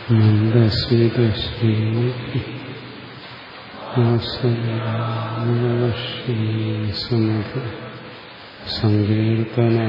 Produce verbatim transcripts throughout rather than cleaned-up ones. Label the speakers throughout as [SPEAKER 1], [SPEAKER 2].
[SPEAKER 1] മന്ദസ്മിതശ്രീ സമധ സങ്കീർത്തന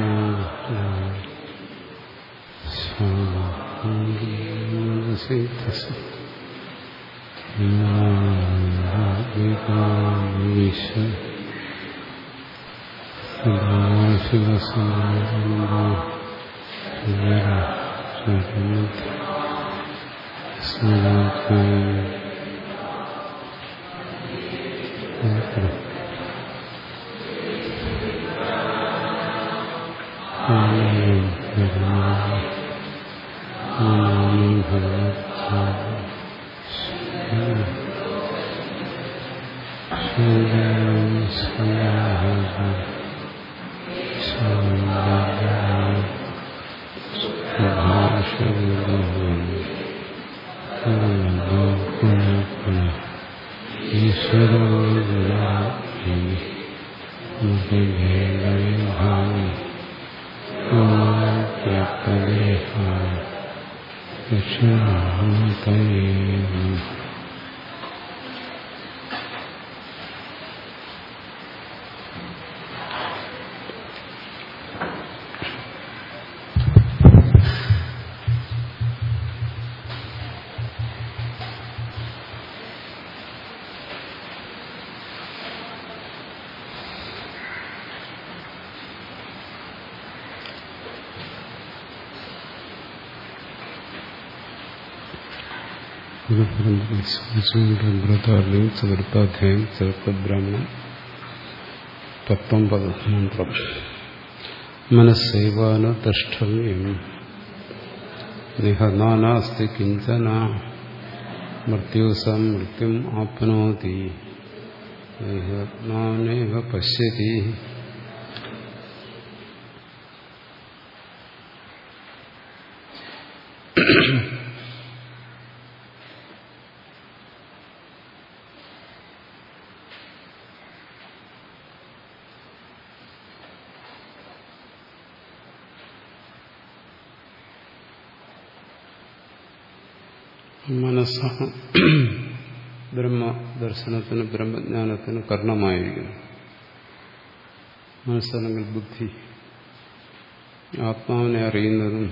[SPEAKER 1] ബ്രതാർണ്യം ചതുർത്ഥാധ്യായം ചതുർത്ഥബ്രാഹ്മണം പത്തൊമ്പത് മന്ത്രം. മനസ്സേവാന ദ്രഷ്ടവ്യം നിഹനാനാസ്തി കിഞ്ചന മൃത്യുസം മൃത്യും ആപ്നോതി നിഹനാനേവ പശ്യതി. മനസ്സ് ബ്രഹ്മദർശനത്തിന് ബ്രഹ്മജ്ഞാനത്തിന് കാരണമായിരിക്കുന്നു. മനസ്സല്ലെങ്കിൽ ബുദ്ധി ആത്മാവിനെ അറിയുന്നതും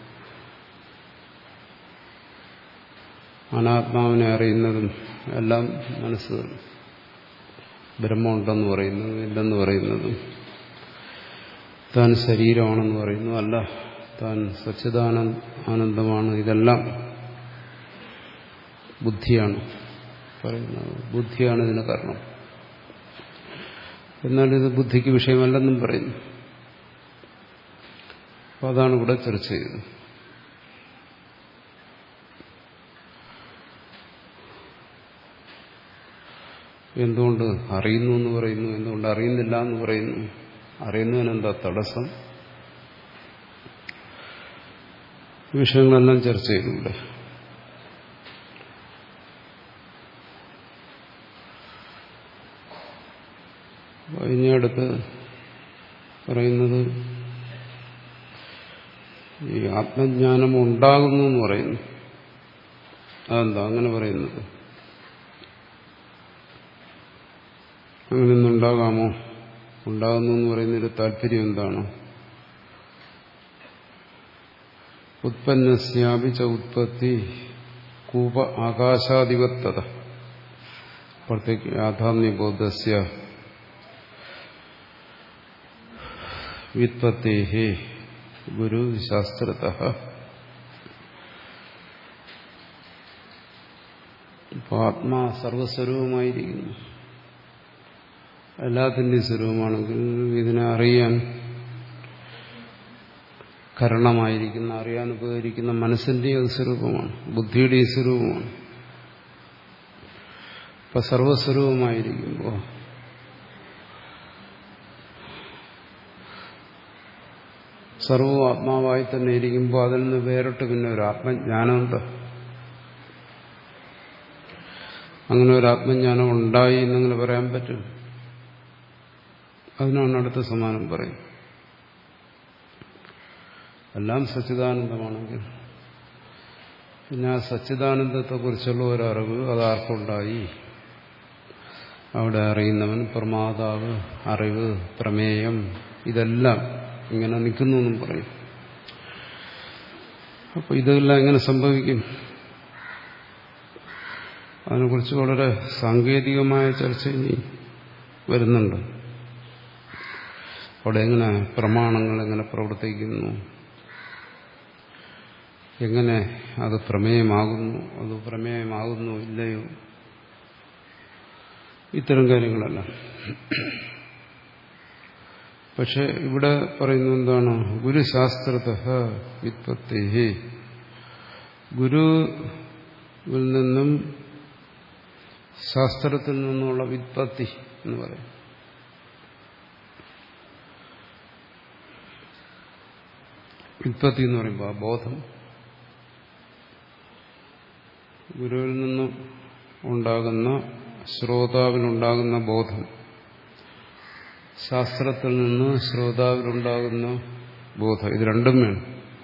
[SPEAKER 1] അനാത്മാവിനെ അറിയുന്നതും എല്ലാം മനസ്സ് ബ്രഹ്മമുണ്ടെന്ന് പറയുന്നതും ഇല്ലെന്ന് പറയുന്നതും താൻ ശരീരമാണെന്ന് പറയുന്നു, അല്ല താൻ സച്ചിദാനന്ദ ആനന്ദമാണ്, ഇതെല്ലാം ബുദ്ധിയാണ് പറയുന്നത്. ബുദ്ധിയാണ് ഇതിന് കാരണം. എന്നാൽ ഇത് ബുദ്ധിക്ക് വിഷയമല്ലെന്നും പറയുന്നു. അപ്പോൾ അതാണ് ഇവിടെ ചർച്ച ചെയ്തത്. എന്തുകൊണ്ട് അറിയുന്നു എന്ന് പറയുന്നു, എന്തുകൊണ്ട് അറിയുന്നില്ല എന്ന് പറയുന്നു? അറിയുന്നതിനെന്താ തടസ്സം? വിഷയങ്ങളെല്ലാം ചർച്ച ചെയ്തു ഇവിടെ. ഇനി അടുത്ത് പറയുന്നത് ഈ ആത്മജ്ഞാനം ഉണ്ടാകുന്നു എന്ന് പറയുന്നു. അതെന്താ അങ്ങനെ പറയുന്നത്? അങ്ങനെയൊന്നും ഉണ്ടാകാമോ? ഉണ്ടാകുന്നു എന്ന് പറയുന്നതിന്റെ താല്പര്യം എന്താണ്? ഉത്പന്നസ്യാപി ച ഉത്പത്തി കൂപ ആകാശാധിപത്യത പ്രത്യേക യാഥാത്മ്യബോധസ്യ വ്യുത്പത്തേഹി ഗുരു ശാസ്ത്രതഃ. ഇപ്പോൾ ആത്മാ സർവസ്വരൂപമായിരിക്കുന്നു, എല്ലാത്തിൻ്റെയും സ്വരൂപമാണെങ്കിൽ ഇതിനെ അറിയാൻ കാരണമായിരിക്കുന്ന, അറിയാൻ ഉപകരിക്കുന്ന മനസ്സിൻ്റെയും അത് സ്വരൂപമാണ്, ബുദ്ധിയുടെയും സ്വരൂപമാണ്. ഇപ്പം സർവസ്വരൂപമായിരിക്കുമ്പോൾ സർവവും ആത്മാവായി തന്നെ ഇരിക്കുമ്പോൾ അതിൽ നിന്ന് വേറിട്ട് പിന്നെ ഒരു ആത്മജ്ഞാനം എന്താ? അങ്ങനെ ഒരു ആത്മജ്ഞാനം ഉണ്ടായി എന്നങ്ങനെ പറയാൻ പറ്റും? അതിനാണ് അടുത്ത സമാനം പറയും. എല്ലാം സച്ചിദാനന്ദമാണെങ്കിൽ പിന്നെ ആ സച്ചിദാനന്ദത്തെക്കുറിച്ചുള്ള ഒരറിവ് അതാർക്കുണ്ടായി? അവിടെ അറിയുന്നവൻ, പ്രമാതാവ്, അറിവ്, പ്രമേയം, ഇതെല്ലാം ഇങ്ങനെ നിൽക്കുന്നു എന്നും പറയും. അപ്പോൾ ഇതെല്ലാം എങ്ങനെ സംഭവിക്കും? അതിനെക്കുറിച്ച് വളരെ സാങ്കേതികമായ ചർച്ച ഇനി വരുന്നുണ്ട്. അവിടെ എങ്ങനെ പ്രമാണങ്ങൾ എങ്ങനെ പ്രവർത്തിക്കുന്നു, എങ്ങനെ അത് പ്രമേയമാകുന്നു, അത് പ്രമേയമാകുന്നു ഇല്ലയോ, ഇത്തരം കാര്യങ്ങളല്ല. പക്ഷെ ഇവിടെ പറയുന്നത് എന്താണ്? ഗുരുശാസ്ത്രതഃ വ്യുത്പത്തേഹി, ഗുരുവിൽ നിന്നും ശാസ്ത്രത്തിൽ നിന്നുള്ള വ്യുത്പത്തി എന്ന് പറയും. വ്യുത്പത്തി എന്ന് പറയുമ്പോൾ ആ ബോധം ഗുരുവിൽ നിന്നും ഉണ്ടാകുന്ന, ശ്രോതാവിനുണ്ടാകുന്ന ബോധം, ശാസ്ത്രത്തിൽ നിന്ന് ശ്രോതാവിനുണ്ടാകുന്ന ബോധം, ഇത് രണ്ടും വേണം.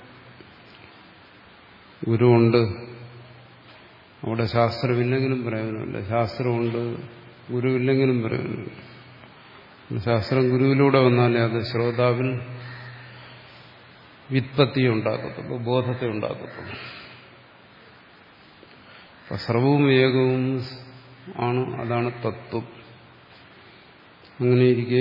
[SPEAKER 1] ഗുരുവുണ്ട്, അവിടെ ശാസ്ത്രമില്ലെങ്കിലും പ്രയോജനമില്ല. ശാസ്ത്രമുണ്ട്, ഗുരുവില്ലെങ്കിലും പ്രയോജനമില്ല. ശാസ്ത്രം ഗുരുവിലൂടെ വന്നാലേ അത് ശ്രോതാവിൽ വ്യുത്പത്തിയെ ഉണ്ടാക്കത്തുള്ളൂ, ബോധത്തെ ഉണ്ടാക്കത്തുള്ളൂ. അപ്പം സർവവും ഏകവും ആണ്, അതാണ് തത്വം. അങ്ങനെയിരിക്കെ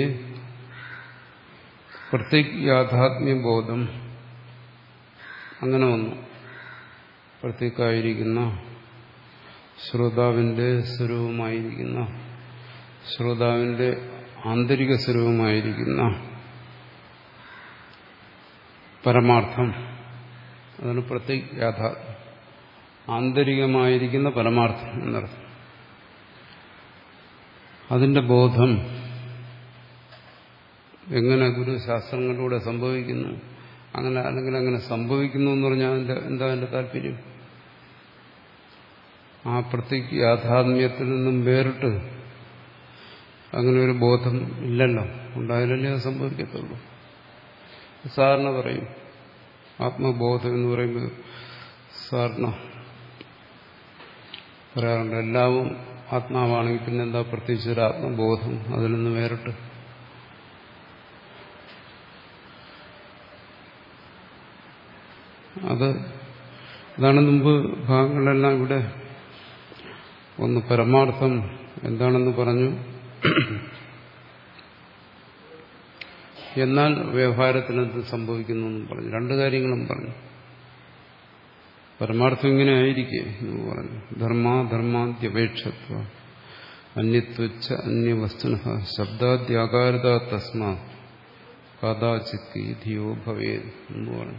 [SPEAKER 1] പ്രത്യേക യാഥാത്മ്യബോധം അങ്ങനെ വന്നു. പ്രത്യേകമായിരിക്കുന്ന ശ്രോതാവിന്റെ സ്വരൂപമായിരിക്കുന്ന, ശ്രോതാവിന്റെ ആന്തരിക സ്വരൂപമായിരിക്കുന്ന പരമാർത്ഥം, അതാണ് പ്രത്യേക യാഥാത്മ്യം, ആന്തരികമായിരിക്കുന്ന പരമാർത്ഥം എന്നർത്ഥം. അതിന്റെ ബോധം എങ്ങനെ ഗുരുശാസ്ത്രങ്ങളിലൂടെ സംഭവിക്കുന്നു, അങ്ങനെ അല്ലെങ്കിൽ അങ്ങനെ സംഭവിക്കുന്നു എന്ന് പറഞ്ഞാൽ അതിന്റെ എന്താ അതിന്റെ താല്പര്യം? ആ പ്രത്യേക യാഥാത്മ്യത്തിൽ നിന്നും വേറിട്ട് അങ്ങനെ ഒരു ബോധം ഇല്ലല്ലോ, ഉണ്ടായാലല്ലേ അത് സംഭവിക്കത്തുള്ളൂ. സാധാരണ പറയും ആത്മബോധം എന്ന് പറയുമ്പോൾ സാധാരണ പറയാറുണ്ട്, എല്ലാവും ആത്മാവാണെങ്കിൽ പിന്നെന്താ പ്രത്യേകിച്ച് ഒരു ആത്മബോധം അതിൽ നിന്ന് വേറിട്ട്? അത് അതാണ് മുമ്പ് ഭാഗങ്ങളെല്ലാം ഇവിടെ ഒന്ന് പരമാർത്ഥം എന്താണെന്ന് പറഞ്ഞു, എന്നാൽ വ്യവഹാരത്തിൽ എന്ത് സംഭവിക്കുന്നു എന്നും പറഞ്ഞു. രണ്ടു കാര്യങ്ങളും പറഞ്ഞു. പരമാർത്ഥം ഇങ്ങനെ ആയിരിക്കെ എന്ന് പറഞ്ഞു. ധർമാധർമാദ്യപേക്ഷത്വ അന്യത്വച്ച അന്യവസ്തുന ശബ്ദാദ്യാകാരത തസ്മാ കഥാചിത്തി ധിയോ ഭവേത് എന്ന് പറഞ്ഞു.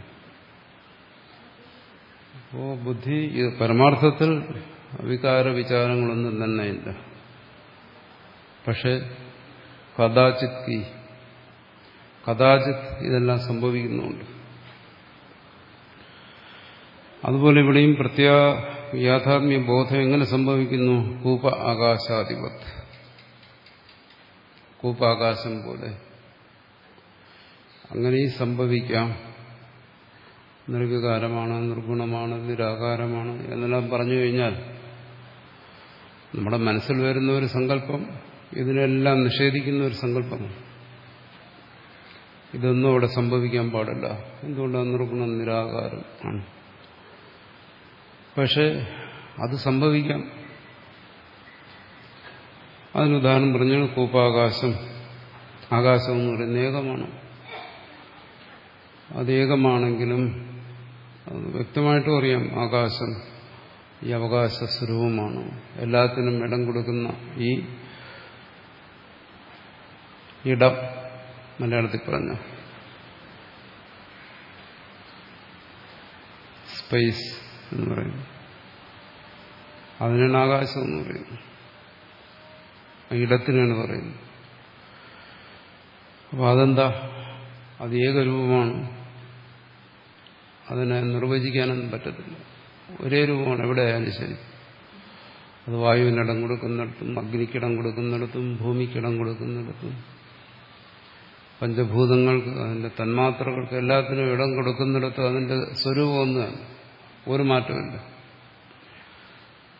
[SPEAKER 1] അപ്പോ ബുദ്ധി പരമാർത്ഥത്തിൽ വികാര വിചാരങ്ങളൊന്നും തന്നെ ഇല്ല. പക്ഷെ കഥാചിത്തി കഥാചിത്ത് ഇതെല്ലാം സംഭവിക്കുന്നുണ്ട്. അതുപോലെ ഇവിടെയും പ്രത്യേക യാഥാത്മ്യ ബോധം എങ്ങനെ സംഭവിക്കുന്നു? കൂപ ആകാശാധിപത്, കൂപ്പാകാശം പോലെ അങ്ങനെയും സംഭവിക്കാം. നിർവികാരമാണ്, നിർഗുണമാണ്, നിരാകാരമാണ് എന്നെല്ലാം പറഞ്ഞു കഴിഞ്ഞാൽ നമ്മുടെ മനസ്സിൽ വരുന്ന ഒരു സങ്കല്പം ഇതിനെല്ലാം നിഷേധിക്കുന്ന ഒരു സങ്കല്പമാണ്. ഇതൊന്നും അവിടെ സംഭവിക്കാൻ പാടില്ല. എന്തുകൊണ്ടാണ്? നിർഗുണം, നിരാകാരം ആണ്. പക്ഷെ അത് സംഭവിക്കാം. അതിനുദാഹരണം പറഞ്ഞു കൂപ്പാകാശം. ആകാശം എന്ന് പറയുന്നത് ഏകമാണ്. അത് ഏകമാണെങ്കിലും അത് വ്യക്തമായിട്ടും അറിയാം ആകാശം ഈ അവകാശ സ്വരൂപമാണ്. എല്ലാത്തിനും ഇടം കൊടുക്കുന്ന ഈ ഇടം, മലയാളത്തിൽ പറഞ്ഞ സ്പേസ് എന്ന് പറയുന്നു, അതിനാണ് ആകാശം എന്ന് പറയുന്നത്. ഇടത്തിനാണ് പറയുന്നത്. അപ്പൊ അതെന്താ? അത് ഏകരൂപമാണ്. അതിനെ നിർവചിക്കാനൊന്നും പറ്റത്തില്ല. ഒരേ രൂപമാണ് എവിടെയായാലും ശരി. അത് വായുവിനിടം കൊടുക്കുന്നിടത്തും, അഗ്നിക്കിടം കൊടുക്കുന്നിടത്തും, ഭൂമിക്കിടം കൊടുക്കുന്നിടത്തും, പഞ്ചഭൂതങ്ങൾക്ക്, അതിന്റെ തന്മാത്രകൾക്ക് എല്ലാത്തിനും ഇടം കൊടുക്കുന്നിടത്തും അതിന്റെ സ്വരൂപം ഒന്നാണ്. ഒരു മാറ്റമില്ല.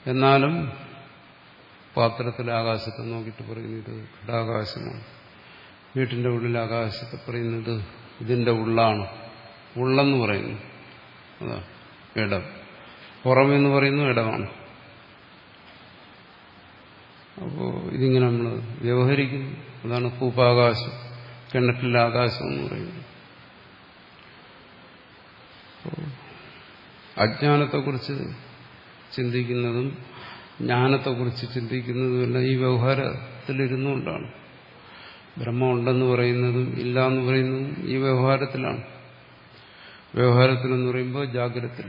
[SPEAKER 1] എന്നാലും പാത്രത്തിലെ ആകാശത്തെ നോക്കിയിട്ട് പറയുന്നത് ഘടാകാശമാണ്. വീട്ടിന്റെ ഉള്ളിൽ ആകാശത്തെ പറയുന്നത് ഇതിന്റെ ഉള്ളാണ്. ഉള്ളെന്ന് പറയുന്നു അതാ ഇടം. പുറമെന്ന് പറയുന്നു ഇടമാണ്. അപ്പോൾ ഇതിങ്ങനെ നമ്മൾ വ്യവഹരിക്കുന്നു. അതാണ് കൂപ്പാകാശം, കിണറ്റിലെ ആകാശം എന്ന് പറയുന്നത്. അജ്ഞാനത്തെക്കുറിച്ച് ചിന്തിക്കുന്നതും ജ്ഞാനത്തെക്കുറിച്ച് ചിന്തിക്കുന്നതുമെല്ലാം ഈ വ്യവഹാരത്തിലിരുന്നുകൊണ്ടാണ്. ബ്രഹ്മം ഉണ്ടെന്ന് പറയുന്നതും ഇല്ല എന്ന് പറയുന്നതും ഈ വ്യവഹാരത്തിലാണ്. വ്യവഹാരത്തിലെന്ന് പറയുമ്പോൾ ജാഗ്രതത്തിൽ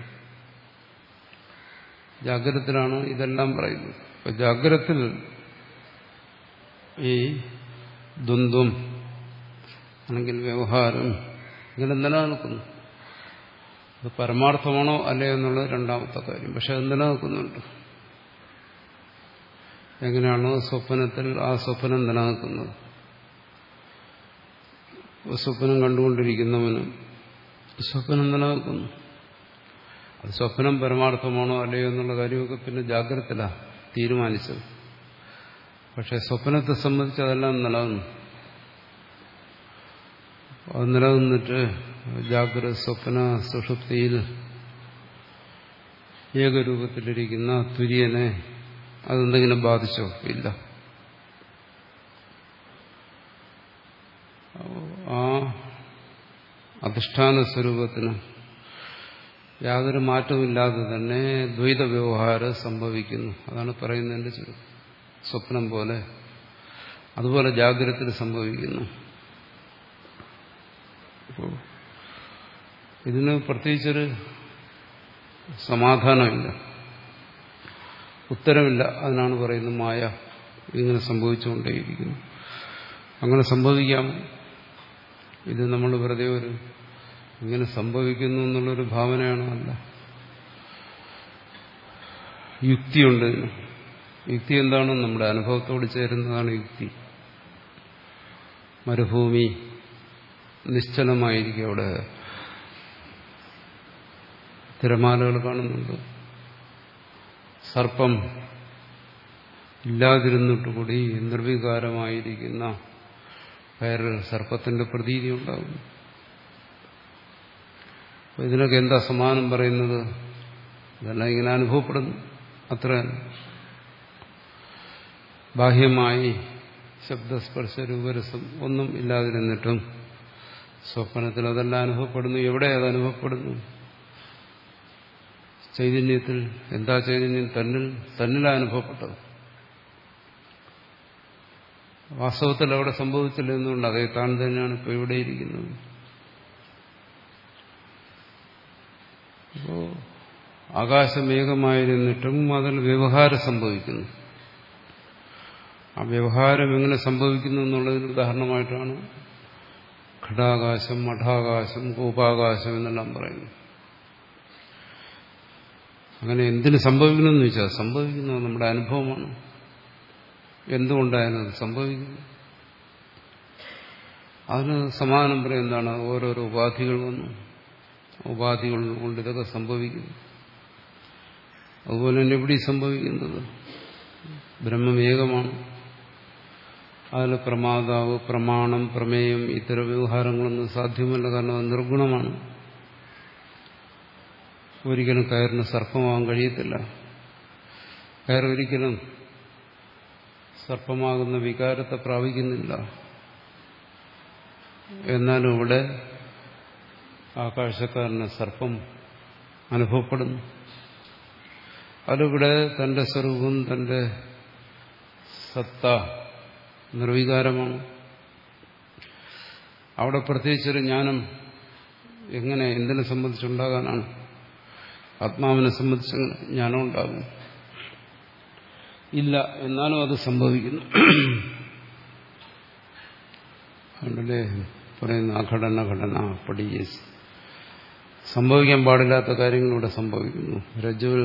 [SPEAKER 1] ജാഗ്രതത്തിലാണ് ഇതെല്ലാം പറയുന്നത്. അപ്പൊ ജാഗ്രതത്തിൽ ഈ ദ്വന്ദ്വം അല്ലെങ്കിൽ വ്യവഹാരം ഇങ്ങനെ നിലനിൽക്കുന്നു. അത് പരമാർത്ഥമാണോ അല്ലേ എന്നുള്ളത് രണ്ടാമത്തെ കാര്യം. പക്ഷെ അത് നിലനിൽക്കുന്നുണ്ട്. എങ്ങനെയാണോ സ്വപ്നത്തിൽ ആ സ്വപ്നം നിലനിൽക്കുന്നത്? സ്വപ്നം കണ്ടുകൊണ്ടിരിക്കുന്നവന് സ്വപ്നം നിലനിൽക്കുന്നു. അത് സ്വപ്നം പരമാർത്ഥമാണോ അല്ലയോ എന്നുള്ള കാര്യമൊക്കെ പിന്നെ ജാഗ്രതയിലാണ് തീരുമാനിച്ചത്. പക്ഷെ സ്വപ്നത്തെ സംബന്ധിച്ച് അതെല്ലാം നിലനിന്നു. അത് നിലനിന്നിട്ട് ജാഗ്രത സ്വപ്ന സുഷുപ്തിയിൽ ഏകരൂപത്തിലിരിക്കുന്ന തുര്യനെ അതെന്തെങ്കിലും ബാധിച്ചോ? ഇല്ല. ആ അധിഷ്ഠാന സ്വരൂപത്തിന് യാതൊരു മാറ്റമില്ലാതെ തന്നെ ദ്വൈത വ്യവഹാരം സംഭവിക്കുന്നു. അതാണ് പറയുന്നതിന്റെ ചുരുക്കം. സ്വപ്നം പോലെ അതുപോലെ ജാഗ്രതത്തിൽ സംഭവിക്കുന്നു. അപ്പോൾ ഇതിന് പ്രത്യേകിച്ചൊരു സമാധാനമില്ല, ഉത്തരമില്ല. അതിനാണ് പറയുന്നത് മായ ഇങ്ങനെ സംഭവിച്ചുകൊണ്ടേയിരിക്കുന്നു. അങ്ങനെ സംഭവിക്കാം. ഇത് നമ്മൾ വെറുതെ ഒരു ഇങ്ങനെ സംഭവിക്കുന്നു എന്നുള്ളൊരു ഭാവനയാണോ? അല്ല. യുക്തിയുണ്ട് ഇതിന്. യുക്തി എന്താണ്? നമ്മുടെ അനുഭവത്തോട് ചേരുന്നതാണ് യുക്തി. മരുഭൂമി നിശ്ചലമായിരിക്കും. അവിടെ തിരമാലകൾ കാണുന്നുണ്ട്. സർപ്പം ഇല്ലാതിരുന്നിട്ടുകൂടി നിർവികാരമായിരിക്കുന്ന കയറിൽ സർപ്പത്തിന്റെ പ്രതീതി ഉണ്ടാകും. ഇതിനൊക്കെ എന്താ സമാനം പറയുന്നത്? ഇതെല്ലാം ഇങ്ങനെ അനുഭവപ്പെടുന്നു. അത്ര ബാഹ്യമായി ശബ്ദസ്പർശ രൂപരസം ഒന്നും ഇല്ലാതിരുന്നിട്ടും സ്വപ്നത്തിൽ അതെല്ലാം അനുഭവപ്പെടുന്നു. എവിടെ അത് അനുഭവപ്പെടുന്നു? ചൈതന്യത്തിൽ. എന്താ ചൈതന്യം? തന്നിൽ തന്നിലാണ് അനുഭവപ്പെട്ടത്. വാസ്തവത്തിൽ അവിടെ സംഭവിച്ചില്ല എന്നുകൊണ്ട് അതേ താൻ തന്നെയാണ് ഇപ്പോൾ ഇവിടെ ഇരിക്കുന്നത്. അപ്പോ ആകാശമേഘമായിരുന്നിട്ടും അതിൽ വ്യവഹാരം സംഭവിക്കുന്നു. ആ വ്യവഹാരം എങ്ങനെ സംഭവിക്കുന്നു എന്നുള്ളതിന് ഉദാഹരണമായിട്ടാണ് ഘടാകാശം, മഠാകാശം, കൂപാകാശം എന്നെല്ലാം പറയുന്നു. അങ്ങനെ എന്തിന് സംഭവിക്കണമെന്ന് ചോദിച്ചാൽ സംഭവിക്കുന്നത് നമ്മുടെ അനുഭവമാണ്. എന്തുകൊണ്ടായാലും സംഭവിക്കുന്നു. അതിന് സമാനം പറയും എന്താണ്? ഓരോരോ ഉപാധികൾ വന്നു. ഉപാധികൾ കൊണ്ട് ഇതൊക്കെ സംഭവിക്കുന്നു. അതുപോലെ തന്നെ എവിടെ സംഭവിക്കുന്നത്? ബ്രഹ്മം ഏകമാണ്. അതിൽ പ്രമാതാവ്, പ്രമാണം, പ്രമേയം ഇത്തരം വ്യവഹാരങ്ങളൊന്നും സാധ്യമല്ല. കാരണം അത് നിർഗുണമാണ്. ഒരിക്കലും കയറിന് സർപ്പമാകാൻ കഴിയത്തില്ല. കയറൊരിക്കലും സർപ്പമാകുന്ന വികാരത്തെ പ്രാപിക്കുന്നില്ല. എന്നാലും ഇവിടെ ആ കാഴ്ചക്കാരന് സർപ്പം അനുഭവപ്പെടുന്നു. അതിവിടെ തന്റെ സ്വരൂപം, തന്റെ സത്ത നിർവികാരമാണ്. അവിടെ പ്രത്യേകിച്ചൊരു ജ്ഞാനം എങ്ങനെ എന്തിനെ സംബന്ധിച്ചുണ്ടാകാനാണ്? ആത്മാവിനെ സംബന്ധിച്ച് ജ്ഞാനം ഉണ്ടാകും ഇല്ല. എന്നാലും അത് സംഭവിക്കുന്നു. അതുകൊണ്ടല്ലേ പറയുന്ന അഘടന ഘടന പടിയേസ്. സംഭവിക്കാൻ പാടില്ലാത്ത കാര്യങ്ങളിവിടെ സംഭവിക്കുന്നു. രജ്ജുവിൽ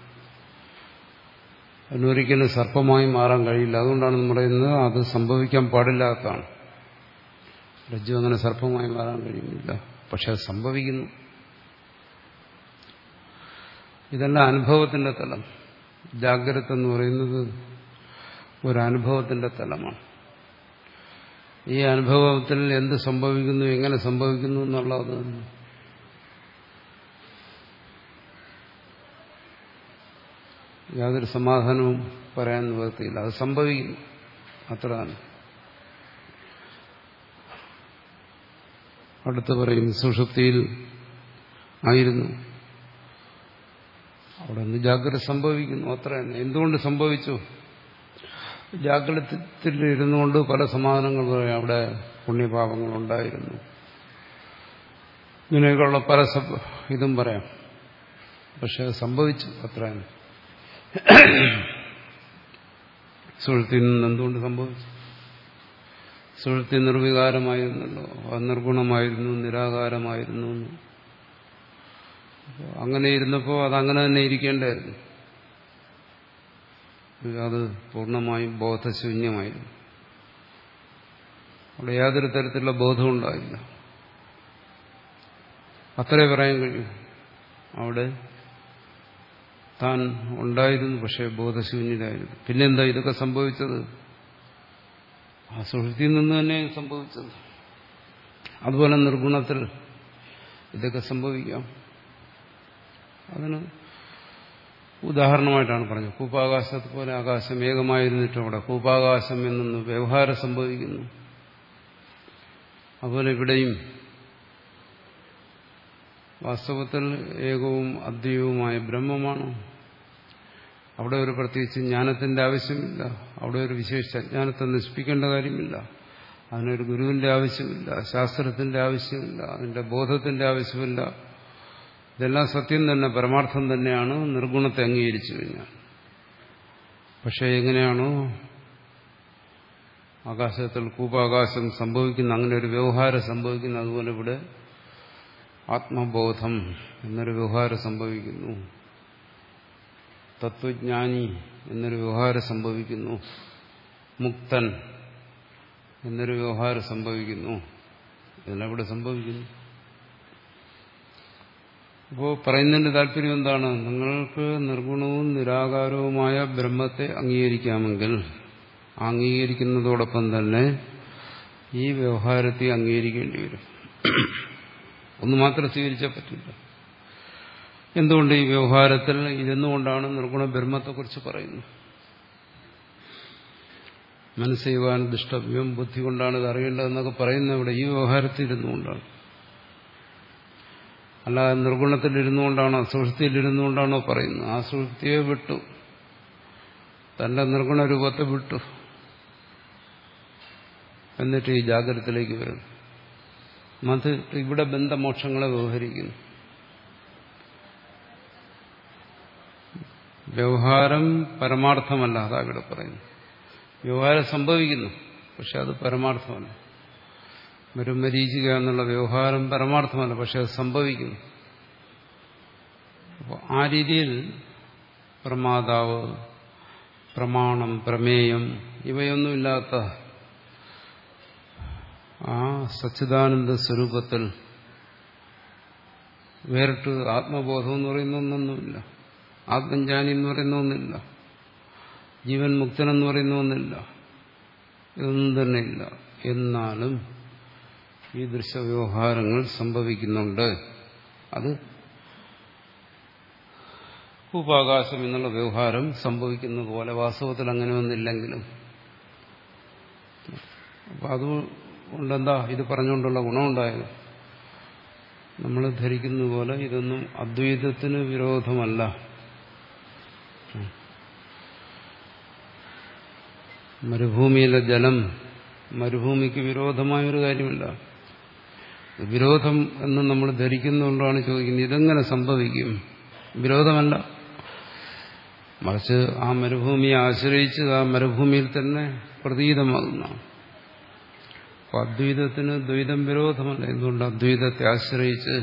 [SPEAKER 1] അതിനൊരിക്കലും സർപ്പമായി മാറാൻ കഴിയില്ല. അതുകൊണ്ടാണ് നമ്മൾ പറയുന്നത് അത് സംഭവിക്കാൻ പാടില്ലാത്തതാണ്. രജ്ജു അങ്ങനെ സർപ്പമായി മാറാൻ കഴിയുന്നില്ല. പക്ഷെ അത് സംഭവിക്കുന്നു. ഇതെല്ലാം അനുഭവത്തിന്റെ തലം. ജാഗ്രത എന്ന് പറയുന്നത് ഒരനുഭവത്തിന്റെ തലമാണ്. ഈ അനുഭവത്തിൽ എന്ത് സംഭവിക്കുന്നു, എങ്ങനെ സംഭവിക്കുന്നു എന്നുള്ളത് യാതൊരു സമാധാനവും പറയാൻ നിവൃത്തിയില്ല. അത് സംഭവിക്കുന്നു, അത്രയാണ്. അടുത്ത് പറയും സുഷുപ്തിയിൽ ആയിരുന്നു, അവിടെ നിന്ന് ജാഗ്രത സംഭവിക്കുന്നു, അത്ര തന്നെ. എന്തുകൊണ്ട് സംഭവിച്ചു? ജാഗ്രതത്തിൽ ഇരുന്നുകൊണ്ട് പല സമാധാനങ്ങൾ പറയാം. അവിടെ പുണ്യപാപങ്ങളുണ്ടായിരുന്നു, ഇങ്ങനെയൊക്കെയുള്ള പല ഇതും പറയാം. പക്ഷെ അത് സംഭവിച്ചു, അത്ര തന്നെ. സുഷുപ്തിയിൽ നിന്ന് എന്തുകൊണ്ട് സംഭവിച്ചു? സുഷുപ്തി നിർവികാരമായിരുന്നല്ലോ, നിർഗുണമായിരുന്നു, നിരാകാരമായിരുന്നു. അങ്ങനെ ഇരുന്നപ്പോൾ അതങ്ങനെ തന്നെ ഇരിക്കേണ്ടായിരുന്നു. അത് പൂർണ്ണമായും ബോധശൂന്യമായിരുന്നു. അവിടെ യാതൊരു തരത്തിലുള്ള ബോധം ഉണ്ടായില്ല. അത്രേ പറയാൻ കഴിയും. അവിടെ താൻ ഉണ്ടായിരുന്നു, പക്ഷേ ബോധശൂന്യരായിരുന്നു. പിന്നെന്താ ഇതൊക്കെ സംഭവിച്ചത്? ആ സുഷുപ്തിയിൽ നിന്ന് തന്നെ സംഭവിച്ചത്. അതുപോലെ നിർഗുണത്തിൽ ഇതൊക്കെ സംഭവിക്കാം. അതിന് ഉദാഹരണമായിട്ടാണ് പറഞ്ഞത്. കൂപ്പാകാശത്തെ പോലെ ആകാശം ഏകമായിരുന്നിട്ടും അവിടെ കൂപ്പാകാശം എന്നൊന്ന് വ്യവഹാരം സംഭവിക്കുന്നു. അതുപോലെ ഇവിടെയും വാസ്തവത്തിൽ ഏകവും അദ്വൈതവുമായ ബ്രഹ്മമാണ്. അവിടെ ഒരു പ്രത്യേകിച്ച് ജ്ഞാനത്തിന്റെ ആവശ്യമില്ല. അവിടെ ഒരു വിശേഷ ജ്ഞാനത്തെ നശിപ്പിക്കേണ്ട കാര്യമില്ല. അതിനൊരു ഗുരുവിന്റെ ആവശ്യമില്ല, ശാസ്ത്രത്തിന്റെ ആവശ്യമില്ല, അതിന്റെ ബോധത്തിന്റെ ആവശ്യമില്ല. ഇതെല്ലാം സത്യം തന്നെ, പരമാർത്ഥം തന്നെയാണ്. നിർഗുണത്തെ അംഗീകരിച്ചു കഴിഞ്ഞാൽ. പക്ഷെ എങ്ങനെയാണോ ആകാശത്തിൽ കൂപാകാശം സംഭവിക്കുന്ന അങ്ങനെ ഒരു വ്യവഹാരം സംഭവിക്കുന്നു, അതുപോലെ ഇവിടെ ആത്മബോധം എന്നൊരു വ്യവഹാരം സംഭവിക്കുന്നു. തത്വജ്ഞാനി എന്നൊരു വ്യവഹാരം സംഭവിക്കുന്നു. മുക്തൻ എന്നൊരു വ്യവഹാരം സംഭവിക്കുന്നു. ഇതെല്ലാം ഇവിടെ സംഭവിക്കുന്നു. അപ്പോൾ പറയുന്നതിന്റെ താല്പര്യം എന്താണ്? നിങ്ങൾക്ക് നിർഗുണവും നിരാകാരവുമായ ബ്രഹ്മത്തെ അംഗീകരിക്കാമെങ്കിൽ അംഗീകരിക്കുന്നതോടൊപ്പം തന്നെ ഈ വ്യവഹാരത്തെ അംഗീകരിക്കേണ്ടി വരും. ഒന്ന് മാത്രം സ്വീകരിച്ചാൽ പറ്റില്ല. എന്തുകൊണ്ട് ഈ വ്യവഹാരത്തിൽ ഇരുന്നുകൊണ്ടാണ് നിർഗുണ ബ്രഹ്മത്തെക്കുറിച്ച് പറയുന്നത്? മനസ്സൈവാൻ ദുഷ്ടവ്യം, ബുദ്ധി കൊണ്ടാണ് ഇത് അറിയേണ്ടതെന്നൊക്കെ പറയുന്നത് ഇവിടെ ഈ വ്യവഹാരത്തിൽ ഇരുന്നുകൊണ്ടാണ്. അല്ലാതെ നിർഗുണത്തിലിരുന്നുകൊണ്ടാണോ സുഷുപ്തിയിലിരുന്നുകൊണ്ടാണോ പറയുന്നത്? ആ സുഷുപ്തിയെ വിട്ടു, തന്റെ നിർഗുണ രൂപത്തെ വിട്ടു, എന്നിട്ട് ഈ ജാഗ്രതത്തിലേക്ക് വരുന്നു. അത് ഇവിടെ ബന്ധമോക്ഷങ്ങളെ വ്യവഹരിക്കുന്നു. വ്യവഹാരം പരമാർത്ഥമല്ല, അതാ ഇവിടെ പറയുന്നു. വ്യവഹാരം സംഭവിക്കുന്നു, പക്ഷെ അത് പരമാർത്ഥമല്ല. മരുമരീചിക എന്നുള്ള വ്യവഹാരം പരമാർത്ഥമല്ല, പക്ഷെ അത് സംഭവിക്കുന്നു. അപ്പോൾ ആ രീതിയിൽ പ്രമാതാവ്, പ്രമാണം, പ്രമേയം ഇവയൊന്നുമില്ലാത്ത ആ സച്ചിദാനന്ദ സ്വരൂപത്തിൽ വേറിട്ട് ആത്മബോധം എന്ന് പറയുന്ന ഒന്നൊന്നുമില്ല, ആത്മജ്ഞാനി എന്ന് പറയുന്ന ഒന്നില്ല, ജീവൻ മുക്തൻ എന്ന് പറയുന്ന ഒന്നില്ല, ഇതൊന്നും തന്നെ ഇല്ല. എന്നാലും ഈ ദൃശ്യവ്യവഹാരങ്ങൾ സംഭവിക്കുന്നുണ്ട്. അത് കൂപാകാശം എന്നുള്ള വ്യവഹാരം സംഭവിക്കുന്നത് പോലെ വാസ്തവത്തിൽ അങ്ങനെ ഒന്നില്ലെങ്കിലും. അപ്പൊ അതുകൊണ്ടെന്താ ഇത് പറഞ്ഞുകൊണ്ടുള്ള ഗുണമുണ്ടായത്? നമ്മൾ ധരിക്കുന്ന പോലെ ഇതൊന്നും അദ്വൈതത്തിന് വിരോധമല്ല. മരുഭൂമിയിലെ ജലം മരുഭൂമിക്ക് വിരോധമായൊരു കാര്യമില്ല. വിരോധം എന്ന് നമ്മൾ ധരിക്കുന്നുകൊണ്ടാണ് ചോദിക്കുന്നത്, ഇതെങ്ങനെ സംഭവിക്കും? വിരോധമല്ല, മറിച്ച് ആ മരുഭൂമിയെ ആശ്രയിച്ച് ആ മരുഭൂമിയിൽ തന്നെ പ്രതീതമാകുന്നതാണ്. അപ്പൊ അദ്വൈതത്തിന് ദ്വൈതം വിരോധമല്ല. എന്തുകൊണ്ട്? അദ്വൈതത്തെ ആശ്രയിച്ച്.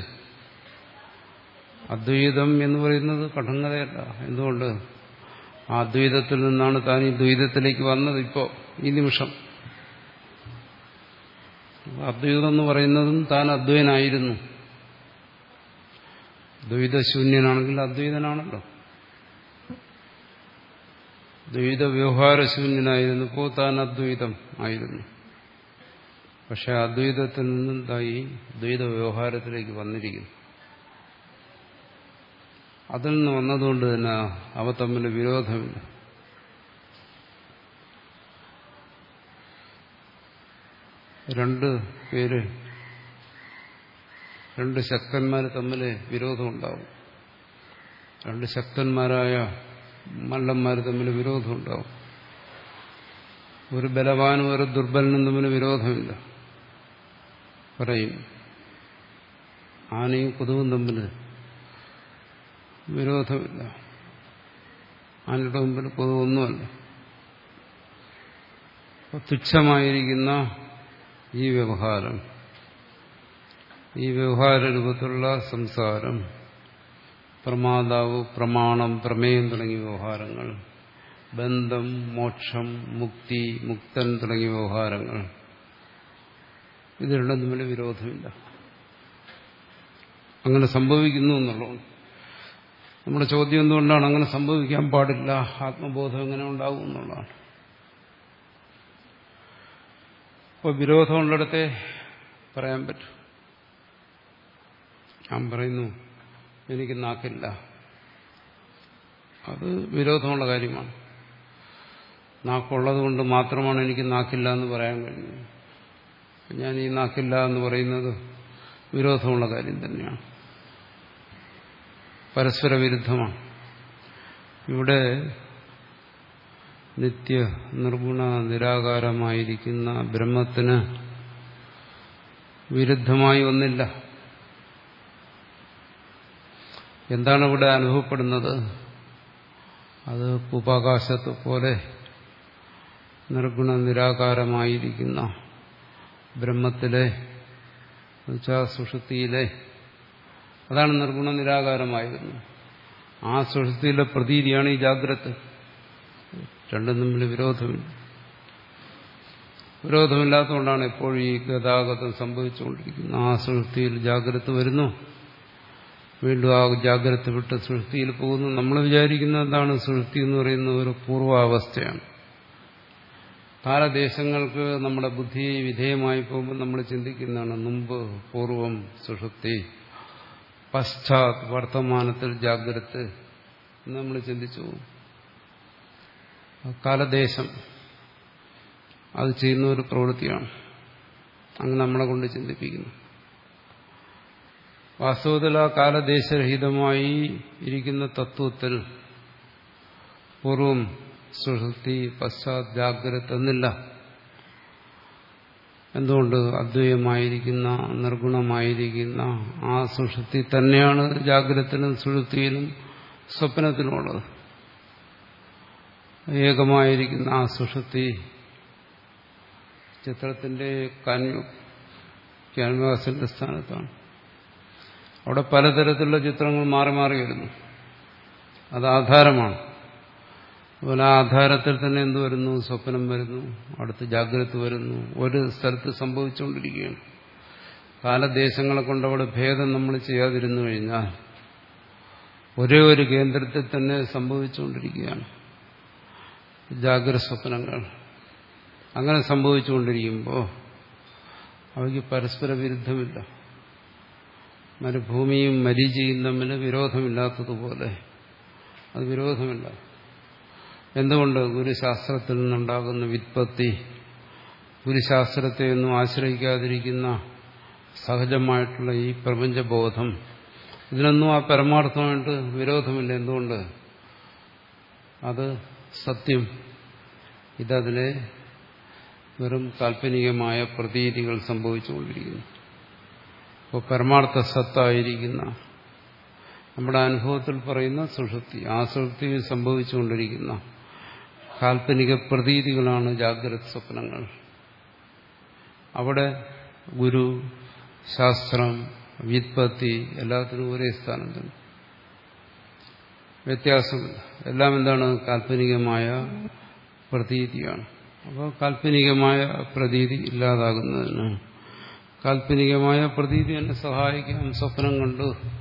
[SPEAKER 1] അദ്വൈതം എന്ന് പറയുന്നത് കഠിനതയല്ല. എന്തുകൊണ്ട്? ആ അദ്വൈതത്തിൽ നിന്നാണ് താൻ ഈ ദ്വൈതത്തിലേക്ക് വന്നത്. ഇപ്പോ ഈ നിമിഷം അദ്വൈതം എന്ന് പറയുന്നതും താൻ അദ്വൈതനായിരുന്നു. ദ്വൈതശൂന്യനാണെങ്കിൽ അദ്വൈതനാണല്ലോ. ദ്വൈത വ്യവഹാരശൂന്യനായിരുന്നപ്പോൾ താൻ അദ്വൈതം ആയിരുന്നു. പക്ഷെ അദ്വൈതത്തിൽ നിന്നും തായി ദ്വൈത വ്യവഹാരത്തിലേക്ക് വന്നിരിക്കുന്നു. അതിൽ നിന്ന് വന്നതുകൊണ്ട് തന്നെ അവ തമ്മിൽ വിരോധമില്ല. രണ്ട് പേര് രണ്ട് ശക്തന്മാർ തമ്മിൽ വിരോധമുണ്ടാവും. രണ്ട് ശക്തന്മാരായ മല്ലന്മാർ തമ്മിൽ വിരോധമുണ്ടാവും. ഒരു ബലവാനും ഒരു ദുർബലനും തമ്മിൽ വിരോധമില്ല. പറയും ആനയും കൊതുകും തമ്മിൽ വിരോധമില്ല. ആനയുടെ മുമ്പിൽ കൊതുകൊന്നുമല്ല. തുച്ഛമായിരിക്കുന്ന ഈ വ്യവഹാരം, ഈ വ്യവഹാര രൂപത്തിലുള്ള സംസാരം, പ്രമാതാവ്, പ്രമാണം, പ്രമേയം തുടങ്ങിയ വ്യവഹാരങ്ങൾ, ബന്ധം, മോക്ഷം, മുക്തി, മുക്തൻ തുടങ്ങിയ വ്യവഹാരങ്ങൾ, ഇതിലുള്ള തമ്മിൽ വിരോധമില്ല. അങ്ങനെ സംഭവിക്കുന്നു എന്നുള്ളതാണ് നമ്മുടെ ചോദ്യം. എന്തുകൊണ്ടാണ് അങ്ങനെ സംഭവിക്കാൻ പാടില്ല, ആത്മബോധം എങ്ങനെ ഉണ്ടാകും എന്നുള്ളതാണ്. അപ്പോൾ വിരോധമുള്ളിടത്തെ പറയാൻ പറ്റും. ഞാൻ പറയുന്നു എനിക്ക് നാക്കില്ല, അത് വിരോധമുള്ള കാര്യമാണ്. നാക്കുള്ളത് കൊണ്ട് മാത്രമാണ് എനിക്ക് നാക്കില്ല എന്ന് പറയാൻ കഴിയുന്നത്. ഞാൻ ഈ നാക്കില്ല എന്ന് പറയുന്നത് വിരോധമുള്ള കാര്യം തന്നെയാണ്, പരസ്പര വിരുദ്ധമാണ്. ഇവിടെ നിത്യ നിർഗുണ നിരാകാരമായിരിക്കുന്ന ബ്രഹ്മത്തിന് വിരുദ്ധമായി ഒന്നില്ല. എന്താണ് ഇവിടെ അനുഭവപ്പെടുന്നത്? അത് ഉപാകാശത്തെ പോലെ നിർഗുണ നിരാകാരമായിരിക്കുന്ന ബ്രഹ്മത്തിലെ എന്നുവെച്ചാൽ സുഷുപ്തിയിലെ, അതാണ് നിർഗുണ നിരാകാരമായിരുന്നു. ആ സുഷുപ്തിയിലെ പ്രതീതിയാണ് ഈ ജാഗ്രത. രണ്ടും തമ്മിൽ വിരോധമില്ല. വിരോധമില്ലാത്തതുകൊണ്ടാണ് എപ്പോഴും ഈ ഗതാഗതം സംഭവിച്ചുകൊണ്ടിരിക്കുന്നത്. ആ സുഷുപ്തിയിൽ ജാഗ്രത വരുന്നു, വീണ്ടും ആ ജാഗ്രത വിട്ട് സുഷുപ്തിയിൽ പോകുന്നു. നമ്മൾ വിചാരിക്കുന്നത് എന്താണ്? സുഷുപ്തി എന്ന് പറയുന്ന ഒരു പൂർവാവസ്ഥയാണ്. കാലദേശങ്ങൾക്ക് നമ്മുടെ ബുദ്ധി വിധേയമായി പോകുമ്പോൾ നമ്മൾ ചിന്തിക്കുന്നതാണ് മുമ്പ് പൂർവം സുഷുപ്തി, പശ്ചാത് വർത്തമാനത്തിൽ ജാഗ്രത എന്ന് നമ്മൾ ചിന്തിച്ചു പോകും. കാലദേശം അത് ചെയ്യുന്ന ഒരു പ്രവൃത്തിയാണ്. അങ്ങനെ നമ്മളെ കൊണ്ട് ചിന്തിപ്പിക്കുന്നു. വാസ്തവത്തിൽ ആ കാലദേശരഹിതമായി ഇരിക്കുന്ന തത്വത്തിൽ പൂർവം സുഷുപ്തി, പശ്ചാത് ജാഗ്രത എന്നില്ല. എന്തുകൊണ്ട്? അദ്വൈതമായിരിക്കുന്ന നിർഗുണമായിരിക്കുന്ന ആ സുഷുപ്തി തന്നെയാണ് ജാഗ്രതത്തിലും സുഷുപ്തിയിലും സ്വപ്നത്തിലുമുള്ളത്. ഏകമായിരിക്കുന്ന ആ സുഷുപ്തി ചിത്രത്തിന്റെ ക്യാൻവാസിന്റെ സ്ഥാനത്താണ്. അവിടെ പലതരത്തിലുള്ള ചിത്രങ്ങൾ മാറി മാറി വരുന്നു. അത് ആധാരമാണ്. അതുപോലെ ആ ആധാരത്തിൽ തന്നെ എന്ത് വരുന്നു? സ്വപ്നം വരുന്നു, അടുത്ത് ജാഗ്രത വരുന്നു. ഒരു സ്ഥലത്ത് സംഭവിച്ചുകൊണ്ടിരിക്കുകയാണ്. കാലദേശങ്ങളെ കൊണ്ട് അവിടെ ഭേദം നമ്മൾ ചെയ്യാതിരുന്നു കഴിഞ്ഞാൽ ഒരേ ഒരു കേന്ദ്രത്തിൽ തന്നെ സംഭവിച്ചുകൊണ്ടിരിക്കുകയാണ് ജാഗ്രത സ്വപ്നങ്ങൾ. അങ്ങനെ സംഭവിച്ചുകൊണ്ടിരിക്കുമ്പോൾ അവയ്ക്ക് പരസ്പര വിരുദ്ധമില്ല. മരുഭൂമിയും മരീചിയും തമ്മിൽ വിരോധമില്ലാത്തതുപോലെ അത് വിരോധമില്ല. എന്തുകൊണ്ട്? ഗുരുശാസ്ത്രത്തിൽ നിന്നുണ്ടാകുന്ന വ്യുത്പത്തി, ഗുരുശാസ്ത്രത്തെ ഒന്നും ആശ്രയിക്കാതിരിക്കുന്ന സഹജമായിട്ടുള്ള ഈ പ്രപഞ്ചബോധം, ഇതിനൊന്നും ആ പരമാർത്ഥമായിട്ട് വിരോധമില്ല. എന്തുകൊണ്ട്? അത് സത്യം. ഇതതിലെ വെറും കാൽപ്പനികമായ പ്രതീതികൾ സംഭവിച്ചുകൊണ്ടിരിക്കുന്നു. അപ്പോൾ പരമാർത്ഥ സത്തായിരിക്കുന്ന നമ്മുടെ അനുഭവത്തിൽ പറയുന്ന സുഷുപ്തി, ആ സുഷുപ്തിയിൽ സംഭവിച്ചുകൊണ്ടിരിക്കുന്ന കാൽപ്പനിക പ്രതീതികളാണ് ജാഗ്രത സ്വപ്നങ്ങൾ. അവിടെ ഗുരു, ശാസ്ത്രം, വ്യുത്പത്തി എല്ലാത്തിനും ഒരേ സ്ഥാനം തന്നെ, വ്യത്യാസമില്ല. എല്ലാം എന്താണ്? കാൽപ്പനികമായ പ്രതീതിയാണ്. അപ്പോൾ കാൽപ്പനികമായ പ്രതീതി ഇല്ലാതാകുന്നതിന് കാൽപ്പനികമായ പ്രതീതി തന്നെ സഹായിക്കാം. സ്വപ്നം കണ്ടു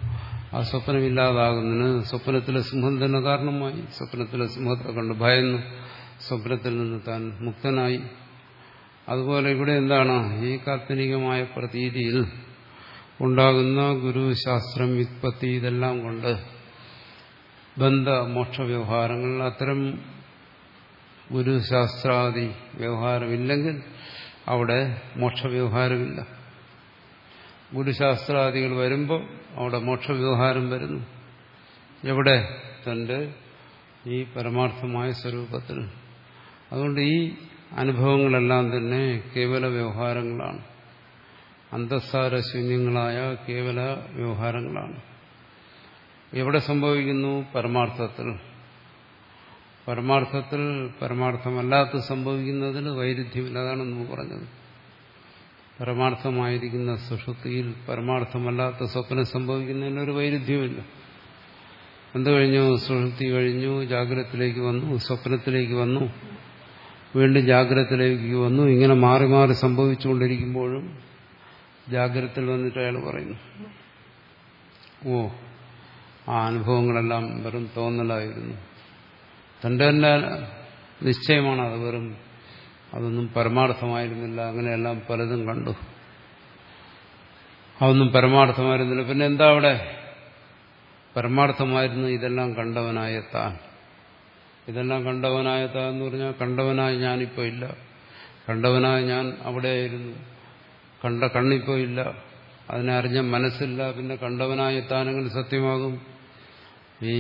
[SPEAKER 1] ആ സ്വപ്നമില്ലാതാകുന്നതിന് സ്വപ്നത്തിലെ സിംഹം തന്നെ കാരണമായി. സ്വപ്നത്തിലെ സിംഹത്തെ കണ്ട് ഭയന്നു, സ്വപ്നത്തിൽ നിന്ന് താൻ മുക്തനായി. അതുപോലെ ഇവിടെ എന്താണ്, ഈ കാൽപ്പനികമായ പ്രതീതിയിൽ ഉണ്ടാകുന്ന ഗുരുശാസ്ത്രം, വ്യുത്പത്തി, ഇതെല്ലാം കൊണ്ട് ബന്ധ മോക്ഷ വ്യവഹാരങ്ങൾ, അത്തരം ഗുരുശാസ്ത്രാദി വ്യവഹാരമില്ലെങ്കിൽ അവിടെ മോക്ഷവ്യവഹാരമില്ല. ഗുരുശാസ്ത്രാദികൾ വരുമ്പോൾ അവിടെ മോക്ഷവ്യവഹാരം വരുന്നു. എവിടെ? തന്റെ ഈ പരമാർത്ഥമായ സ്വരൂപത്തിൽ. അതുകൊണ്ട് ഈ അനുഭവങ്ങളെല്ലാം തന്നെ കേവല വ്യവഹാരങ്ങളാണ്, അന്തസ്സാരശൂന്യങ്ങളായ കേവല വ്യവഹാരങ്ങളാണ്. എവിടെ സംഭവിക്കുന്നു? പരമാർത്ഥത്തിൽ. പരമാർത്ഥത്തിൽ പരമാർത്ഥമല്ലാത്ത സംഭവിക്കുന്നതിന് വൈരുദ്ധ്യമില്ല. അതാണ് നമ്മൾ പറഞ്ഞത്. പരമാർത്ഥമായിരിക്കുന്ന സുഷുപ്തിയിൽ പരമാർത്ഥമല്ലാത്ത സ്വപ്നം സംഭവിക്കുന്നതിന് ഒരു വൈരുദ്ധ്യമില്ല. എന്ത് കഴിഞ്ഞു? സുഷുപ്തി കഴിഞ്ഞു, ജാഗ്രതത്തിലേക്ക് വന്നു, സ്വപ്നത്തിലേക്ക് വന്നു, വീണ്ടും ജാഗ്രതത്തിലേക്ക് വന്നു. ഇങ്ങനെ മാറി മാറി സംഭവിച്ചുകൊണ്ടിരിക്കുമ്പോഴും ജാഗ്രതത്തിൽ വന്നിട്ട് അയാൾ പറയുന്നു, ഓ, ആ അനുഭവങ്ങളെല്ലാം വെറും തോന്നലായിരുന്നു. തന്റെ തന്നെ നിശ്ചയമാണ് അത് വെറും, അതൊന്നും പരമാർത്ഥമായിരുന്നില്ല. അങ്ങനെയെല്ലാം പലതും കണ്ടു, അതൊന്നും പരമാർത്ഥമായിരുന്നില്ല. പിന്നെ എന്താ അവിടെ? പരമാർത്ഥമായിരുന്നു ഇതെല്ലാം കണ്ടവനായ താൻ. ഇതെല്ലാം കണ്ടവനായ താൻ എന്ന് പറഞ്ഞാൽ കണ്ടവനായ ഞാനിപ്പോ ഇല്ല, കണ്ടവനായ ഞാൻ അവിടെയായിരുന്നു, കണ്ട കണ്ണിപ്പോ ഇല്ല, അതിനെ അറിഞ്ഞ മനസ്സില്ല. പിന്നെ കണ്ടവനായ താനെങ്ങനെ സത്യമാകും? ഈ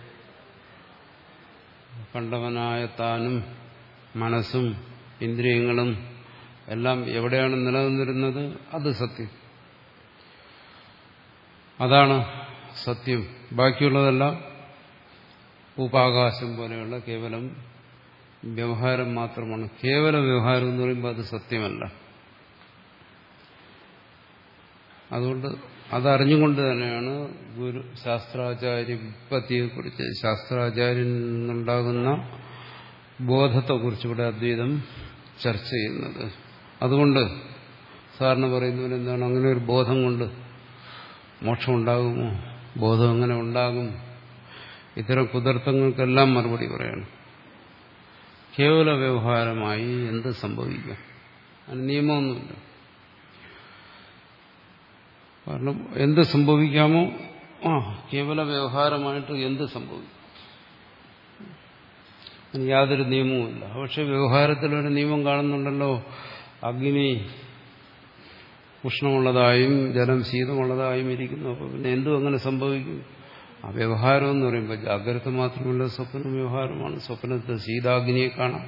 [SPEAKER 1] കണ്ടവനായ താനും മനസ്സും ഇന്ദ്രിയങ്ങളും എല്ലാം എവിടെയാണ് നിലനിന്നിരുന്നത്? അത് സത്യം, അതാണ് സത്യം. ബാക്കിയുള്ളതെല്ലാം ഉപാകാശം പോലെയുള്ള കേവലം വ്യവഹാരം മാത്രമാണ്. കേവല വ്യവഹാരം എന്ന് പറയുമ്പോൾ അത് സത്യമല്ല. അതുകൊണ്ട് അതറിഞ്ഞുകൊണ്ട് തന്നെയാണ് ഗുരു ശാസ്ത്രാചാര്യ വ്യുത്പത്തിയെക്കുറിച്ച്, ശാസ്ത്രാചാര്യൻ നിന്നുണ്ടാകുന്ന ബോധത്തെക്കുറിച്ച് ഇവിടെ അദ്വൈതം ചർച്ച ചെയ്യുന്നത്. അതുകൊണ്ട് സാറിന് പറയുന്നവർ എന്താണ്, അങ്ങനെ ഒരു ബോധം കൊണ്ട് മോക്ഷം ഉണ്ടാകുമോ? ബോധം എങ്ങനെ ഉണ്ടാകും? ഇത്തരം കുതർക്കങ്ങൾക്കെല്ലാം മറുപടി പറയണം. കേവല വ്യവഹാരമായി എന്ത് സംഭവിക്കാം? അതിന് നിയമമൊന്നുമില്ല. കാരണം എന്ത് സംഭവിക്കാമോ ആ കേവല വ്യവഹാരമായിട്ട് എന്ത് സംഭവിക്കും, അതിന് യാതൊരു നിയമവുമില്ല. പക്ഷെ വ്യവഹാരത്തിലൊരു നിയമം കാണുന്നുണ്ടല്ലോ. അഗ്നി ഉഷ്ണമുള്ളതായും ജലം ശീതമുള്ളതായും ഇരിക്കുന്നു. അപ്പോൾ പിന്നെ എന്തും അങ്ങനെ സംഭവിക്കും. ആ വ്യവഹാരം എന്ന് പറയുമ്പോൾ ജാഗ്രത മാത്രമല്ല, സ്വപ്നം വ്യവഹാരമാണ്. സ്വപ്നത്തിൽ ശീതാഗ്നിയെ കാണാം.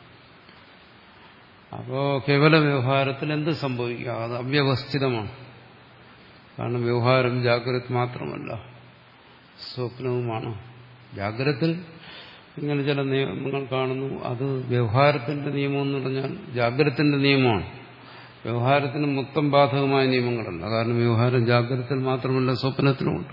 [SPEAKER 1] അപ്പോൾ കേവല വ്യവഹാരത്തിൽ എന്ത് സംഭവിക്കാം? അത് അവ്യവസ്ഥിതമാണ്. കാരണം വ്യവഹാരം ജാഗ്രത മാത്രമല്ല, സ്വപ്നവുമാണ്. ജാഗ്രതത്തിൽ ഇങ്ങനെ ചില നിയമങ്ങൾ കാണുന്നു. അത് വ്യവഹാരത്തിന്റെ നിയമം എന്ന് പറഞ്ഞാൽ ജാഗ്രതത്തിന്റെ നിയമമാണ്. വ്യവഹാരത്തിന് മൊത്തം ബാധകമായ നിയമങ്ങളല്ല. കാരണം വ്യവഹാരം ജാഗ്രതത്തിൽ മാത്രമല്ല, സ്വപ്നത്തിലുമുണ്ട്.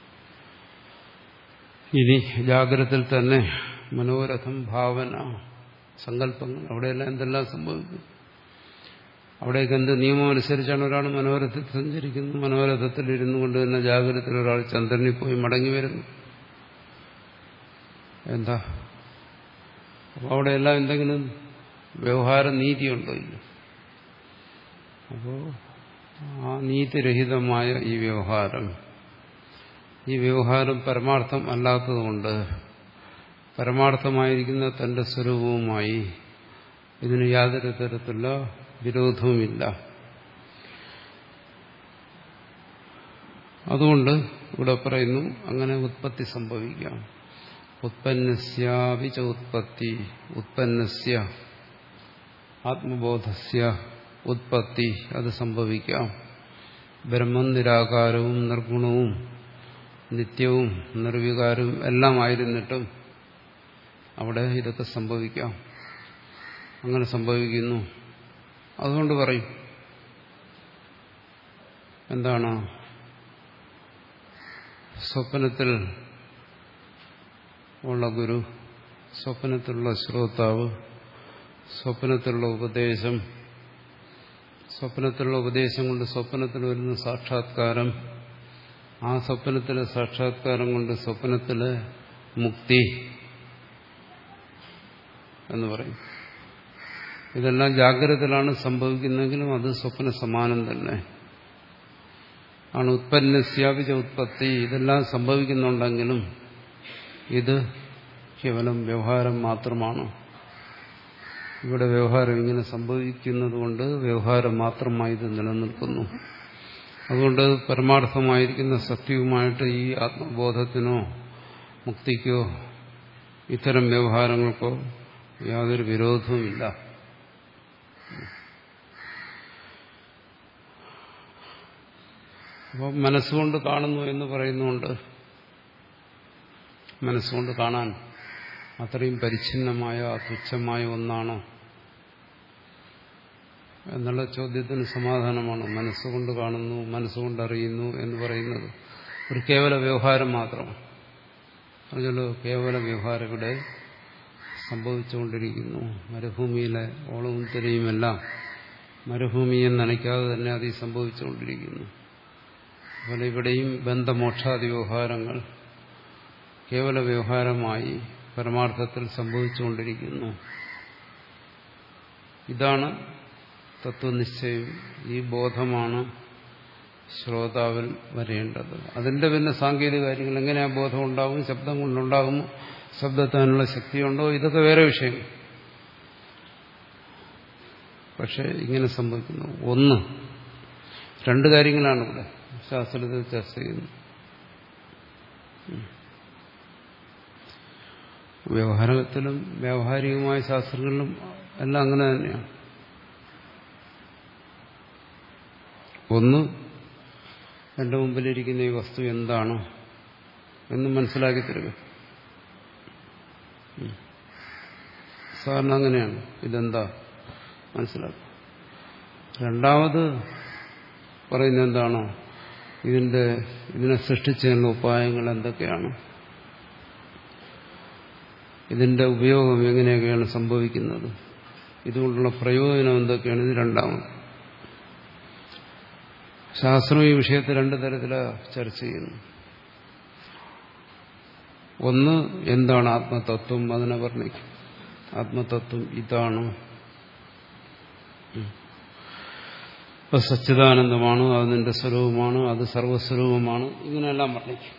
[SPEAKER 1] ഇനി ജാഗ്രതത്തിൽ തന്നെ മനോരഥം, ഭാവന, സങ്കല്പങ്ങൾ, അവിടെയെല്ലാം എന്തെല്ലാം സംഭവിക്കും? അവിടേക്ക് എന്ത് നിയമം അനുസരിച്ചാണ് ഒരാൾ മനോരഥത്തിൽ സഞ്ചരിക്കുന്നത്? മനോരഥത്തിൽ ഇരുന്നു കൊണ്ട് തന്നെ ജാഗ്രതത്തിൽ ഒരാൾ ചന്ദ്രനിൽ പോയി മടങ്ങി വരുന്നു. എന്താ? അപ്പോൾ അവിടെയെല്ലാം എന്തെങ്കിലും വ്യവഹാര നീതിയുണ്ടോ? ഇല്ല. അപ്പോൾ ആ നീതിരഹിതമായ ഈ വ്യവഹാരം ഈ വ്യവഹാരം പരമാർത്ഥം അല്ലാത്തതുകൊണ്ട് പരമാർത്ഥമായിരിക്കുന്ന തന്റെ സ്വരൂപവുമായി ഇതിന് യാതൊരു തരത്തിലുള്ള വിരോധവുമില്ല. അതുകൊണ്ട് ഇവിടെ പറയുന്നു അങ്ങനെ ഉത്പത്തി സംഭവിക്കാം. ഉത്പന്നസ്യാപി ച ഉത്പത്തി, ഉത്പന്നസ്യ ആത്മബോധസ്യ ഉത്പത്തി, അത് സംഭവിക്കാം. ബ്രഹ്മം നിരാകാരവും നിർഗുണവും നിത്യവും നിർവികാരവും എല്ലാം ആയിരുന്നിട്ടും അവിടെ ഇതൊക്കെ സംഭവിക്കാം. അങ്ങനെ സംഭവിക്കുന്നു. അതുകൊണ്ട് പറയും എന്താണ്, സ്വപ്നത്തിൽ ഉള്ള ഗുരു, സ്വപ്നത്തിലുള്ള ശ്രോതാവ്, സ്വപ്നത്തിലുള്ള ഉപദേശം, സ്വപ്നത്തിലുള്ള ഉപദേശം കൊണ്ട് സ്വപ്നത്തിൽ വരുന്ന സാക്ഷാത്കാരം, ആ സ്വപ്നത്തിലെ സാക്ഷാത്കാരം കൊണ്ട് സ്വപ്നത്തിലെ മുക്തി എന്ന് പറയും. ഇതെല്ലാം ജാഗ്രതയിലാണ് സംഭവിക്കുന്നതെങ്കിലും അത് സ്വപ്ന സമാനം തന്നെ ആണ്. ഉത്പന്നസ്യാപിച്ച ഉത്പത്തി, ഇതെല്ലാം സംഭവിക്കുന്നുണ്ടെങ്കിലും ഇത് കേവലം വ്യവഹാരം മാത്രമാണ്. ഇവിടെ വ്യവഹാരം ഇങ്ങനെ സംഭവിക്കുന്നത് കൊണ്ട് വ്യവഹാരം മാത്രമായി ഇത് നിലനിൽക്കുന്നു. അതുകൊണ്ട് പരമാർത്ഥമായിരിക്കുന്ന സത്യവുമായിട്ട് ഈ ആത്മബോധത്തിനോ മുക്തിക്കോ ഇത്തരം വ്യവഹാരങ്ങൾക്കോ യാതൊരു വിരോധവുമില്ല. അപ്പോൾ മനസ്സുകൊണ്ട് കാണുന്നു എന്ന് പറയുന്നുകൊണ്ട് മനസ്സുകൊണ്ട് കാണാൻ അത്രയും പരിച്ഛിന്നമായ തുച്ഛമായ ഒന്നാണോ എന്നുള്ള ചോദ്യത്തിന് സമാധാനമാണ്. മനസ്സുകൊണ്ട് കാണുന്നു, മനസ്സുകൊണ്ട് അറിയുന്നു എന്ന് പറയുന്നത് ഒരു കേവല വ്യവഹാരം മാത്രമാണ്. പറഞ്ഞല്ലോ, കേവല വ്യവഹാരം ഇവിടെ സംഭവിച്ചുകൊണ്ടിരിക്കുന്നു. മരുഭൂമിയിലെ ഓളവും തിരയുമെല്ലാം മരുഭൂമിയെ നനയ്ക്കാതെ തന്നെ അത് സംഭവിച്ചുകൊണ്ടിരിക്കുന്നു. അതുപോലെ ഇവിടെയും ബന്ധമോക്ഷാദി വ്യവഹാരങ്ങൾ കേവല വ്യവഹാരമായി പരമാർത്ഥത്തിൽ സംഭവിച്ചുകൊണ്ടിരിക്കുന്നു. ഇതാണ് തത്വനിശ്ചയം. ഈ ബോധമാണ് ശ്രോതാവിൽ വരേണ്ടത്. അതിന്റെ പിന്നെ സാങ്കേതിക കാര്യങ്ങൾ, എങ്ങനെ ആ ബോധം ഉണ്ടാകും, ശബ്ദം കൊണ്ടുണ്ടാകുമോ, ശബ്ദത്തിനുള്ള ശക്തിയുണ്ടോ, ഇതൊക്കെ വേറെ വിഷയം. പക്ഷെ ഇങ്ങനെ സംഭവിക്കുന്നു. ഒന്ന് രണ്ട് കാര്യങ്ങളാണ് ഇവിടെ ശാസ്ത്രത്തിൽ ചർച്ച ചെയ്യുന്നത്. വ്യവഹാരത്തിലും വ്യാവഹാരികമായ ശാസ്ത്രങ്ങളിലും എല്ലാം അങ്ങനെ തന്നെയാണ്. ഒന്ന്, എന്റെ മുമ്പിലിരിക്കുന്ന ഈ വസ്തു എന്താണ് എന്ന് മനസ്സിലാക്കി തരിക. സാധാരണ അങ്ങനെയാണ്. ഇതെന്താ മനസ്സിലാക്കുക. രണ്ടാമത് പറയുന്നത് എന്താണോ, ഇതിന്റെ ഇതിനെ സൃഷ്ടിച്ചതിനുള്ള ഉപായങ്ങൾ എന്തൊക്കെയാണ്, ഇതിന്റെ ഉപയോഗം എങ്ങനെയൊക്കെയാണ് സംഭവിക്കുന്നത്, ഇതുകൊണ്ടുള്ള പ്രയോജനം എന്തൊക്കെയാണ്. ഇത് രണ്ടാമത്. ശാസ്ത്രം ഈ വിഷയത്തിൽ രണ്ട് തരത്തിലാണ് ചർച്ച ചെയ്യുന്നത്. ഒന്ന്, എന്താണ് ആത്മതത്വം, അതിനെ വർണ്ണിക്കും. ആത്മതത്വം ഇതാണ്, ഇപ്പൊ സച്ചിദാനന്ദമാണ്, അത് നിന്റെ സ്വരൂപമാണ്, അത് സർവസ്വരൂപമാണ്, ഇങ്ങനെയെല്ലാം വർണ്ണിക്കും.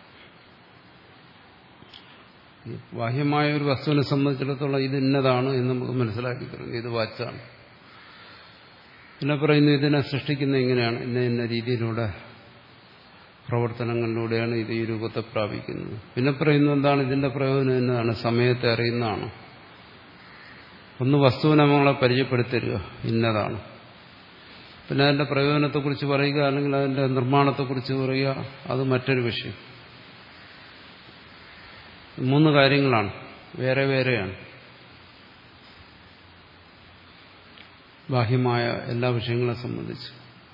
[SPEAKER 1] ബാഹ്യമായ ഒരു വസ്തുവിനെ സംബന്ധിച്ചിടത്തോളം ഇത് ഇന്നതാണ് എന്ന് നമുക്ക് മനസ്സിലാക്കി തരുന്നു. ഇത് വാച്ചാണ്. പിന്നെ പറയുന്നു ഇതിനെ സൃഷ്ടിക്കുന്ന ഇങ്ങനെയാണ്, ഇന്ന ഇന്ന രീതിയിലൂടെ പ്രവർത്തനങ്ങളിലൂടെയാണ് ഇത് ഈ രൂപത്തെ പ്രാപിക്കുന്നത്. പിന്നെ പറയുന്നു എന്താണ് ഇതിന്റെ പ്രയോജനം, എന്നതാണ് സമയത്തെ അറിയുന്നതാണ്. ഒന്ന് വസ്തുവിനെ നമ്മളെ പരിചയപ്പെടുത്തരുക, ഇന്നതാണ്. പിന്നെ അതിന്റെ പ്രയോജനത്തെക്കുറിച്ച് പറയുക, അല്ലെങ്കിൽ അതിന്റെ നിർമ്മാണത്തെക്കുറിച്ച് പറയുക, അത് മറ്റൊരു വിഷയം. മൂന്ന് കാര്യങ്ങളാണ്, വേറെ വേറെയാണ്. ബാഹ്യമായ എല്ലാ വിഷയങ്ങളെ സംബന്ധിച്ച്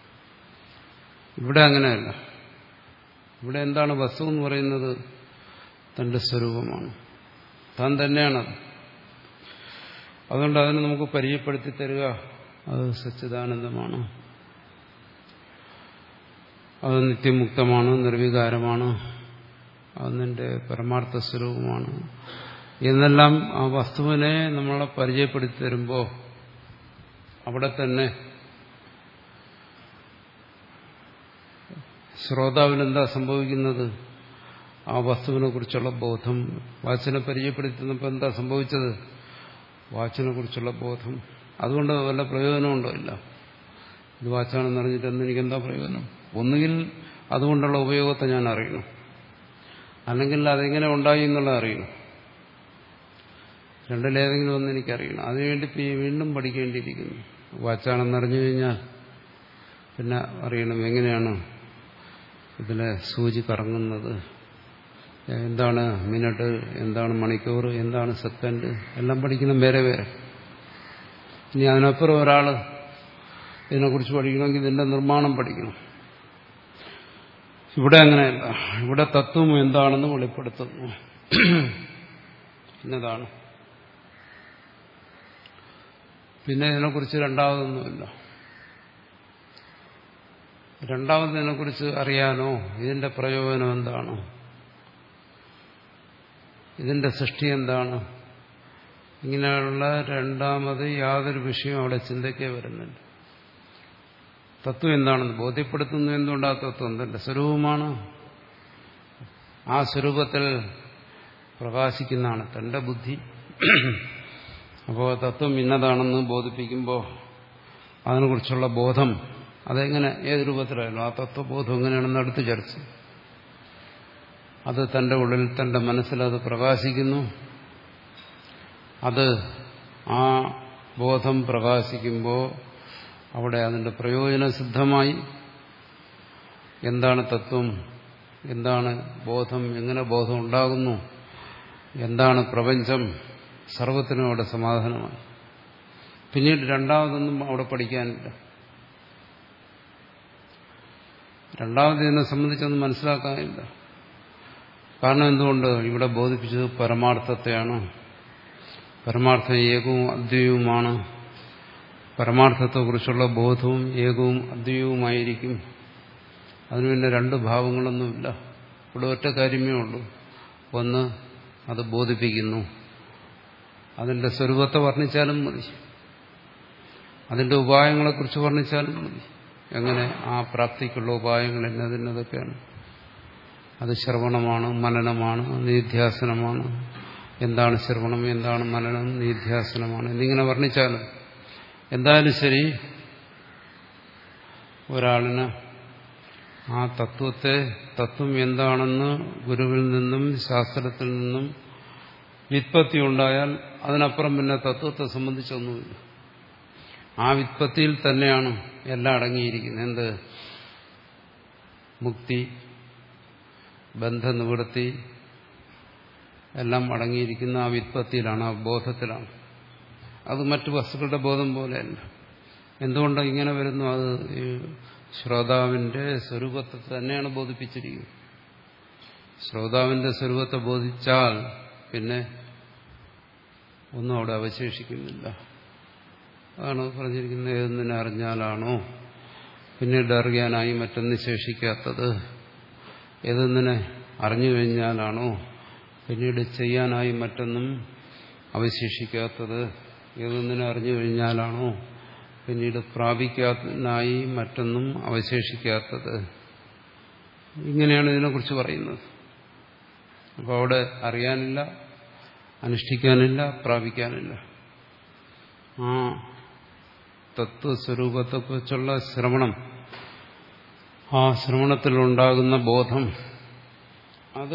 [SPEAKER 1] ഇവിടെ അങ്ങനെയല്ല. ഇവിടെ എന്താണ് വസ്തു എന്ന് പറയുന്നത്, തന്റെ സ്വരൂപമാണ്, താൻ തന്നെയാണത്. അതുകൊണ്ട് അതിനെ നമുക്ക് പരിചയപ്പെടുത്തി തരിക, അത് സച്ചിദാനന്ദമാണ്, അത് നിത്യമുക്തമാണ്, നിർവികാരമാണ്, അത് നിന്റെ പരമാർത്ഥ സ്വരൂപമാണ് എന്നെല്ലാം ആ വസ്തുവിനെ നമ്മളെ പരിചയപ്പെടുത്തി തരുമ്പോൾ അവിടെ തന്നെ ശ്രോതാവിനെന്താ സംഭവിക്കുന്നത്, ആ വസ്തുവിനെ കുറിച്ചുള്ള ബോധം. വാച്ചിനെ പരിചയപ്പെടുത്തുന്നപ്പോൾ എന്താ സംഭവിച്ചത്, വാച്ചിനെ കുറിച്ചുള്ള ബോധം. അതുകൊണ്ട് വല്ല പ്രയോജനമുണ്ടോ? ഇല്ല. ഇത് വാച്ചാണെന്ന് അറിഞ്ഞിട്ട് എന്ന് എനിക്കെന്താ പ്രയോജനം? ഒന്നുകിൽ അതുകൊണ്ടുള്ള ഉപയോഗത്തെ ഞാൻ അറിയണം, അല്ലെങ്കിൽ അതെങ്ങനെ ഉണ്ടായി എന്നുള്ളത് അറിയണം. രണ്ടിലേതെങ്കിലും ഒന്ന് എനിക്കറിയണം. അതിനുവേണ്ടി വീണ്ടും പഠിക്കേണ്ടിയിരിക്കുന്നു. വാച്ചാണെന്നറിഞ്ഞു കഴിഞ്ഞാൽ പിന്നെ അറിയണം എങ്ങനെയാണ് ഇതിലെ സൂചി കറങ്ങുന്നത്, എന്താണ് മിനിറ്റ്, എന്താണ് മണിക്കൂർ, എന്താണ് സെക്കൻഡ്, എല്ലാം പഠിക്കണം വേറെ വേറെ. ഇനി അതിനപ്പുറം ഒരാൾ ഇതിനെക്കുറിച്ച് പഠിക്കണമെങ്കിൽ ഇതിന്റെ നിർമ്മാണം പഠിക്കണം. ഇവിടെ അങ്ങനെയല്ല. ഇവിടെ തത്വം എന്താണെന്ന് വെളിപ്പെടുത്തുന്നു, ഇന്നതാണ്. പിന്നെ ഇതിനെക്കുറിച്ച് രണ്ടാമതൊന്നുമില്ല. രണ്ടാമതിനെക്കുറിച്ച് അറിയാനോ ഇതിന്റെ പ്രയോജനം എന്താണ്, ഇതിന്റെ സൃഷ്ടി എന്താണ്, ഇങ്ങനെയുള്ള രണ്ടാമത് യാതൊരു വിഷയവും അവിടെ ചിന്തയ്ക്കേ വരുന്നുണ്ട്. തത്വം എന്താണെന്ന് ബോധ്യപ്പെടുത്തുന്നു. എന്തുകൊണ്ട് ആ തത്വം തന്റെ സ്വരൂപമാണ്, ആ സ്വരൂപത്തിൽ പ്രകാശിക്കുന്നതാണ് തന്റെ ബുദ്ധി. അപ്പോൾ തത്വം ഇന്നതാണെന്ന് ബോധിപ്പിക്കുമ്പോൾ അതിനെക്കുറിച്ചുള്ള ബോധം അതെങ്ങനെ ഏത് രൂപത്തിലായാലും ആ തത്വബോധം എങ്ങനെയാണെന്ന് അടുത്ത് ചർച്ച. അത് തന്റെ ഉള്ളിൽ തന്റെ മനസ്സിലത് പ്രകാശിക്കുന്നു. അത് ആ ബോധം പ്രകാശിക്കുമ്പോൾ അവിടെ അതിന്റെ പ്രയോജനസിദ്ധമായി. എന്താണ് തത്വം, എന്താണ് ബോധം, എങ്ങനെ ബോധം ഉണ്ടാകുന്നു, എന്താണ് പ്രപഞ്ചം, സർവത്തിനും അവിടെ സമാധാനമായി. പിന്നീട് രണ്ടാമതൊന്നും അവിടെ പഠിക്കാനില്ല. രണ്ടാമത് ഇതിനെ സംബന്ധിച്ചൊന്നും മനസ്സിലാക്കാനില്ല. കാരണം എന്തുകൊണ്ട്? ഇവിടെ ബോധിപ്പിച്ചത് പരമാർത്ഥത്തെയാണ്. പരമാർത്ഥം ഏകവും അദ്വൈതവുമാണ്. പരമാർത്ഥത്തെക്കുറിച്ചുള്ള ബോധവും ഏകവും അദ്വൈതവുമായിരിക്കും. അതിന് പിന്നെ രണ്ട് ഭാവങ്ങളൊന്നുമില്ല. ഇവിടെ ഒറ്റ കാര്യമേ ഉള്ളൂ. ഒന്ന്, അത് ബോധിപ്പിക്കുന്നു. അതിന്റെ സ്വരൂപത്തെ വർണ്ണിച്ചാലും മതി, അതിന്റെ ഉപായങ്ങളെക്കുറിച്ച് വർണ്ണിച്ചാലും മതി. എങ്ങനെ ആ പ്രാപ്തിക്കുള്ള ഉപായങ്ങൾ എന്നതിനതൊക്കെയാണ്. അത് ശ്രവണമാണ്, മനനമാണ്, നിധ്യാസനമാണ്. എന്താണ് ശ്രവണം, എന്താണ് മനനം, നിധ്യാസനമാണ് എന്നിങ്ങനെ വർണ്ണിച്ചാലും എന്തായാലും ശരി, ഒരാളിന് ആ തത്വത്തെ തത്വം എന്താണെന്ന് ഗുരുവിൽ നിന്നും ശാസ്ത്രത്തിൽ നിന്നും വ്യുത്പത്തി ഉണ്ടായാൽ അതിനപ്പുറം പിന്നെ തത്വത്തെ സംബന്ധിച്ചൊന്നുമില്ല. ആ വ്യുത്പത്തിയിൽ തന്നെയാണ് എല്ലാം അടങ്ങിയിരിക്കുന്നത്. എന്ത്? മുക്തി, ബന്ധനിവൃത്തി എല്ലാം അടങ്ങിയിരിക്കുന്ന ആ വ്യുത്പത്തിയിലാണ്, ആ ബോധത്തിലാണ്. അത് മറ്റു വസ്തുക്കളുടെ ബോധം പോലെയല്ല. എന്തുകൊണ്ടാണ് ഇങ്ങനെ വരുന്നു? അത് ഈ ശ്രോതാവിന്റെ സ്വരൂപത്തെ തന്നെയാണ് ബോധിപ്പിച്ചിരിക്കുന്നത്. ശ്രോതാവിന്റെ സ്വരൂപത്തെ ബോധിച്ചാൽ പിന്നെ ഒന്നും അവിടെ അവശേഷിക്കുന്നില്ല. അതാണ് പറഞ്ഞിരിക്കുന്നത്. ഏതൊന്നിനെ അറിഞ്ഞാലാണോ പിന്നീട് അറിയാനായി മറ്റൊന്ന് ശേഷിക്കാത്തത്, ഏതൊന്നിനെ അറിഞ്ഞു കഴിഞ്ഞാലാണോ പിന്നീട് ചെയ്യാനായി മറ്റൊന്നും അവശേഷിക്കാത്തത്, ഏതൊന്നിനെ അറിഞ്ഞു കഴിഞ്ഞാലാണോ പിന്നീട് പ്രാപിക്കാനായി മറ്റൊന്നും അവശേഷിക്കാത്തത്. ഇങ്ങനെയാണ് ഇതിനെക്കുറിച്ച് പറയുന്നത്. അപ്പോൾ അവിടെ അറിയാനില്ല, അനുഷ്ഠിക്കാനില്ല, പ്രാപിക്കാനില്ല. ആ തത്വസ്വരൂപത്തെക്കുറിച്ചുള്ള ശ്രവണം, ആ ശ്രവണത്തിലുണ്ടാകുന്ന ബോധം, അത്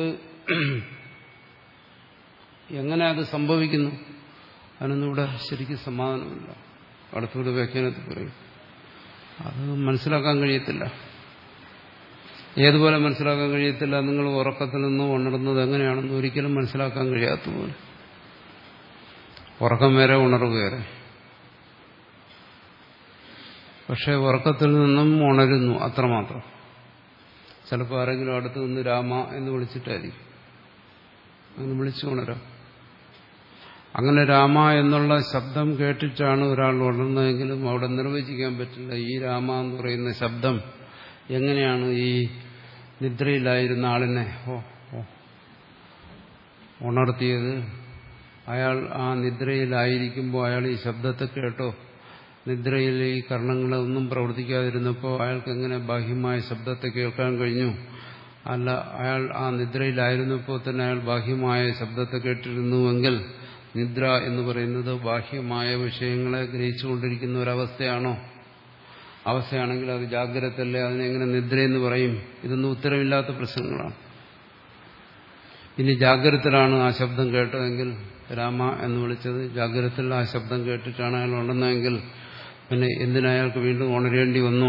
[SPEAKER 1] എങ്ങനെ അത് സംഭവിക്കുന്നു അതിനൊന്നും ഇവിടെ ശരിക്കും സമാധാനമില്ല. അടുത്തൂടെ വ്യാഖ്യാനത്തിൽ പറയും അത് മനസ്സിലാക്കാൻ കഴിയത്തില്ല. ഏതുപോലെ മനസ്സിലാക്കാൻ കഴിയത്തില്ല? നിങ്ങൾ ഉറക്കത്തിൽ നിന്ന് ഉണർന്നത് എങ്ങനെയാണെന്ന് ഒരിക്കലും മനസ്സിലാക്കാൻ കഴിയാത്തതുപോലെ. ഉറക്കം വേറെ, ഉണർവ് വേറെ. പക്ഷെ ഉറക്കത്തിൽ നിന്നും ഉണരുന്നു, അത്രമാത്രം. ചിലപ്പോൾ ആരെങ്കിലും അടുത്ത് നിന്ന് രാമ എന്ന് വിളിച്ചിട്ടായിരിക്കും അങ്ങനെ വിളിച്ചു ഉണരാം. അങ്ങനെ രാമ എന്നുള്ള ശബ്ദം കേട്ടിട്ടാണ് ഒരാൾ ഉണർന്നതെങ്കിലും അവിടെ നിർവചിക്കാൻ പറ്റില്ല ഈ രാമ എന്ന് പറയുന്ന ശബ്ദം എങ്ങനെയാണ് ഈ നിദ്രയിലായിരുന്ന ആളിനെ ഓ ഓ ഉണർത്തിയത്. അയാൾ ആ നിദ്രയിലായിരിക്കുമ്പോൾ അയാൾ ഈ ശബ്ദത്തെ കേട്ടോ? നിദ്രയിൽ ഈ കർണങ്ങളൊന്നും പ്രവർത്തിക്കാതിരുന്നപ്പോൾ അയാൾക്ക് എങ്ങനെ ബാഹ്യമായ ശബ്ദത്തെ കേൾക്കാൻ കഴിഞ്ഞു? അല്ല, അയാൾ ആ നിദ്രയിലായിരുന്നപ്പോൾ തന്നെ അയാൾ ബാഹ്യമായ ശബ്ദത്തെ കേട്ടിരുന്നുവെങ്കിൽ നിദ്ര എന്ന് പറയുന്നത് ബാഹ്യമായ വിഷയങ്ങളെ ഗ്രഹിച്ചുകൊണ്ടിരിക്കുന്ന ഒരവസ്ഥയാണോ? അവസ്ഥയാണെങ്കിൽ അത് ജാഗ്രതയല്ലേ, അതിനെങ്ങനെ നിദ്രയെന്ന് പറയും? ഇതൊന്നും ഉത്തരവില്ലാത്ത പ്രശ്നങ്ങളാണ്. ഇനി ജാഗ്രതത്തിലാണ് ആ ശബ്ദം കേട്ടതെങ്കിൽ, രാമ എന്ന് വിളിച്ചത് ജാഗ്രതത്തിൽ ആ ശബ്ദം കേട്ടിട്ടാണ് അയാൾ ഉണർന്നതെങ്കിൽ പിന്നെ എന്തിനയാൾക്ക് വീണ്ടും ഉണരേണ്ടി വന്നു?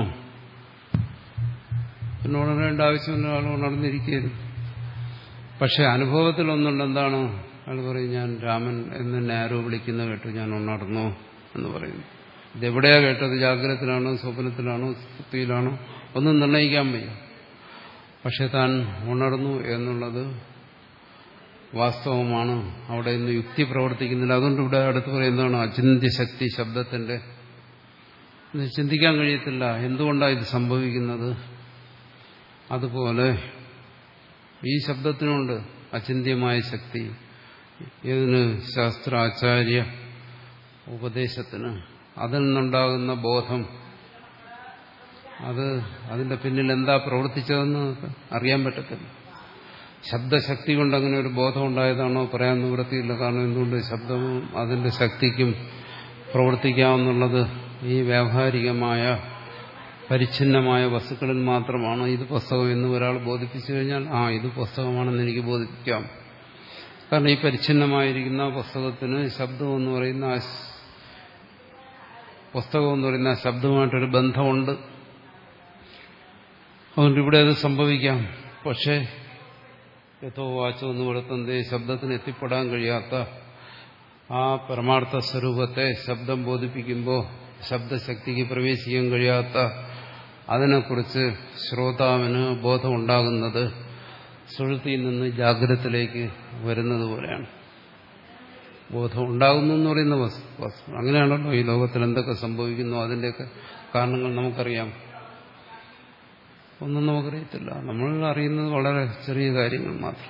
[SPEAKER 1] പിന്നെ ഉണരേണ്ട ആവശ്യമില്ല, ആൾ ഉണർന്നിരിക്കുകയായിരുന്നു. പക്ഷെ അനുഭവത്തിൽ ഒന്നുണ്ട്. എന്താണ്? അയാൾ പറയും ഞാൻ രാമൻ എന്നെ ആരോ വിളിക്കുന്ന കേട്ടു, ഞാൻ ഉണർന്നു എന്ന് പറയുന്നു. ഇതെവിടെയാ കേട്ടത്? ജാഗ്രതത്തിലാണോ സ്വപ്നത്തിലാണോ സുപ്തിയിലാണോ ഒന്നും നിർണ്ണയിക്കാൻ വയ്യ. പക്ഷെ താൻ ഉണർന്നു എന്നുള്ളത് വാസ്തവമാണ്. അവിടെ ഇന്ന് യുക്തി പ്രവർത്തിക്കുന്നില്ല. അതുകൊണ്ട് ഇവിടെ അടുത്ത് പറയുന്നതാണ് അചിന്ത്യശക്തി ശബ്ദത്തിന്റെ. ഇത് ചിന്തിക്കാൻ കഴിയത്തില്ല എന്തുകൊണ്ടാണ് ഇത് സംഭവിക്കുന്നത്. അതുപോലെ ഈ ശബ്ദത്തിനുണ്ട് അചിന്ത്യമായ ശക്തി. ഇതിന് ശാസ്ത്രാചാര്യ ഉപദേശത്തിന് അതിൽ നിന്നുണ്ടാകുന്ന ബോധം, അത് അതിന്റെ പിന്നിൽ എന്താ പ്രവർത്തിച്ചതെന്ന് അറിയാൻ പറ്റത്തില്ല. ശബ്ദശക്തി കൊണ്ട് അങ്ങനെ ഒരു ബോധം ഉണ്ടായതാണോ പറയാൻ നിവൃത്തിയില്ല. കാരണം എന്തുകൊണ്ട് ശബ്ദവും അതിന്റെ ശക്തിക്കും പ്രവർത്തിക്കാമെന്നുള്ളത് ഈ വ്യാവഹാരികമായ പരിച്ഛിന്നമായ വസ്തുക്കളിൽ മാത്രമാണ്. ഇത് പുസ്തകം എന്ന് ഒരാൾ ബോധിപ്പിച്ചു കഴിഞ്ഞാൽ ആ ഇത് പുസ്തകമാണെന്ന് എനിക്ക് ബോധിപ്പിക്കാം. കാരണം ഈ പരിച്ഛിന്നമായിരിക്കുന്ന പുസ്തകത്തിന് ശബ്ദം എന്ന് പറയുന്ന പുസ്തകം എന്ന് പറയുന്ന ശബ്ദമായിട്ടൊരു ബന്ധമുണ്ട്. അതുകൊണ്ട് ഇവിടെ അത് സംഭവിക്കാം. പക്ഷേ യഥോ വാച്ചോ എന്ന് വളർത്തുന്നത് ശബ്ദത്തിന് എത്തിപ്പെടാൻ കഴിയാത്ത ആ പരമാർത്ഥ സ്വരൂപത്തെ ശബ്ദം ബോധിപ്പിക്കുമ്പോൾ ശബ്ദശക്തിക്ക് പ്രവേശിക്കാൻ കഴിയാത്ത അതിനെക്കുറിച്ച് ശ്രോതാവിന് ബോധമുണ്ടാകുന്നത് സുഷുപ്തിയിൽ നിന്ന് ജാഗ്രതത്തിലേക്ക് വരുന്നത് പോലെയാണ്. ബോധം ഉണ്ടാകുന്നു എന്ന് പറയുന്ന വസ്തു അങ്ങനെയാണല്ലോ. ഈ ലോകത്തിൽ എന്തൊക്കെ സംഭവിക്കുന്നു അതിൻ്റെയൊക്കെ കാരണങ്ങൾ നമുക്കറിയാം. ഒന്നും നമുക്കറിയത്തില്ല. നമ്മൾ അറിയുന്നത് വളരെ ചെറിയ കാര്യങ്ങൾ മാത്രം.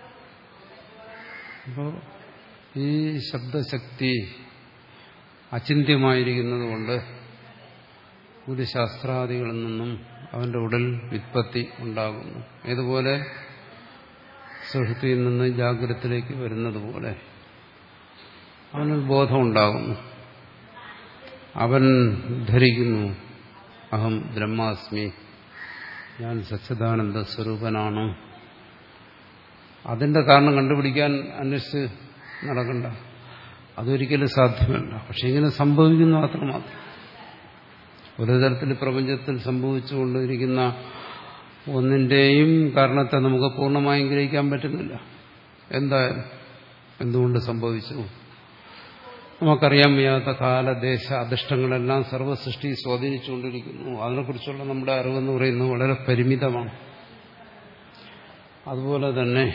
[SPEAKER 1] അപ്പോൾ ഈ ശബ്ദശക്തി അചിന്ത്യമായിരിക്കുന്നത് കൊണ്ട് ഒരു ശാസ്ത്രാദികളിൽ നിന്നും അവന്റെ ഉടൽ വ്യുത്പത്തി ഉണ്ടാകുന്നു. ഏതുപോലെ സുഷുപ്തിയിൽ നിന്ന് ജാഗ്രതത്തിലേക്ക് വരുന്നത് പോലെ അവനൊരു ബോധം ഉണ്ടാകുന്നു. അവൻ ധരിക്കുന്നു അഹം ബ്രഹ്മാസ്മി, ഞാൻ സച്ചിദാനന്ദ സ്വരൂപനാണ്. അതിന്റെ കാരണം കണ്ടുപിടിക്കാൻ അന്വേഷിച്ച് നടക്കണ്ട, അതൊരിക്കലും സാധ്യമല്ല. പക്ഷെ ഇങ്ങനെ സംഭവിക്കുന്നു അത്രമാത്രം. ഒരു തരത്തിൽ പ്രപഞ്ചത്തിൽ സംഭവിച്ചുകൊണ്ടിരിക്കുന്ന ഒന്നിന്റെയും കാരണത്തെ നമുക്ക് പൂർണ്ണമായും ഗ്രഹിക്കാൻ പറ്റുന്നില്ല. എന്തായാലും എന്തുകൊണ്ട് സംഭവിച്ചു നമുക്കറിയാൻ വയ്യാത്ത കാലദേശ അധിഷ്ഠങ്ങളെല്ലാം സർവ്വസൃഷ്ടി സ്വാധീനിച്ചുകൊണ്ടിരിക്കുന്നു. അതിനെക്കുറിച്ചുള്ള നമ്മുടെ അറിവെന്ന് പറയുന്നത് വളരെ പരിമിതമാണ്. അതുപോലെ തന്നെ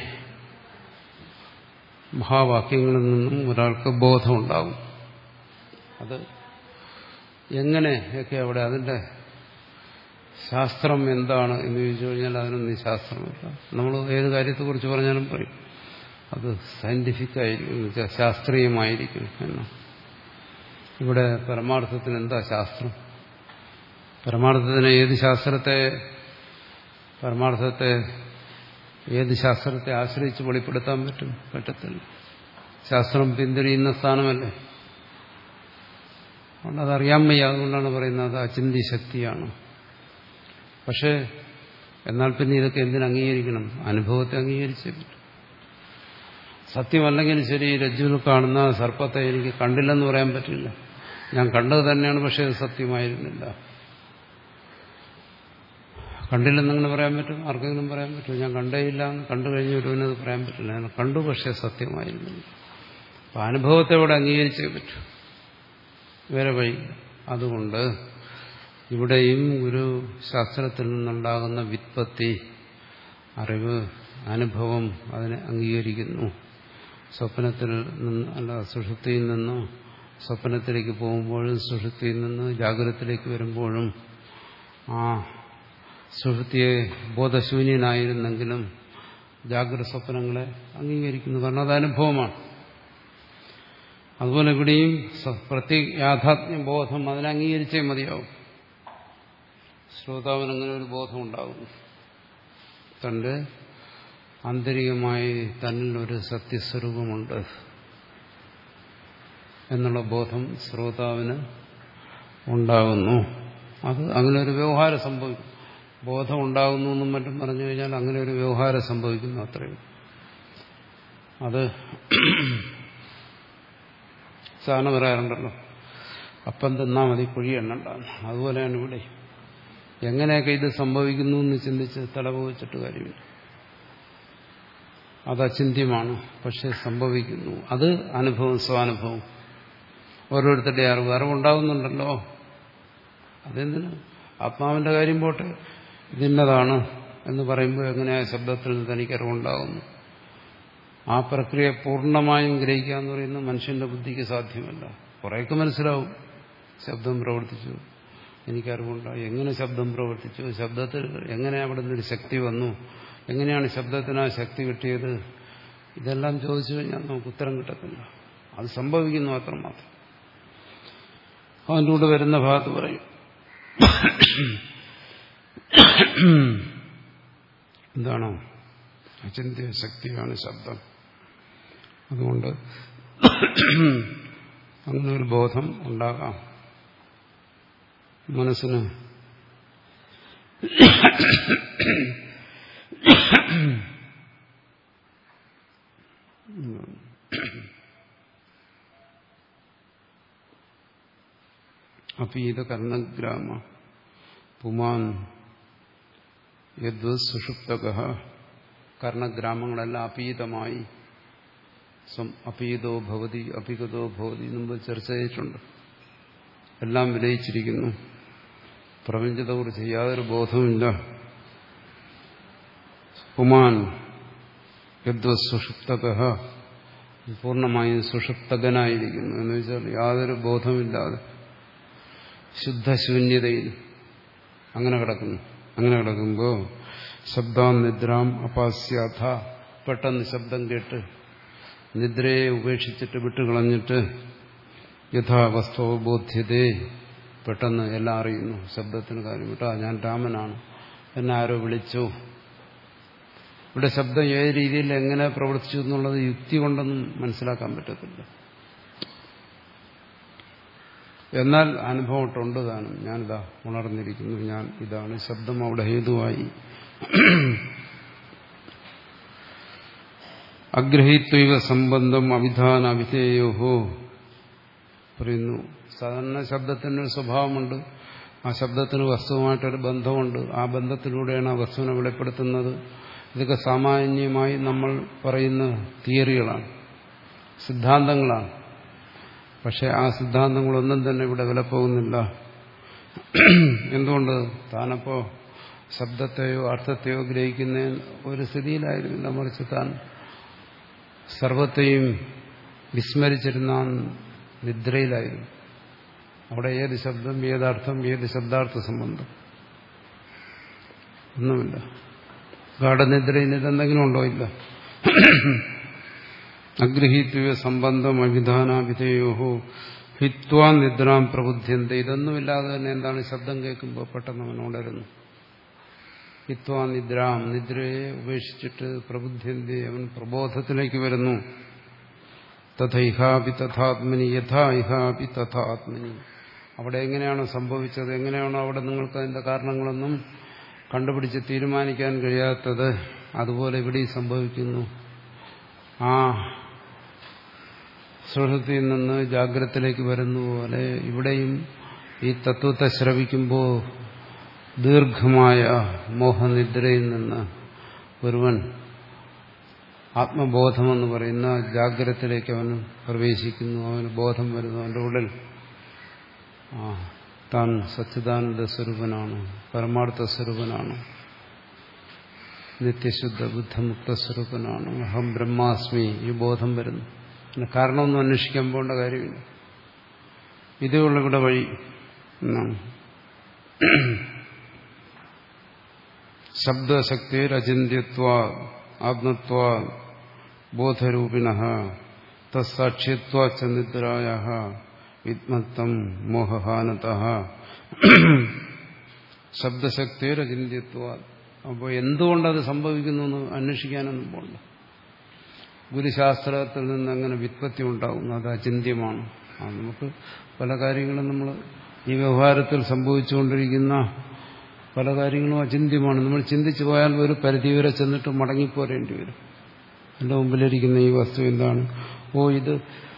[SPEAKER 1] മഹാവാക്യങ്ങളിൽ നിന്നും ഒരാൾക്ക് ബോധമുണ്ടാകും. അത് എങ്ങനെയൊക്കെ അവിടെ അതിന്റെ ശാസ്ത്രം എന്താണ് എന്ന് ചോദിച്ചു കഴിഞ്ഞാൽ അതിനൊന്നും ശാസ്ത്രമില്ല. നമ്മൾ ഏത് കാര്യത്തെക്കുറിച്ച് പറഞ്ഞാലും പറയും അത് സയന്റിഫിക് ആയിരിക്കും, എന്ന് വെച്ചാൽ ശാസ്ത്രീയമായിരിക്കും എന്ന്. ഇവിടെ പരമാർത്ഥത്തിന് എന്താ ശാസ്ത്രം? പരമാർത്ഥത്തിന് ഏത് ശാസ്ത്രത്തെ പരമാർത്ഥത്തെ ഏത് ശാസ്ത്രത്തെ ആശ്രയിച്ച് വെളിപ്പെടുത്താൻ പറ്റും? പറ്റത്തില്ല. ശാസ്ത്രം പിന്തിരിയുന്ന സ്ഥാനമല്ലേ. അതുകൊണ്ട് അതറിയാൻ വയ്യ. അതുകൊണ്ടാണ് പറയുന്നത് അത് അചിന്ത്യ ശക്തിയാണ്. പക്ഷേ എന്നാൽ പിന്നെ ഇതൊക്കെ എന്തിനു അംഗീകരിക്കണം? അനുഭവത്തെ അംഗീകരിച്ചേ പറ്റും. സത്യമല്ലെങ്കിൽ ശരി, രജ്ജുവിൽ കാണുന്ന സർപ്പത്തെ എനിക്ക് കണ്ടില്ലെന്ന് പറയാൻ പറ്റില്ല. ഞാൻ കണ്ടത് തന്നെയാണ്, പക്ഷേ അത് സത്യമായിരുന്നില്ല. കണ്ടില്ലെന്നങ്ങനെ പറയാൻ പറ്റും? ആർക്കെങ്കിലും പറയാൻ പറ്റും? ഞാൻ കണ്ടേയില്ല എന്ന് കണ്ടു കഴിഞ്ഞ ഒരുവിനത് പറയാൻ പറ്റില്ല. ഞാൻ കണ്ടു, പക്ഷേ സത്യമായിരുന്നില്ല. അപ്പം അനുഭവത്തെ ഇവിടെ അംഗീകരിച്ചേ പറ്റൂ, വേറെ വഴി. അതുകൊണ്ട് ഇവിടെയും ഒരു ശാസ്ത്രത്തിൽ നിന്നുണ്ടാകുന്ന വ്യുത്പത്തി, അറിവ്, അനുഭവം അതിനെ അംഗീകരിക്കുന്നു. സ്വപ്നത്തിൽ നിന്ന് അല്ല സുഷുപ്തിയിൽ നിന്നും സ്വപ്നത്തിലേക്ക് പോകുമ്പോഴും സുഷുപ്തിയിൽ നിന്ന് ജാഗ്രതത്തിലേക്ക് വരുമ്പോഴും ആ സുഷുപ്തിയെ ബോധശൂന്യനായിരുന്നെങ്കിലും ജാഗ്രത സ്വപ്നങ്ങളെ അംഗീകരിക്കുന്നു. കാരണം അത് അനുഭവമാണ്. അതുപോലെ ഇവിടെയും പ്രത്യേക യാഥാത്മ്യ ബോധം അതിനെ അംഗീകരിച്ചേ മതിയാവും. ശ്രോതാവിനങ്ങനെ ഒരു ബോധം ഉണ്ടാകുന്നു. തന്റെ ആന്തരികമായി തന്നിൽ ഒരു സത്യസ്വരൂപമുണ്ട് എന്നുള്ള ബോധം ശ്രോതാവിന് ഉണ്ടാകുന്നു. അത് അങ്ങനെ ഒരു വ്യവഹാരം സംഭവിക്കും. ബോധം ഉണ്ടാകുന്നു എന്നും മറ്റും പറഞ്ഞു കഴിഞ്ഞാൽ അങ്ങനെ ഒരു വ്യവഹാരം സംഭവിക്കുന്നു, അത്രയും. അത് സാധനം പറയാറുണ്ടല്ലോ, അപ്പം തിന്നാ മതി കുഴി എണ്ണണ്ടാന്ന്. അതുപോലെയാണ് ഇവിടെ. എങ്ങനെയൊക്കെ ഇത് സംഭവിക്കുന്നു എന്ന് ചിന്തിച്ച് തലപോവിച്ചിട്ട് കാര്യമില്ല. അത് അചിന്ത്യമാണ്, പക്ഷെ സംഭവിക്കുന്നു. അത് അനുഭവം, സ്വാനുഭവം. ഓരോരുത്തരുടെ അറിവ് അറിവുണ്ടാകുന്നുണ്ടല്ലോ. അതെന്തിന്? ആത്മാവിന്റെ കാര്യം പോട്ടെ, ഇതിന്നതാണ് എന്ന് പറയുമ്പോൾ എങ്ങനെയാ ശബ്ദത്തിൽ നിന്ന് തനിക്ക് അറിവുണ്ടാകുന്നു? ആ പ്രക്രിയ പൂർണ്ണമായും ഗ്രഹിക്കുക എന്ന് പറയുന്നത് മനുഷ്യന്റെ ബുദ്ധിക്ക് സാധ്യമല്ല. കുറേയൊക്കെ മനസ്സിലാവും ശബ്ദം പ്രവർത്തിച്ചു, എനിക്കറിവുണ്ടായി. എങ്ങനെ ശബ്ദം പ്രവർത്തിച്ചു, ശബ്ദത്തിൽ എങ്ങനെ അവിടെ നിന്നൊരു ശക്തി വന്നു, എങ്ങനെയാണ് ശബ്ദത്തിന് ആ ശക്തി കിട്ടിയത്, ഇതെല്ലാം ചോദിച്ചു കഴിഞ്ഞാൽ നമുക്ക് ഉത്തരം കിട്ടത്തില്ല. അത് സംഭവിക്കുന്നു അത്രമാത്രം. അതിൻ്റെ കൂടെ വരുന്ന ഭാഗത്ത് പറയും എന്താണോ അചിന്ത്യ ശക്തിയാണ് ശബ്ദം. അതുകൊണ്ട് അങ്ങനെ ഒരു ബോധം ഉണ്ടാകാം മനസ്സിന്. അപീത കർണഗ്രാമ പുമാൻ യദ്വ സുഷുപ്തക. കർണഗ്രാമങ്ങളെല്ലാം അപീതമായി, അപീതോ ഭവതി അപിഗതോ ഭവതി മുമ്പ് ചർച്ച ചെയ്തിട്ടുണ്ട്. എല്ലാം വിലയിച്ചിരിക്കുന്നു. പ്രപഞ്ചത്തെക്കുറിച്ച് യാതൊരു ബോധവുമില്ല. പുമാൻ യദ്വ സുഷുപ്തക, പൂർണ്ണമായും സുഷുപ്തകനായിരിക്കുന്നു എന്ന് വെച്ചാൽ യാതൊരു ബോധമില്ലാതെ ശുദ്ധശൂന്യതയിൽ അങ്ങനെ കിടക്കുന്നു. അങ്ങനെ കിടക്കുമ്പോൾ ശബ്ദാം നിദ്രാം അപാസ്യാഥ, പെട്ടെന്ന് ശബ്ദം കേട്ട് നിദ്രയെ ഉപേക്ഷിച്ചിട്ട് വിട്ടുകളഞ്ഞിട്ട് യഥാവസ്ഥോ ബോധ്യതേ, പെട്ടെന്ന് എല്ലാം അറിയുന്നു. ശബ്ദത്തിന് കാര്യം വിട്ടാ ഞാൻ രാമനാണ്, എന്നെ ആരോ വിളിച്ചു. ഇവിടെ ശബ്ദം ഏത് രീതിയിൽ എങ്ങനെ പ്രവർത്തിച്ചു എന്നുള്ളത് യുക്തി കൊണ്ടൊന്നും മനസ്സിലാക്കാൻ പറ്റത്തില്ല. എന്നാൽ അനുഭവമുണ്ട് താനും. ഞാനിതാ ഉണർന്നിരിക്കുന്നു, ഞാൻ ഇതാണ്. ശബ്ദം അവിടെ ഹേതുവായി. അഗ്രഹീത്വൈവ സംബന്ധം അവിധാന അവിധേയോഹോ പറയുന്നു. സാധാരണ ശബ്ദത്തിനൊരു സ്വഭാവമുണ്ട്. ആ ശബ്ദത്തിന് വസ്തുവുമായിട്ടൊരു ബന്ധമുണ്ട്. ആ ബന്ധത്തിലൂടെയാണ് ആ വസ്തുവിനെ വെളിപ്പെടുത്തുന്നത്. ഇതൊക്കെ സാമാന്യമായി നമ്മൾ പറയുന്ന തിയറികളാണ്, സിദ്ധാന്തങ്ങളാണ്. പക്ഷെ ആ സിദ്ധാന്തങ്ങളൊന്നും തന്നെ ഇവിടെ വിലപ്പോകുന്നില്ല. എന്തുകൊണ്ട്? താനപ്പോ ശബ്ദത്തെയോ അർത്ഥത്തെയോ ഗ്രഹിക്കുന്ന ഒരു സ്ഥിതിയിലായിരുന്നില്ല, മറിച്ച് താൻ സർവത്തെയും വിസ്മരിച്ചിരുന്ന നിദ്രയിലായിരുന്നു. അവിടെ ഏത് ശബ്ദം, ഏതർത്ഥം, ഏത് ശബ്ദാർത്ഥ സംബന്ധം ഒന്നുമില്ല. ഗാഠനിദ്രയിൽ ഇതെന്തെങ്കിലും ഉണ്ടോ? ഇല്ല. അഗ്രഹീത്വ സംബന്ധം അവിധാനാവിധേയോഹോ ഹിത്വാ നിദ്രാം പ്രബുദ്ധ്യന്ത. ഇതൊന്നുമില്ലാതെ തന്നെ എന്താണ് ശബ്ദം കേൾക്കുമ്പോൾ പെട്ടെന്ന് അവൻ ഉണരുന്നു. ഹിത്വാ നിദ്രാം, നിദ്രയെ ഉപേക്ഷിച്ചിട്ട് പ്രബുദ്ധ്യന്തി, അവൻ പ്രബോധത്തിലേക്ക് വരുന്നു. തഥൈഹാപി തഥാത്മനി യഥാ ഇഹാപി തഥാത്മനി. അവിടെ എങ്ങനെയാണോ സംഭവിച്ചത്, എങ്ങനെയാണോ അവിടെ നിങ്ങൾക്ക് അതിന്റെ കാരണങ്ങളൊന്നും കണ്ടുപിടിച്ച് തീരുമാനിക്കാൻ കഴിയാത്തത്, അതുപോലെ ഇവിടെ സംഭവിക്കുന്നു. ആ സുഷുപ്തിയിൽ നിന്ന് ജാഗ്രതത്തിലേക്ക് വരുന്ന പോലെ ഇവിടെയും ഈ തത്വത്തെ ശ്രവിക്കുമ്പോൾ ദീർഘമായ മോഹനിദ്രയിൽ നിന്ന് ഒരുവൻ ആത്മബോധമെന്ന് പറയുന്ന ജാഗ്രതത്തിലേക്ക് അവൻ പ്രവേശിക്കുന്നു. അവന് ബോധം വരുന്നു. അവൻ്റെ ഉള്ളിൽ ആ താൻ സച്ചിദാനന്ദ സ്വരൂപനാണ്, പരമാർത്ഥ സ്വരൂപനാണ്, നിത്യശുദ്ധ ബുദ്ധമുക്ത സ്വരൂപനാണ്, അഹം ബ്രഹ്മാസ്മി, ഈ ബോധം വരുന്നു. പിന്നെ കാരണമൊന്നും അന്വേഷിക്കാൻ പോകേണ്ട കാര്യമില്ല. ഇതേയുള്ള ഇവിടെ വഴി എന്നാണ്. ശബ്ദശക്തിരചിന്യത്വാ ആത്മത്വാ ബോധരൂപിണഃ തത്സാക്ഷ്യത്വാച നിദ്രായാഃ വിദ്മത്തം മോഹഹാനതഃ. ശബ്ദശക്തിരചിന്യത്വാ. അപ്പോൾ എന്തുകൊണ്ടത് സംഭവിക്കുന്നു എന്ന് അന്വേഷിക്കാനൊന്നും പോകണ്ട. ഗുരുശാസ്ത്രത്തിൽ നിന്ന് അങ്ങനെ വ്യുത്പത്തി ഉണ്ടാകുന്നു, അത് അചിന്യമാണ്. ആ നമുക്ക് പല കാര്യങ്ങളും നമ്മൾ ഈ വ്യവഹാരത്തിൽ സംഭവിച്ചുകൊണ്ടിരിക്കുന്ന പല കാര്യങ്ങളും അചിന്യമാണ്. നമ്മൾ ചിന്തിച്ചു പോയാൽ ഒരു പരിധിവരെ ചെന്നിട്ട് മടങ്ങിപ്പോരേണ്ടി വരും. എൻ്റെ മുമ്പിലിരിക്കുന്ന ഈ വസ്തു എന്താണ്? ഓ, ഇത്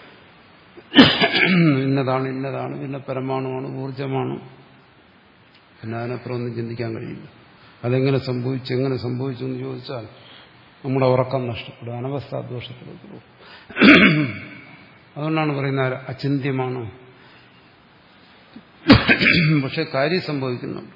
[SPEAKER 1] ഇന്നതാണ്, ഇന്നതാണ്, പിന്നെ പരമാണുവാണ്, ഊർജമാണ്. പിന്നെ അതിനപ്പുറം ഒന്നും ചിന്തിക്കാൻ കഴിയില്ല. അതെങ്ങനെ സംഭവിച്ചു, എങ്ങനെ സംഭവിച്ചു എന്ന് ചോദിച്ചാൽ നമ്മുടെ ഉറക്കം നഷ്ടപ്പെടും, അനവസ്ഥാദോഷത്തിലേക്ക് പോകും. അതുകൊണ്ടാണ് പറയുന്നത് അചിന്യമാണ്. പക്ഷെ കാര്യം സംഭവിക്കുന്നുണ്ട്.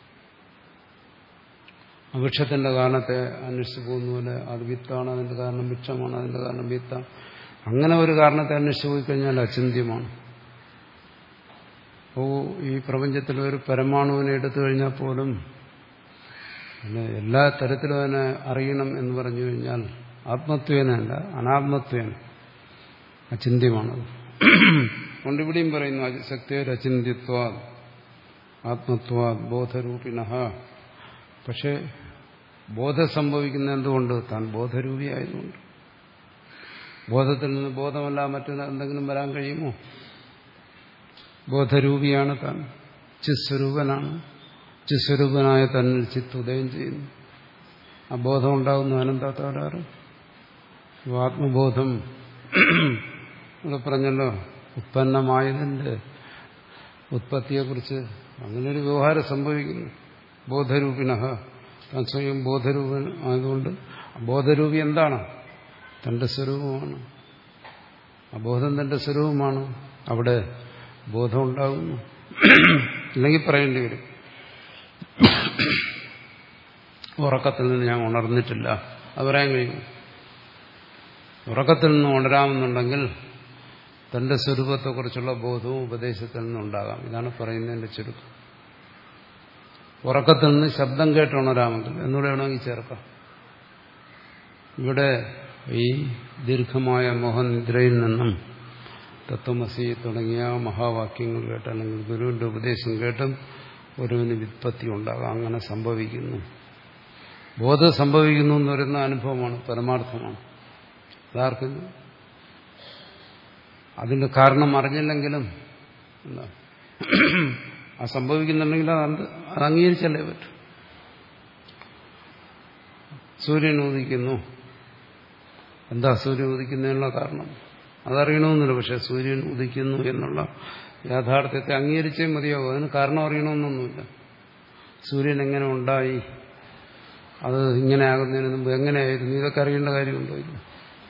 [SPEAKER 1] വൃക്ഷത്തിന്റെ കാരണത്തെ അന്വേഷിച്ചു പോകുന്ന പോലെ അത് വിത്താണ്, അതിന്റെ കാരണം വൃക്ഷമാണ്, അതിന്റെ കാരണം വിത്താണ്. അങ്ങനെ ഒരു കാരണത്തെ അന്വേഷിച്ചു പോയി കഴിഞ്ഞാൽ അചിന്യമാണ്. അപ്പോൾ ഈ പ്രപഞ്ചത്തിൽ ഒരു പരമാണുവിനെ എടുത്തു കഴിഞ്ഞാൽ പോലും പിന്നെ എല്ലാ തരത്തിലും അതിനെ അറിയണം എന്ന് പറഞ്ഞു കഴിഞ്ഞാൽ ആത്മത്വേനല്ല അനാത്മത്വേന അചിന്യമാണത്. അതുകൊണ്ട് ഇവിടെയും പറയുന്നു ശക്തിരചിന്യത്വാ ആത്മത്വാ ബോധരൂപിണ. പക്ഷെ ബോധം സംഭവിക്കുന്ന എന്തുകൊണ്ട്? താൻ ബോധരൂപിയായതുകൊണ്ട്. ബോധത്തിൽ നിന്ന് ബോധമല്ല മറ്റൊരു എന്തെങ്കിലും വരാൻ കഴിയുമോ? ബോധരൂപിയാണ് താൻ, ചിസ്വരൂപനാണ്. ചിസ്വരൂപനായ തന്നിൽ ചിത്ത് ഉദയം ചെയ്യുന്നു. ആ ബോധം ഉണ്ടാകുന്നു അനന്ത തകരാറ്. ആത്മബോധം ഇവിടെ പറഞ്ഞല്ലോ, ഉത്പന്നമായതിന്റെ ഉത്പത്തിയെക്കുറിച്ച് അങ്ങനൊരു വ്യവഹാരം സംഭവിക്കുന്നു. ബോധരൂപിണ, താൻ സ്വയം ബോധരൂപൻ ആയതുകൊണ്ട് ബോധരൂപി എന്താണ്? തന്റെ സ്വരൂപമാണ്. ആ ബോധം തന്റെ സ്വരൂപമാണ്. അവിടെ ബോധം ഉണ്ടാകുന്നു. ഇല്ലെങ്കിൽ പറയേണ്ടി വരും ഉറക്കത്തിൽ നിന്ന് ഞാൻ ഉണർന്നിട്ടില്ല. അത് പറയാൻ കഴിയും. ഉറക്കത്തിൽ നിന്ന് ഉണരാമെന്നുണ്ടെങ്കിൽ തന്റെ സ്വരൂപത്തെക്കുറിച്ചുള്ള ബോധവും ഉപദേശത്തിൽ നിന്നുണ്ടാകാം. ഇതാണ് പറയുന്നതിന്റെ ചുരുക്കം. ഉറക്കത്തിൽ നിന്ന് ശബ്ദം കേട്ട് ഉണരാമെങ്കിൽ എന്നൂടെ വേണമെങ്കിൽ ചേർക്കാം. ഇവിടെ ഈ ദീർഘമായ മോഹനിദ്രയിൽ നിന്നും തത്വമസി തുടങ്ങിയ മഹാവാക്യങ്ങൾ കേട്ട് അല്ലെങ്കിൽ ഗുരുവിന്റെ ഉപദേശം കേട്ടും ഒരുവിന് വിത്പത്തി ഉണ്ടാകാം. അങ്ങനെ സംഭവിക്കുന്നു. ബോധം സംഭവിക്കുന്നു എന്ന് പറയുന്ന അനുഭവമാണ്, പരമാർത്ഥമാണ്. അതാർക്കും അതിന്റെ കാരണം അറിഞ്ഞില്ലെങ്കിലും എന്താ ആ സംഭവിക്കുന്നുണ്ടെങ്കിൽ അത് അത് അംഗീകരിച്ചല്ലേ പറ്റും. സൂര്യൻ ഉദിക്കുന്നു. എന്താ സൂര്യൻ ഉദിക്കുന്നതിനുള്ള കാരണം? അതറിയണമെന്നില്ല. പക്ഷെ സൂര്യൻ ഉദിക്കുന്നു എന്നുള്ള യാഥാർത്ഥ്യത്തെ അംഗീകരിച്ചേ മതിയാവും. അതിന് കാരണം അറിയണമെന്നൊന്നുമില്ല. സൂര്യൻ എങ്ങനെ ഉണ്ടായി, അത് ഇങ്ങനെ ആകുന്നതിന് മുമ്പ് എങ്ങനെയായിരുന്നു, ഇതൊക്കെ അറിയേണ്ട കാര്യമുണ്ടോ? ഇല്ല.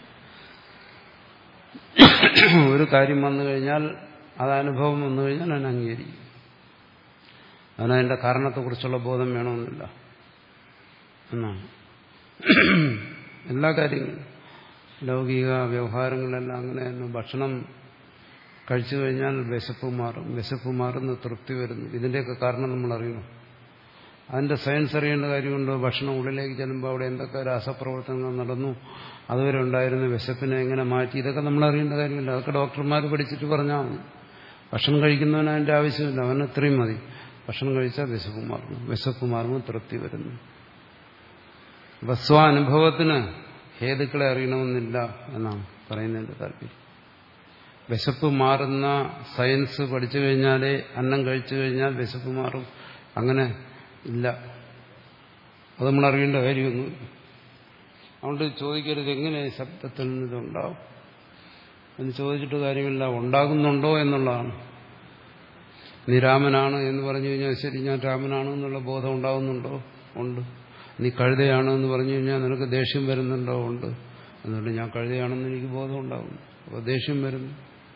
[SPEAKER 1] ഒരു കാര്യം വന്നു കഴിഞ്ഞാൽ, അത് അനുഭവം വന്നു കഴിഞ്ഞാൽ അതിനെ അംഗീകരിക്കും. അതിനതിന്റെ കാരണത്തെക്കുറിച്ചുള്ള ബോധം വേണമെന്നില്ല എന്നാണ്. എല്ലാ കാര്യങ്ങളും ലൗകിക വ്യവഹാരങ്ങളെല്ലാം അങ്ങനെയായിരുന്നു. ഭക്ഷണം കഴിച്ചു കഴിഞ്ഞാൽ വിശപ്പ് മാറും, വിശപ്പ് മാറുന്നു, തൃപ്തി വരുന്നു. ഇതിന്റെയൊക്കെ കാരണം നമ്മൾ അറിയണം. അതിന്റെ സയൻസ് അറിയേണ്ട കാര്യമുണ്ടോ? ഭക്ഷണം ഉള്ളിലേക്ക് ചെല്ലുമ്പോൾ അവിടെ എന്തൊക്കെ രാസപ്രവർത്തനങ്ങൾ നടന്നു, അതുവരെ ഉണ്ടായിരുന്ന വിശപ്പിനെ എങ്ങനെ മാറ്റി, ഇതൊക്കെ നമ്മൾ അറിയേണ്ട കാര്യമില്ല. അതൊക്കെ ഡോക്ടർമാർ പഠിച്ചിട്ട് പറഞ്ഞാൽ മതി. ഭക്ഷണം കഴിക്കുന്നവന് അതിന്റെ ആവശ്യമില്ല, അവന് ഇത്രയും മതി. ഭക്ഷണം കഴിച്ചാൽ വിശപ്പ് മാറുന്നു, വിശപ്പ് മാറുന്നു, തൃപ്തി വരുന്നു. അപ്പൊ സ്വാനുഭവത്തിന് ഹേതുക്കളെ അറിയണമെന്നില്ല എന്നാണ് പറയുന്നതിന്റെ താല്പര്യം. വിശപ്പ് മാറുന്ന സയൻസ് പഠിച്ചു കഴിഞ്ഞാലേ അന്നം കഴിച്ചു കഴിഞ്ഞാൽ വിശപ്പ് മാറും, അങ്ങനെ ഇല്ല. അത് നമ്മൾ അറിയേണ്ട കാര്യമൊന്നുമില്ല. അതുകൊണ്ട് ചോദിക്കരുത് എങ്ങനെ ശബ്ദത്തിൽ നിന്നിതുണ്ടാവും എന്ന് ചോദിച്ചിട്ട് കാര്യമില്ല. ഉണ്ടാകുന്നുണ്ടോ എന്നുള്ളതാണ്. നീ രാമനാണ് എന്ന് പറഞ്ഞു കഴിഞ്ഞാൽ ശരി, ഞാൻ രാമനാണ് എന്നുള്ള ബോധം ഉണ്ടാകുന്നുണ്ടോ? ഉണ്ട്. നീ കഴുതയാണ് എന്ന് പറഞ്ഞു കഴിഞ്ഞാൽ നിനക്ക് ദേഷ്യം വരുന്നുണ്ടോ? ഉണ്ട്. അതുകൊണ്ട് ഞാൻ കഴുതയാണെന്ന് എനിക്ക് ബോധം ഉണ്ടാകുന്നു. അപ്പോൾ ദേഷ്യം വരുന്നു.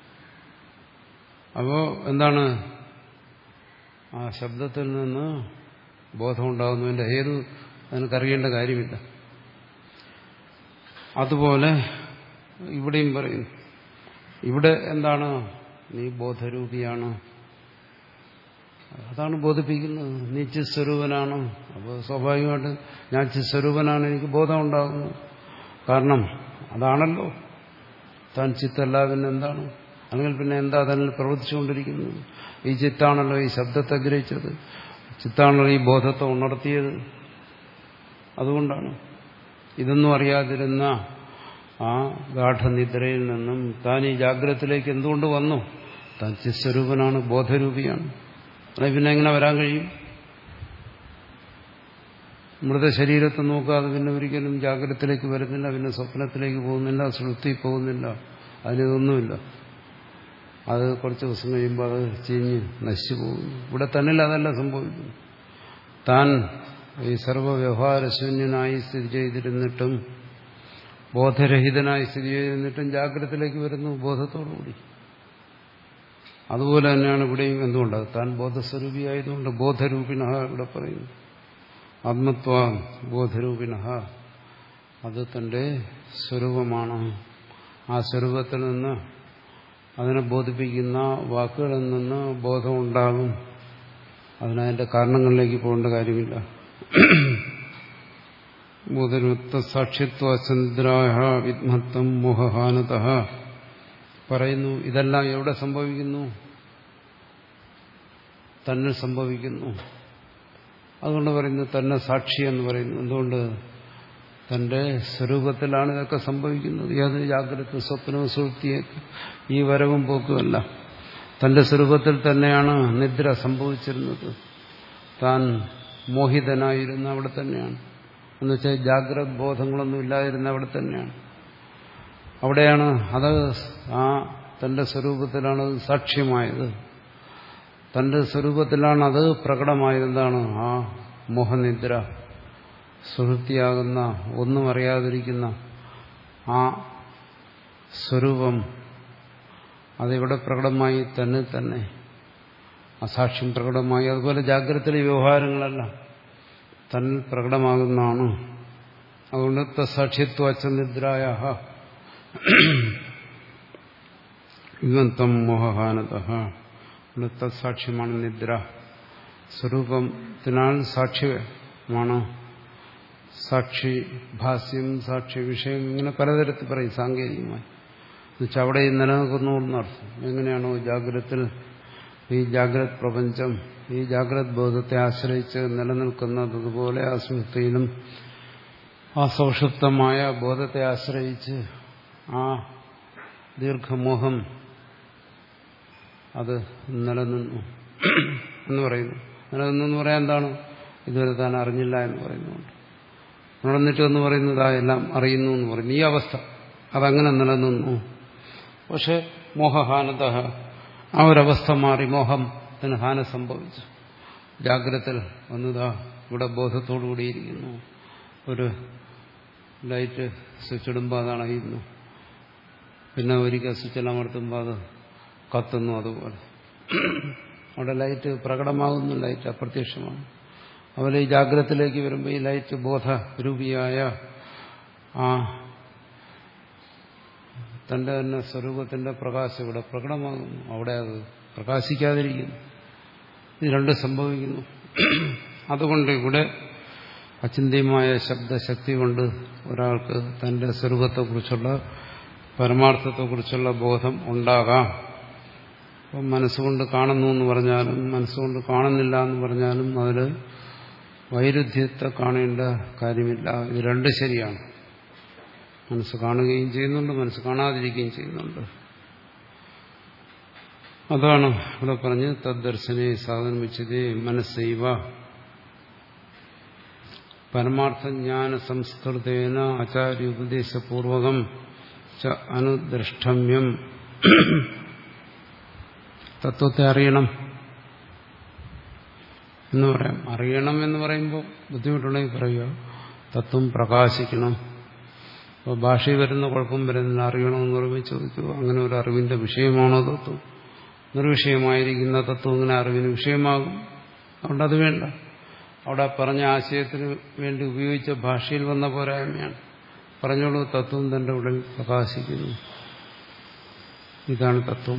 [SPEAKER 1] അപ്പോൾ എന്താണ്? ആ ശബ്ദത്തിൽ നിന്ന് ബോധം ഉണ്ടാകുന്നതിന്റെ ഹേതു നിനക്കറിയേണ്ട കാര്യമില്ല. അതുപോലെ ഇവിടെയും പറയുന്നു. ഇവിടെ എന്താണ്? നീ ബോധരൂപിയാണ്. അതാണ് ബോധിപ്പിക്കുന്നത്. നീ ചിസ്വരൂപനാണ്. അപ്പോൾ സ്വാഭാവികമായിട്ട് ഞാൻ ചിസ്വരൂപനാണ്, എനിക്ക് ബോധം ഉണ്ടാകുന്നു. കാരണം അതാണല്ലോ താൻ. ചിത്തല്ലാതെ പിന്നെ എന്താണ്? അല്ലെങ്കിൽ പിന്നെ എന്താ തന്നിൽ പ്രവർത്തിച്ചുകൊണ്ടിരിക്കുന്നത്? ഈ ചിത്താണല്ലോ ഈ ശബ്ദത്തെ ഗ്രഹിച്ചത്, ചിത്താണല്ലോ ഈ ബോധത്തെ ഉണർത്തിയത്. അതുകൊണ്ടാണ് ഇതൊന്നും അറിയാതിരുന്ന ആ ഗാഠനിദ്രയിൽ നിന്നും താൻ ഈ ജാഗ്രതത്തിലേക്ക് എന്തുകൊണ്ട് വന്നു? താൻ ചിസ്വരൂപനാണ്, ബോധരൂപിയാണ്. അത് പിന്നെ എങ്ങനെ വരാൻ കഴിയും? മൃതശരീരത്തെ നോക്കാതെ പിന്നെ ഒരിക്കലും ജാഗ്രതത്തിലേക്ക് വരുന്നില്ല, പിന്നെ സ്വപ്നത്തിലേക്ക് പോകുന്നില്ല, സുഷുപ്തിയിൽ പോകുന്നില്ല. അതിനൊന്നുമില്ല. അത് കുറച്ച് ദിവസം കഴിയുമ്പോൾ അത് ചീഞ്ഞ് നശിച്ചു പോകുന്നു. ഇവിടെ തന്നിൽ അതല്ല സംഭവിക്കുന്നു. താൻ ഈ സർവ്വവ്യവഹാരശൂന്യനായി സ്ഥിതി ചെയ്തിരുന്നിട്ടും, ബോധരഹിതനായി സ്ഥിതി ചെയ്തിരുന്നിട്ടും ജാഗ്രതത്തിലേക്ക് വരുന്നു ബോധത്തോടുകൂടി. അതുപോലെ തന്നെയാണ് ഇവിടെയും. എന്തുകൊണ്ട്? താൻ ബോധസ്വരൂപിയായതുകൊണ്ട്. ബോധരൂപിണ ഇവിടെ പറയുന്നു. ആത്മത്വ ബോധരൂപിണ, അത് തന്റെ സ്വരൂപമാണ്. ആ സ്വരൂപത്തിൽ നിന്ന് അതിനെ ബോധിപ്പിക്കുന്ന വാക്കുകളിൽ നിന്ന് ബോധമുണ്ടാകും. അതിനതിന്റെ കാരണങ്ങളിലേക്ക് പോകേണ്ട കാര്യമില്ല. ബോധനുത്ത സാക്ഷിത്വ ചന്ദ്രാഹ വിദ്മത്തം മോഹഹാനത പറയുന്നു. ഇതെല്ലാം എവിടെ സംഭവിക്കുന്നു? തന്നെ സംഭവിക്കുന്നു. അതുകൊണ്ട് പറയുന്നു തന്നെ സാക്ഷി എന്ന് പറയുന്നു. എന്തുകൊണ്ട്? തന്റെ സ്വരൂപത്തിലാണ് ഇതൊക്കെ സംഭവിക്കുന്നത്. ഏത് ജാഗ്രത, സ്വപ്നവും സുഷുപ്തിയൊക്കെ ഈ വരവും പോക്കുമല്ല. തന്റെ സ്വരൂപത്തിൽ തന്നെയാണ് നിദ്ര സംഭവിച്ചിരുന്നത്. താൻ മോഹിതനായിരുന്ന അവിടെ തന്നെയാണ്. എന്നുവെച്ചാൽ ജാഗ്രത ബോധങ്ങളൊന്നും ഇല്ലാതിരുന്ന അവിടെ തന്നെയാണ്. അവിടെയാണ് അത് ആ തന്റെ സ്വരൂപത്തിലാണ് അത് സാക്ഷ്യമായത്. തന്റെ സ്വരൂപത്തിലാണ് അത് പ്രകടമായത്. എന്താണ്? ആ മോഹനിദ്ര, സുഹൃത്തിയാകുന്ന ഒന്നും അറിയാതിരിക്കുന്ന ആ സ്വരൂപം അതിവിടെ പ്രകടമായി തന്നെ തന്നെ അസാക്ഷ്യം പ്രകടമായി. അതുപോലെ ജാഗ്രതയിലെ വ്യവഹാരങ്ങളെല്ലാം തന്നിൽ പ്രകടമാകുന്നതാണ്. അതുകൊണ്ട് തസാക്ഷിത്വ അച്ഛനിദ്രായ ഇന്നത്തം മോഹഹാനത. തത്സാക്ഷ്യമാണ് നിദ്ര. സ്വരൂപത്തിനാൽ സാക്ഷ്യമാണ്. സാക്ഷി ഭാസ്യം, സാക്ഷി വിഷയം, ഇങ്ങനെ പലതരത്തിൽ പറയും സാങ്കേതികമായി. എന്നുവെച്ചാൽ അവിടെ നിലനിൽക്കുന്നു എന്നർത്ഥം. എങ്ങനെയാണോ ജാഗ്രതത്തിൽ ഈ ജാഗ്രത് പ്രപഞ്ചം ഈ ജാഗ്രത് ബോധത്തെ ആശ്രയിച്ച് നിലനിൽക്കുന്നതുപോലെ ആ സുഷുപ്തിയിലും ആ സൗഷുപ്തമായ ബോധത്തെ ആശ്രയിച്ച് ആ ദീർഘമോഹം അത് നിലനിന്നു എന്ന് പറയുന്നു. നിലനിന്നു എന്ന് പറയാൻ എന്താണ്? ഇതുവരെ താൻ അറിഞ്ഞില്ല എന്ന് പറയുന്നുണ്ട്. ഉണർന്നിട്ട് എന്ന് പറയുന്നത് ആ എല്ലാം അറിയുന്നു എന്ന് പറയുന്നു. ഈ അവസ്ഥ അതങ്ങനെ നിലനിന്നു. പക്ഷെ മോഹഹാനത, ആ ഒരവസ്ഥ മാറി. മോഹത്തിന് ഹാന സംഭവിച്ചു. ജാഗ്രതയിൽ വന്നതാ ഇവിടെ ബോധത്തോടുകൂടിയിരിക്കുന്നു. ഒരു ലൈറ്റ് സ്വിച്ച് ഇടുമ്പോൾ അത് അണയുന്നു. പിന്നെ ഒരിക്കൽ സ്വിച്ചിൽ അമർത്തുമ്പോൾ അത് കത്തുന്നു. അതുപോലെ അവിടെ ലൈറ്റ് പ്രകടമാകുന്നു, ലൈറ്റ് അപ്രത്യക്ഷമാണ്. അതുപോലെ ഈ ജാഗ്രതത്തിലേക്ക് വരുമ്പോൾ ഈ ലൈറ്റ് ബോധരൂപിയായ ആ തന്റെ തന്നെ സ്വരൂപത്തിന്റെ പ്രകാശം ഇവിടെ പ്രകടമാകുന്നു. അവിടെ അത് പ്രകാശിക്കാതിരിക്കുന്നു. ഇത് രണ്ടും സംഭവിക്കുന്നു. അതുകൊണ്ട് ഇവിടെ അചിന്ത്യമായ ശബ്ദശക്തി കൊണ്ട് ഒരാൾക്ക് തന്റെ സ്വരൂപത്തെക്കുറിച്ചുള്ള പരമാർത്ഥത്തെക്കുറിച്ചുള്ള ബോധം ഉണ്ടാകാം. അപ്പം മനസ്സുകൊണ്ട് കാണുന്നു എന്ന് പറഞ്ഞാലും മനസ്സുകൊണ്ട് കാണുന്നില്ല എന്ന് പറഞ്ഞാലും അതിൽ വൈരുദ്ധ്യത്തെ കാണേണ്ട കാര്യമില്ല. ഇത് രണ്ട് ശരിയാണ്. മനസ്സ് കാണുകയും ചെയ്യുന്നുണ്ട്, മനസ്സ് കാണാതിരിക്കുകയും ചെയ്യുന്നുണ്ട്. അതാണ് ഇവിടെ പറഞ്ഞ് തദ്ദർശനെ സാധനം വെച്ചതേ മനസ്സൈവ പരമാർത്ഥജ്ഞാന സംസ്കൃതേന ആചാര്യ ഉപദേശപൂർവകം ച അനുദ്രഷ്ടമ്യം. തത്വത്തെ അറിയണം എന്ന് പറയാം. അറിയണം എന്ന് പറയുമ്പോൾ ബുദ്ധിമുട്ടുണ്ടെങ്കിൽ പറയുക തത്വം പ്രകാശിക്കണം. അപ്പോൾ ഭാഷയിൽ വരുന്ന കുഴപ്പം വരുന്നില്ല. അറിയണമെന്ന് പറയുമ്പോൾ ചോദിക്കുക, അങ്ങനെ ഒരു അറിവിന്റെ വിഷയമാണോ തത്വം? നിർവിഷയമായിരിക്കുന്ന തത്വം ഇങ്ങനെ അറിവിന് വിഷയമാകും. അതുകൊണ്ട് അത് വേണ്ട. അവിടെ പറഞ്ഞ ആശയത്തിന് വേണ്ടി ഉപയോഗിച്ച ഭാഷയിൽ വന്ന പോരായ്മയാണ്. പറഞ്ഞോളൂ, തത്വം തന്റെ ഉള്ളിൽ പ്രകാശിക്കുന്നു, ഇതാണ് തത്വം.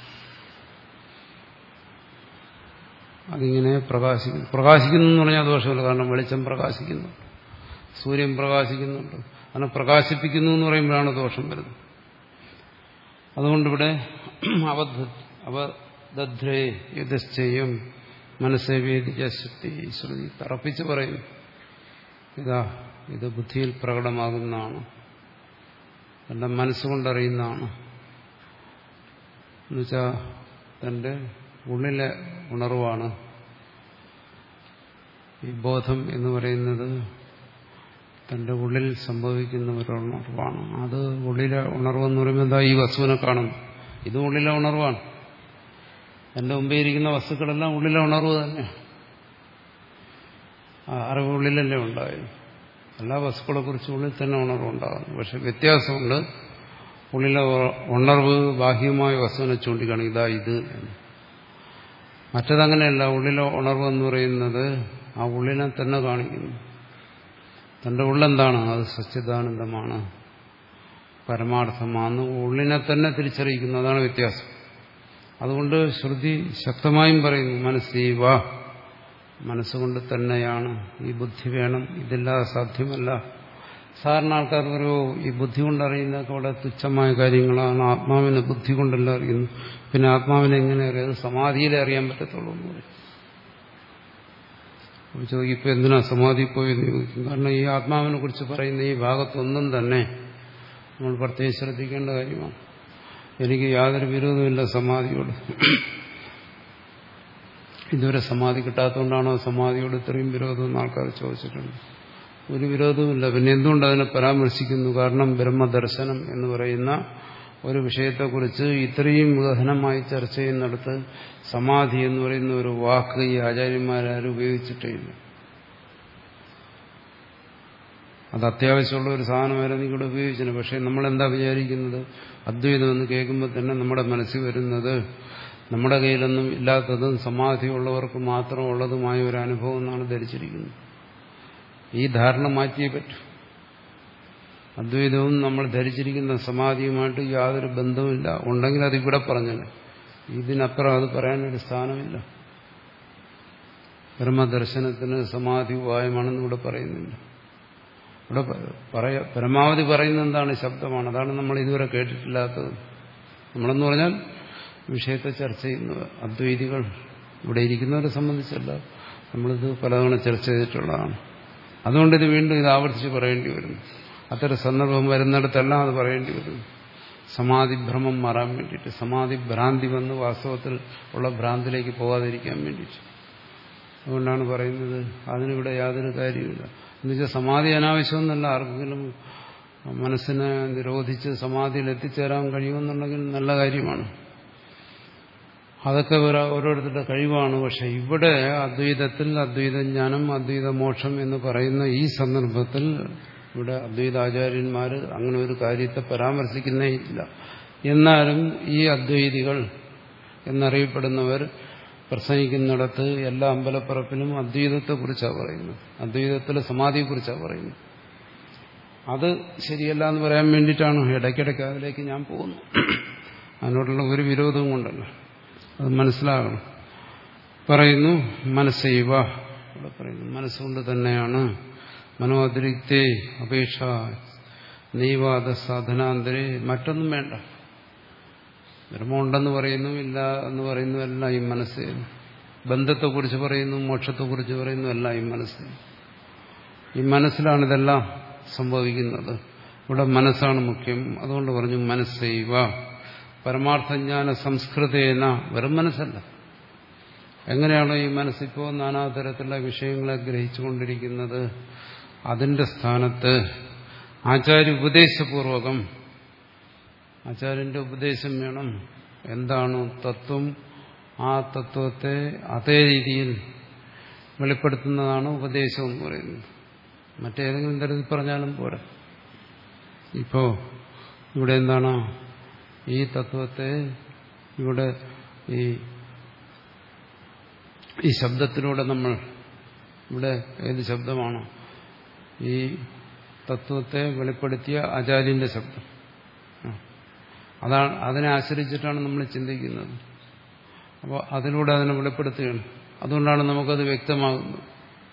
[SPEAKER 1] അതിങ്ങനെ പ്രകാശിക്കുന്നു. പ്രകാശിക്കുന്നു എന്ന് പറഞ്ഞാൽ ദോഷമില്ല. കാരണം വെളിച്ചം പ്രകാശിക്കുന്നു, സൂര്യൻ പ്രകാശിക്കുന്നുണ്ട്. അതിനെ പ്രകാശിപ്പിക്കുന്നു എന്ന് പറയുമ്പോഴാണ് ദോഷം വരുന്നത്. അതുകൊണ്ടിവിടെ അവധ അവദ്ധ്രേ യഥശ്ചയം മനസ്സേ വേദിച്ച ശക്തി ശ്രുതി തറപ്പിച്ച് പറയുന്നു. ഇതാ ഇത് ബുദ്ധിയിൽ പ്രകടമാകുന്നതാണ്, എല്ലാം മനസ്സുകൊണ്ടറിയുന്നതാണ്. എന്നുവെച്ചാൽ തന്റെ ഉള്ളിലെ ഉണർവാണ് ഈ ബോധം എന്ന് പറയുന്നത്. തന്റെ ഉള്ളിൽ സംഭവിക്കുന്ന ഒരു ഉണർവാണ്. അത് ഉള്ളിലെ ഉണർവെന്ന് പറയുമ്പോൾ എന്താ? ഈ വസ്തുവിനെ കാണുന്നു, ഇത് ഉള്ളിലെ ഉണർവാണ്. എന്റെ മുമ്പേ ഇരിക്കുന്ന വസ്തുക്കളെല്ലാം ഉള്ളിലെ ഉണർവ് തന്നെ. അറിവ് ഉള്ളിലല്ലേ ഉണ്ടായത്. എല്ലാ വസ്തുക്കളെ കുറിച്ച് ഉള്ളിൽ തന്നെ ഉണർവുണ്ടാകുന്നു. പക്ഷെ വ്യത്യാസമുണ്ട്. ഉള്ളിലെ ഉണർവ് ബാഹ്യമായ വസ്തുവിനെ ചൂണ്ടിക്കാണിക്കും, ഇതാ ഇത് എന്ന്. മറ്റതങ്ങനെയല്ല. ഉള്ളിലെ ഉണർവ് എന്ന് പറയുന്നത് ആ ഉള്ളിനെ തന്നെ കാണിക്കുന്നു. തന്റെ ഉള്ളെന്താണ്? അത് സച്ചിദാനന്ദമാണ്, പരമാർത്ഥമാണെന്ന് ഉള്ളിനെ തന്നെ തിരിച്ചറിയിക്കുന്നു. അതാണ് വ്യത്യാസം. അതുകൊണ്ട് ശ്രുതി ശക്തമായും പറയുന്നു മനസ്സീവ, മനസ്സുകൊണ്ട് തന്നെയാണ്. ഈ ബുദ്ധി വേണം, ഇതല്ലാതെ സാധ്യമല്ല. സാധാരണ ആൾക്കാർ പറയുമോ ഈ ബുദ്ധി കൊണ്ടറിയുന്നതൊക്കെ വളരെ തുച്ഛമായ കാര്യങ്ങളാണ്, ആത്മാവിനെ ബുദ്ധി കൊണ്ടല്ല അറിയുന്നു, പിന്നെ ആത്മാവിനെ എങ്ങനെ അറിയാം? സമാധിയിലെ അറിയാൻ പറ്റത്തുള്ളൂ എന്ന് പറയും. ചോദിക്കും ഇപ്പം എന്തിനാ സമാധി പോയെന്ന് ചോദിക്കും. കാരണം ഈ ആത്മാവിനെ കുറിച്ച് പറയുന്ന ഈ ഭാഗത്തൊന്നും തന്നെ നമ്മൾ പ്രത്യേകം ശ്രദ്ധിക്കേണ്ട കാര്യമാണ്. എനിക്ക് യാതൊരു വിരോധമില്ല സമാധിയോട്. ഇതുവരെ സമാധി കിട്ടാത്തതുകൊണ്ടാണോ സമാധിയോട് ഇത്രയും വിരോധമെന്ന് ആൾക്കാർ ചോദിച്ചിട്ടുണ്ട്. ഒരു വിരോധവുമില്ല. പിന്നെ എന്തുകൊണ്ട് അതിനെ പരാമർശിക്കുന്നു? കാരണം ബ്രഹ്മദർശനം എന്ന് പറയുന്ന ഒരു വിഷയത്തെക്കുറിച്ച് ഇത്രയും ഗഹനമായി ചർച്ച ചെയ്യുന്നിടത്ത് സമാധി എന്ന് പറയുന്ന ഒരു വാക്ക് ഈ ആചാര്യന്മാരാരും ഉപയോഗിച്ചിട്ടേ ഇല്ല. അത് അത്യാവശ്യമുള്ള ഒരു സാധനമായിരുന്നു ഇവിടെ ഉപയോഗിച്ചില്ല. പക്ഷെ നമ്മളെന്താ വിചാരിക്കുന്നത്? അദ്വൈതം എന്ന് കേൾക്കുമ്പോൾ തന്നെ നമ്മുടെ മനസ്സിൽ വരുന്നത് നമ്മുടെ കയ്യിലൊന്നും ഇല്ലാത്തതും സമാധിയുള്ളവർക്ക് മാത്രം ഉള്ളതുമായ ഒരു അനുഭവം എന്നാണ് ധരിച്ചിരിക്കുന്നത്. ഈ ധാരണ മാറ്റിയേ പറ്റൂ. അദ്വൈതവും നമ്മൾ ധരിച്ചിരിക്കുന്ന സമാധിയുമായിട്ട് യാതൊരു ബന്ധവുമില്ല. ഉണ്ടെങ്കിൽ അത് ഇവിടെ പറഞ്ഞില്ല. ഇതിനപ്പുറം അത് പറയാനൊരു സ്ഥാനമില്ല. ബ്രഹ്മദർശനത്തിന് സമാധി ഉപായമാണെന്ന് ഇവിടെ പറയുന്നില്ല. ഇവിടെ പറയ പരമാവധി പറയുന്നത് എന്താണ്? ശബ്ദമാണ്. അതാണ് നമ്മൾ ഇതുവരെ കേട്ടിട്ടില്ലാത്തത്. നമ്മളെന്ന് പറഞ്ഞാൽ വിഷയത്തെ ചർച്ച ചെയ്യുന്നത് അദ്വൈതികൾ ഇവിടെ ഇരിക്കുന്നവരെ സംബന്ധിച്ചല്ല, നമ്മളിത് പലതവണ ചർച്ച ചെയ്തിട്ടുള്ളതാണ്. അതുകൊണ്ട് ഇത് വീണ്ടും ഇത് ആവർത്തിച്ച് പറയേണ്ടി വരുന്നു. അത്തരം സന്ദർഭം വരുന്നിടത്തെല്ലാം അത് പറയേണ്ടി വരുന്നു. സമാധിഭ്രമം മാറാൻ വേണ്ടിയിട്ട്, സമാധി ഭ്രാന്തി വന്ന് വാസ്തവത്തിൽ ഉള്ള ഭ്രാന്തിലേക്ക് പോകാതിരിക്കാൻ വേണ്ടിയിട്ട്. അതുകൊണ്ടാണ് പറയുന്നത് അതിനിവിടെ യാതൊരു കാര്യമില്ല. എന്നുവെച്ചാൽ സമാധി അനാവശ്യമെന്നല്ല. ആർക്കെങ്കിലും മനസ്സിനെ നിരോധിച്ച് സമാധിയിൽ എത്തിച്ചേരാൻ കഴിയുമെന്നുണ്ടെങ്കിൽ നല്ല കാര്യമാണ്. അതൊക്കെ ഓരോരുത്തരുടെ കഴിവാണ്. പക്ഷെ ഇവിടെ അദ്വൈതത്തിൽ അദ്വൈതജ്ഞാനം, അദ്വൈത മോക്ഷം എന്ന് പറയുന്ന ഈ സന്ദർഭത്തിൽ ഇവിടെ അദ്വൈതാചാര്യന്മാർ അങ്ങനെ ഒരു കാര്യത്തെ പരാമർശിക്കുന്നേ ഇല്ല. എന്നാലും ഈ അദ്വൈതികൾ എന്നറിയപ്പെടുന്നവർ പ്രസംഗിക്കുന്നിടത്ത് എല്ലാ അമ്പലപ്പുറപ്പിലും അദ്വൈതത്തെക്കുറിച്ചാണ് പറയുന്നത്, അദ്വൈതത്തിലെ സമാധിയെക്കുറിച്ചാണ് പറയുന്നത്. അത് ശരിയല്ല എന്ന് പറയാൻ വേണ്ടിയിട്ടാണ് ഇടയ്ക്കിടയ്ക്ക് അതിലേക്ക് ഞാൻ പോകുന്നത്. അതിനോടുള്ള ഒരു വിരോധവും കൊണ്ടല്ല, അത് മനസ്സിലാകണം. പറയുന്നു മനസ്സൈവ, ഇവിടെ പറയുന്നു മനസ്സുകൊണ്ട് തന്നെയാണ്. മനോതിരിക്തേ അപേക്ഷ നൈവാദ സാധനാന്തരേ, മറ്റൊന്നും വേണ്ട. ബ്രഹ്മമുണ്ടെന്ന് പറയുന്നു, ഇല്ല എന്ന് പറയുന്നു, എല്ലാം ഈ മനസ്സ്. ബന്ധത്തെക്കുറിച്ച് പറയുന്നു, മോക്ഷത്തെക്കുറിച്ച് പറയുന്നു, എല്ലാം ഈ മനസ്സ്. ഈ മനസ്സിലാണ് ഇതെല്ലാം സംഭവിക്കുന്നത്. ഇവിടെ മനസ്സാണ് മുഖ്യം. അതുകൊണ്ട് പറഞ്ഞു മനസ്സൈവ പരമാർത്ഥജ്ഞാന സംസ്കൃതേന, വെറും മനസ്സല്ല. എങ്ങനെയാണോ ഈ മനസ്സിപ്പോൾ നാനാതരത്തിലുള്ള വിഷയങ്ങളെ ഗ്രഹിച്ചുകൊണ്ടിരിക്കുന്നത്, അതിന്റെ സ്ഥാനത്ത് ആചാര്യ ഉപദേശപൂർവകം, ആചാര്യന്റെ ഉപദേശം വേണം. എന്താണ് തത്വം? ആ തത്വത്തെ അതേ രീതിയിൽ വെളിപ്പെടുത്തുന്നതാണ് ഉപദേശം എന്ന് പറയുന്നത്. മറ്റേതെങ്കിലും തരത്തിൽ പറഞ്ഞാലും പോരാ. ഇപ്പോ ഇവിടെ എന്താണ് ഈ തത്വത്തെ ഇവിടെ ഈ ഈ ശബ്ദത്തിലൂടെ നമ്മൾ, ഇവിടെ ഏത് ശബ്ദമാണോ ഈ തത്വത്തെ വെളിപ്പെടുത്തിയ ആചാര്യന്റെ ശബ്ദം, അതാണ്, അതിനെ ആശ്രയിച്ചിട്ടാണ് നമ്മൾ ചിന്തിക്കുന്നത്. അപ്പോൾ അതിലൂടെ അതിനെ വെളിപ്പെടുത്തുകയാണ്. അതുകൊണ്ടാണ് നമുക്കത് വ്യക്തമാകുന്നത്.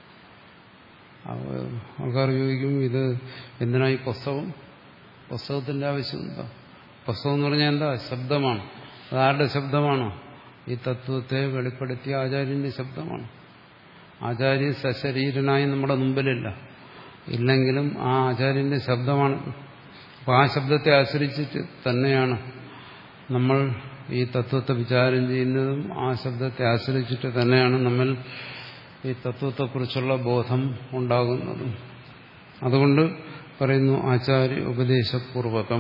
[SPEAKER 1] ആൾക്കാർ ചോദിക്കും ഇത് എന്തിനായി പുസ്തകം? പുസ്തകത്തിന്റെ ആവശ്യം എന്താ? പുസ്തകം എന്ന് പറഞ്ഞാൽ എന്താ? ശബ്ദമാണ്. അതാരുടെ ശബ്ദമാണോ? ഈ തത്വത്തെ വെളിപ്പെടുത്തിയ ആചാര്യന്റെ ശബ്ദമാണ്. ആചാര്യൻ സശരീരനായി നമ്മുടെ മുമ്പിലില്ല, ഇല്ലെങ്കിലും ആ ആചാര്യന്റെ ശബ്ദമാണ്. അപ്പോൾ ആ ശബ്ദത്തെ ആശ്രയിച്ചിട്ട് തന്നെയാണ് നമ്മൾ ഈ തത്വത്തെ വിചാരം ചെയ്യുന്നതും, ആ ശബ്ദത്തെ ആശ്രയിച്ചിട്ട് തന്നെയാണ് നമ്മൾ ഈ തത്വത്തെക്കുറിച്ചുള്ള ബോധം ഉണ്ടാകുന്നതും. അതുകൊണ്ട് പറയുന്നു ആചാര്യ ഉപദേശപൂർവകം.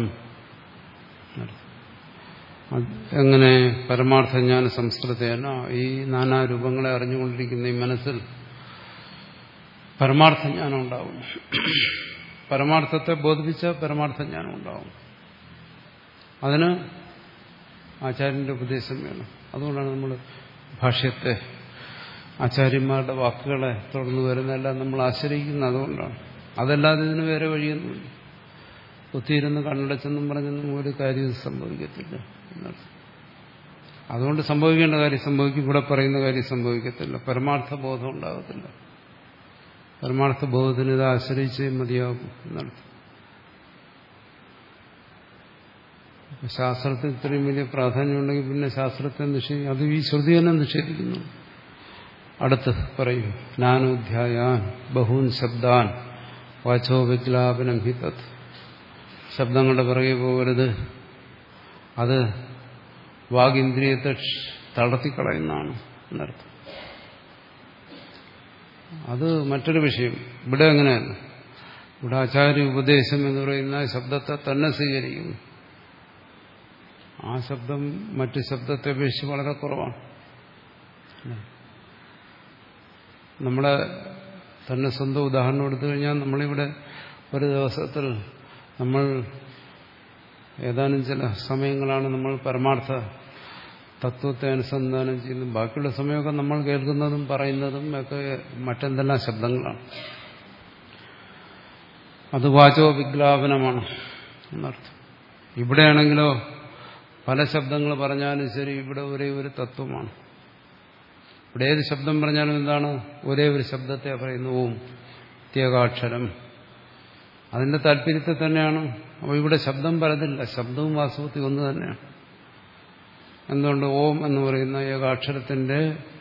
[SPEAKER 1] എങ്ങനെ? പരമാർത്ഥജ്ഞാന സംസ്കൃതേന, ഈ നാനാരൂപങ്ങളെ അറിഞ്ഞുകൊണ്ടിരിക്കുന്ന ഈ മനസ്സിൽ പരമാർത്ഥജ്ഞാനം ഉണ്ടാവും. പരമാർത്ഥത്തെ ബോധിപ്പിച്ച പരമാർത്ഥജ്ഞാനം ഉണ്ടാവും. അതിന് ആചാര്യന്റെ ഉപദേശം വേണം. അതുകൊണ്ടാണ് നമ്മൾ ഭാഷ്യത്തെ, ആചാര്യന്മാരുടെ വാക്കുകളെ തുടർന്ന് വരുന്നതെല്ലാം നമ്മൾ ആശ്രയിക്കുന്നത്. അതുകൊണ്ടാണ്. അതല്ലാതെ ഇതിന് വേറെ വഴിയൊന്നുമില്ല. കുത്തിയിരുന്ന് കണ്ണടച്ചെന്നും പറഞ്ഞൊന്നും ഒരു കാര്യം സംഭവിക്കത്തില്ല എന്നർത്ഥം. അതുകൊണ്ട് സംഭവിക്കേണ്ട കാര്യം സംഭവിക്കും, ഇവിടെ പറയുന്ന കാര്യം സംഭവിക്കത്തില്ല. പരമാർത്ഥ ബോധം ഉണ്ടാകത്തില്ല. പരമാർത്ഥ ബോധത്തിന് ഇത് ആശ്രയിച്ചേ മതിയാകും എന്നർത്ഥം. ശാസ്ത്രത്തിന് ഇത്രയും വലിയ പ്രാധാന്യമുണ്ടെങ്കിൽ പിന്നെ ശാസ്ത്രത്തെ നിഷേധിക്കും. അത് ഈ ശ്രുതി തന്നെ നിഷേധിക്കുന്നു. അടുത്ത് പറയും, ജ്ഞാനോധ്യായാൻ ബഹൂൻ ശബ്ദാൻ വാചോ വിജ്ഞാപനം ഹി തത്. ശബ്ദങ്ങളുടെ പിറകെ പോകരുത്, അത് വാഗിന്ദ്രിയത്തെ തളർത്തിക്കളയുന്നതാണ് എന്നർത്ഥം. അത് മറ്റൊരു വിഷയം. ഇവിടെ അങ്ങനെയല്ല. ഇവിടെ ആചാര്യ ഉപദേശം എന്ന് പറയുന്ന ശബ്ദത്തെ തന്നെ സ്വീകരിക്കുന്നു. ആ ശബ്ദം മറ്റു ശബ്ദത്തെ അപേക്ഷിച്ച് വളരെ കുറവാണ്. നമ്മളെ തന്നെ സ്വന്തം ഉദാഹരണം എടുത്തു കഴിഞ്ഞാൽ, നമ്മളിവിടെ ഒരു ദിവസത്തിൽ നമ്മൾ ഏതാനും ചില സമയങ്ങളാണ് നമ്മൾ പരമാർത്ഥ തത്വത്തെ അനുസന്ധാനം ചെയ്യുന്നത്. ബാക്കിയുള്ള സമയമൊക്കെ നമ്മൾ കേൾക്കുന്നതും പറയുന്നതും ഒക്കെ മറ്റെന്തെല്ലാം ശബ്ദങ്ങളാണ്. അത് വാചോ വിജ്ഞാപനമാണ് എന്നർത്ഥം. ഇവിടെയാണെങ്കിലോ പല ശബ്ദങ്ങൾ പറഞ്ഞാലും ശരി, ഇവിടെ ഒരേ ഒരു തത്വമാണ്. ഇവിടെ ഏത് ശബ്ദം പറഞ്ഞാലും എന്താണ്? ഒരേ ഒരു ശബ്ദത്തെ പറയുന്നു, ഓം പ്രത്യേകാക്ഷരം. അതിന്റെ താല്പര്യത്തെ തന്നെയാണ്. അപ്പോൾ ഇവിടെ ശബ്ദം പലതില്ല, ശബ്ദവും വാസ്തവത്തിൽ ഒന്ന് തന്നെയാണ്. എന്തുകൊണ്ട്? ഓം എന്ന് പറയുന്ന ഏകാക്ഷരത്തിന്റെ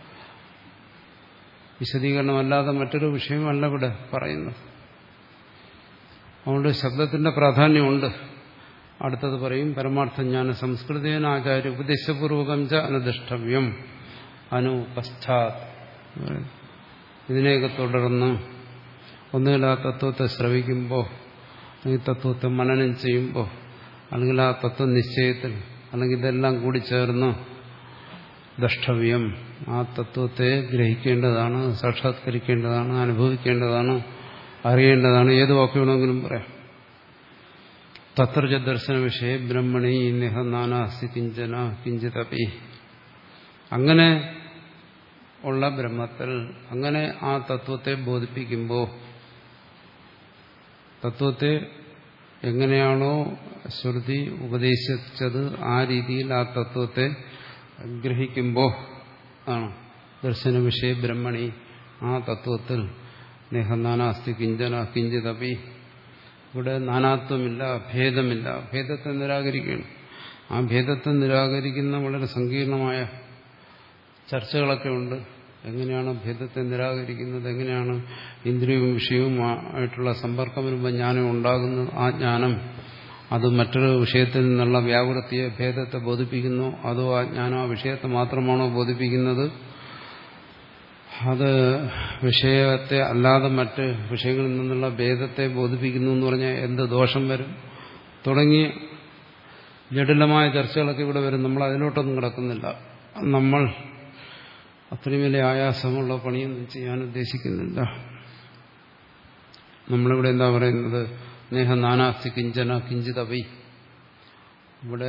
[SPEAKER 1] വിശദീകരണമല്ലാതെ മറ്റൊരു വിഷയമല്ല ഇവിടെ പറയുന്നത്. അതുകൊണ്ട് ശബ്ദത്തിന്റെ പ്രാധാന്യമുണ്ട്. അടുത്തത് പറയും, പരമാർത്ഥജ്ഞാന സംസ്കൃതേന ആചാര്യ ഉപദേശപൂർവകം ച അനുദിഷ്ടവ്യം അനു പശ്ചാത്. ഇതിനെയൊക്കെ തുടർന്ന് ഒന്നുകിൽ ആ തത്വത്തെ ശ്രവിക്കുമ്പോൾ, അല്ലെങ്കിൽ തത്വത്തെ മനനം ചെയ്യുമ്പോൾ, അല്ലെങ്കിൽ ആ തത്വനിശ്ചയത്തിൽ, അല്ലെങ്കിൽ ഇതെല്ലാം കൂടി ചേർന്ന് ദ്രഷ്ടവ്യം, ആ തത്വത്തെ ഗ്രഹിക്കേണ്ടതാണ്, സാക്ഷാത്കരിക്കേണ്ടതാണ്, അനുഭവിക്കേണ്ടതാണ്, അറിയേണ്ടതാണ്. ഏത് വാക്ക് വേണമെങ്കിലും പറയാം. തത്രജ ദർശന വിഷയ ബ്രഹ്മണി നിഹ നാനാസ്തി കിഞ്ചന കിഞ്ചിതപി. അങ്ങനെ ഉള്ള ബ്രഹ്മത്തിൽ, അങ്ങനെ ആ തത്വത്തെ ബോധിപ്പിക്കുമ്പോൾ, തത്വത്തെ എങ്ങനെയാണോ ശ്രുതി ഉപദേശിച്ചത് ആ രീതിയിൽ ആ തത്വത്തെ ഗ്രഹിക്കുമ്പോൾ ആണ് ദർശന വിഷയ ബ്രഹ്മണി, ആ തത്വത്തിൽ നിഹ നാനാസ്തി കിഞ്ചന കിഞ്ചിതപി. ഇവിടെ നാനാത്വമില്ല, ഭേദമില്ല. ഭേദത്തെ നിരാകരിക്കുകയാണ്. ആ ഭേദത്തെ നിരാകരിക്കുന്ന വളരെ സങ്കീർണമായ ചർച്ചകളൊക്കെ ഉണ്ട്. എങ്ങനെയാണ് ഭേദത്തെ നിരാകരിക്കുന്നത്, എങ്ങനെയാണ് ഇന്ദ്രിയവും വിഷയവുമായിട്ടുള്ള സമ്പർക്കം വരുമ്പോൾ ജ്ഞാനം ഉണ്ടാകുന്നത്, ആ ജ്ഞാനം അത് മറ്റൊരു വിഷയത്തിൽ നിന്നുള്ള വ്യാവൃത്തിയെ ഭേദത്തെ ബോധിപ്പിക്കുന്നു, അതോ ആ ജ്ഞാനം ആ വിഷയത്തെ മാത്രമാണോ ബോധിപ്പിക്കുന്നത്, അത് വിഷയത്തെ അല്ലാതെ മറ്റ് വിഷയങ്ങളിൽ നിന്നുള്ള ഭേദത്തെ ബോധിപ്പിക്കുന്നു എന്ന് പറഞ്ഞാൽ എന്ത് ദോഷം വരും തുടങ്ങിയ ജടിലമായ ചർച്ചകളൊക്കെ ഇവിടെ വരും. നമ്മൾ അതിലോട്ടൊന്നും കിടക്കുന്നില്ല. നമ്മൾ അത്രയും വലിയ ആയാസമുള്ള പണിയൊന്നും ചെയ്യാൻ ഉദ്ദേശിക്കുന്നില്ല. നമ്മളിവിടെ എന്താ പറയുന്നത്? നേഹ നാനാസ്തി കിഞ്ചന കിഞ്ചിതപി. ഇവിടെ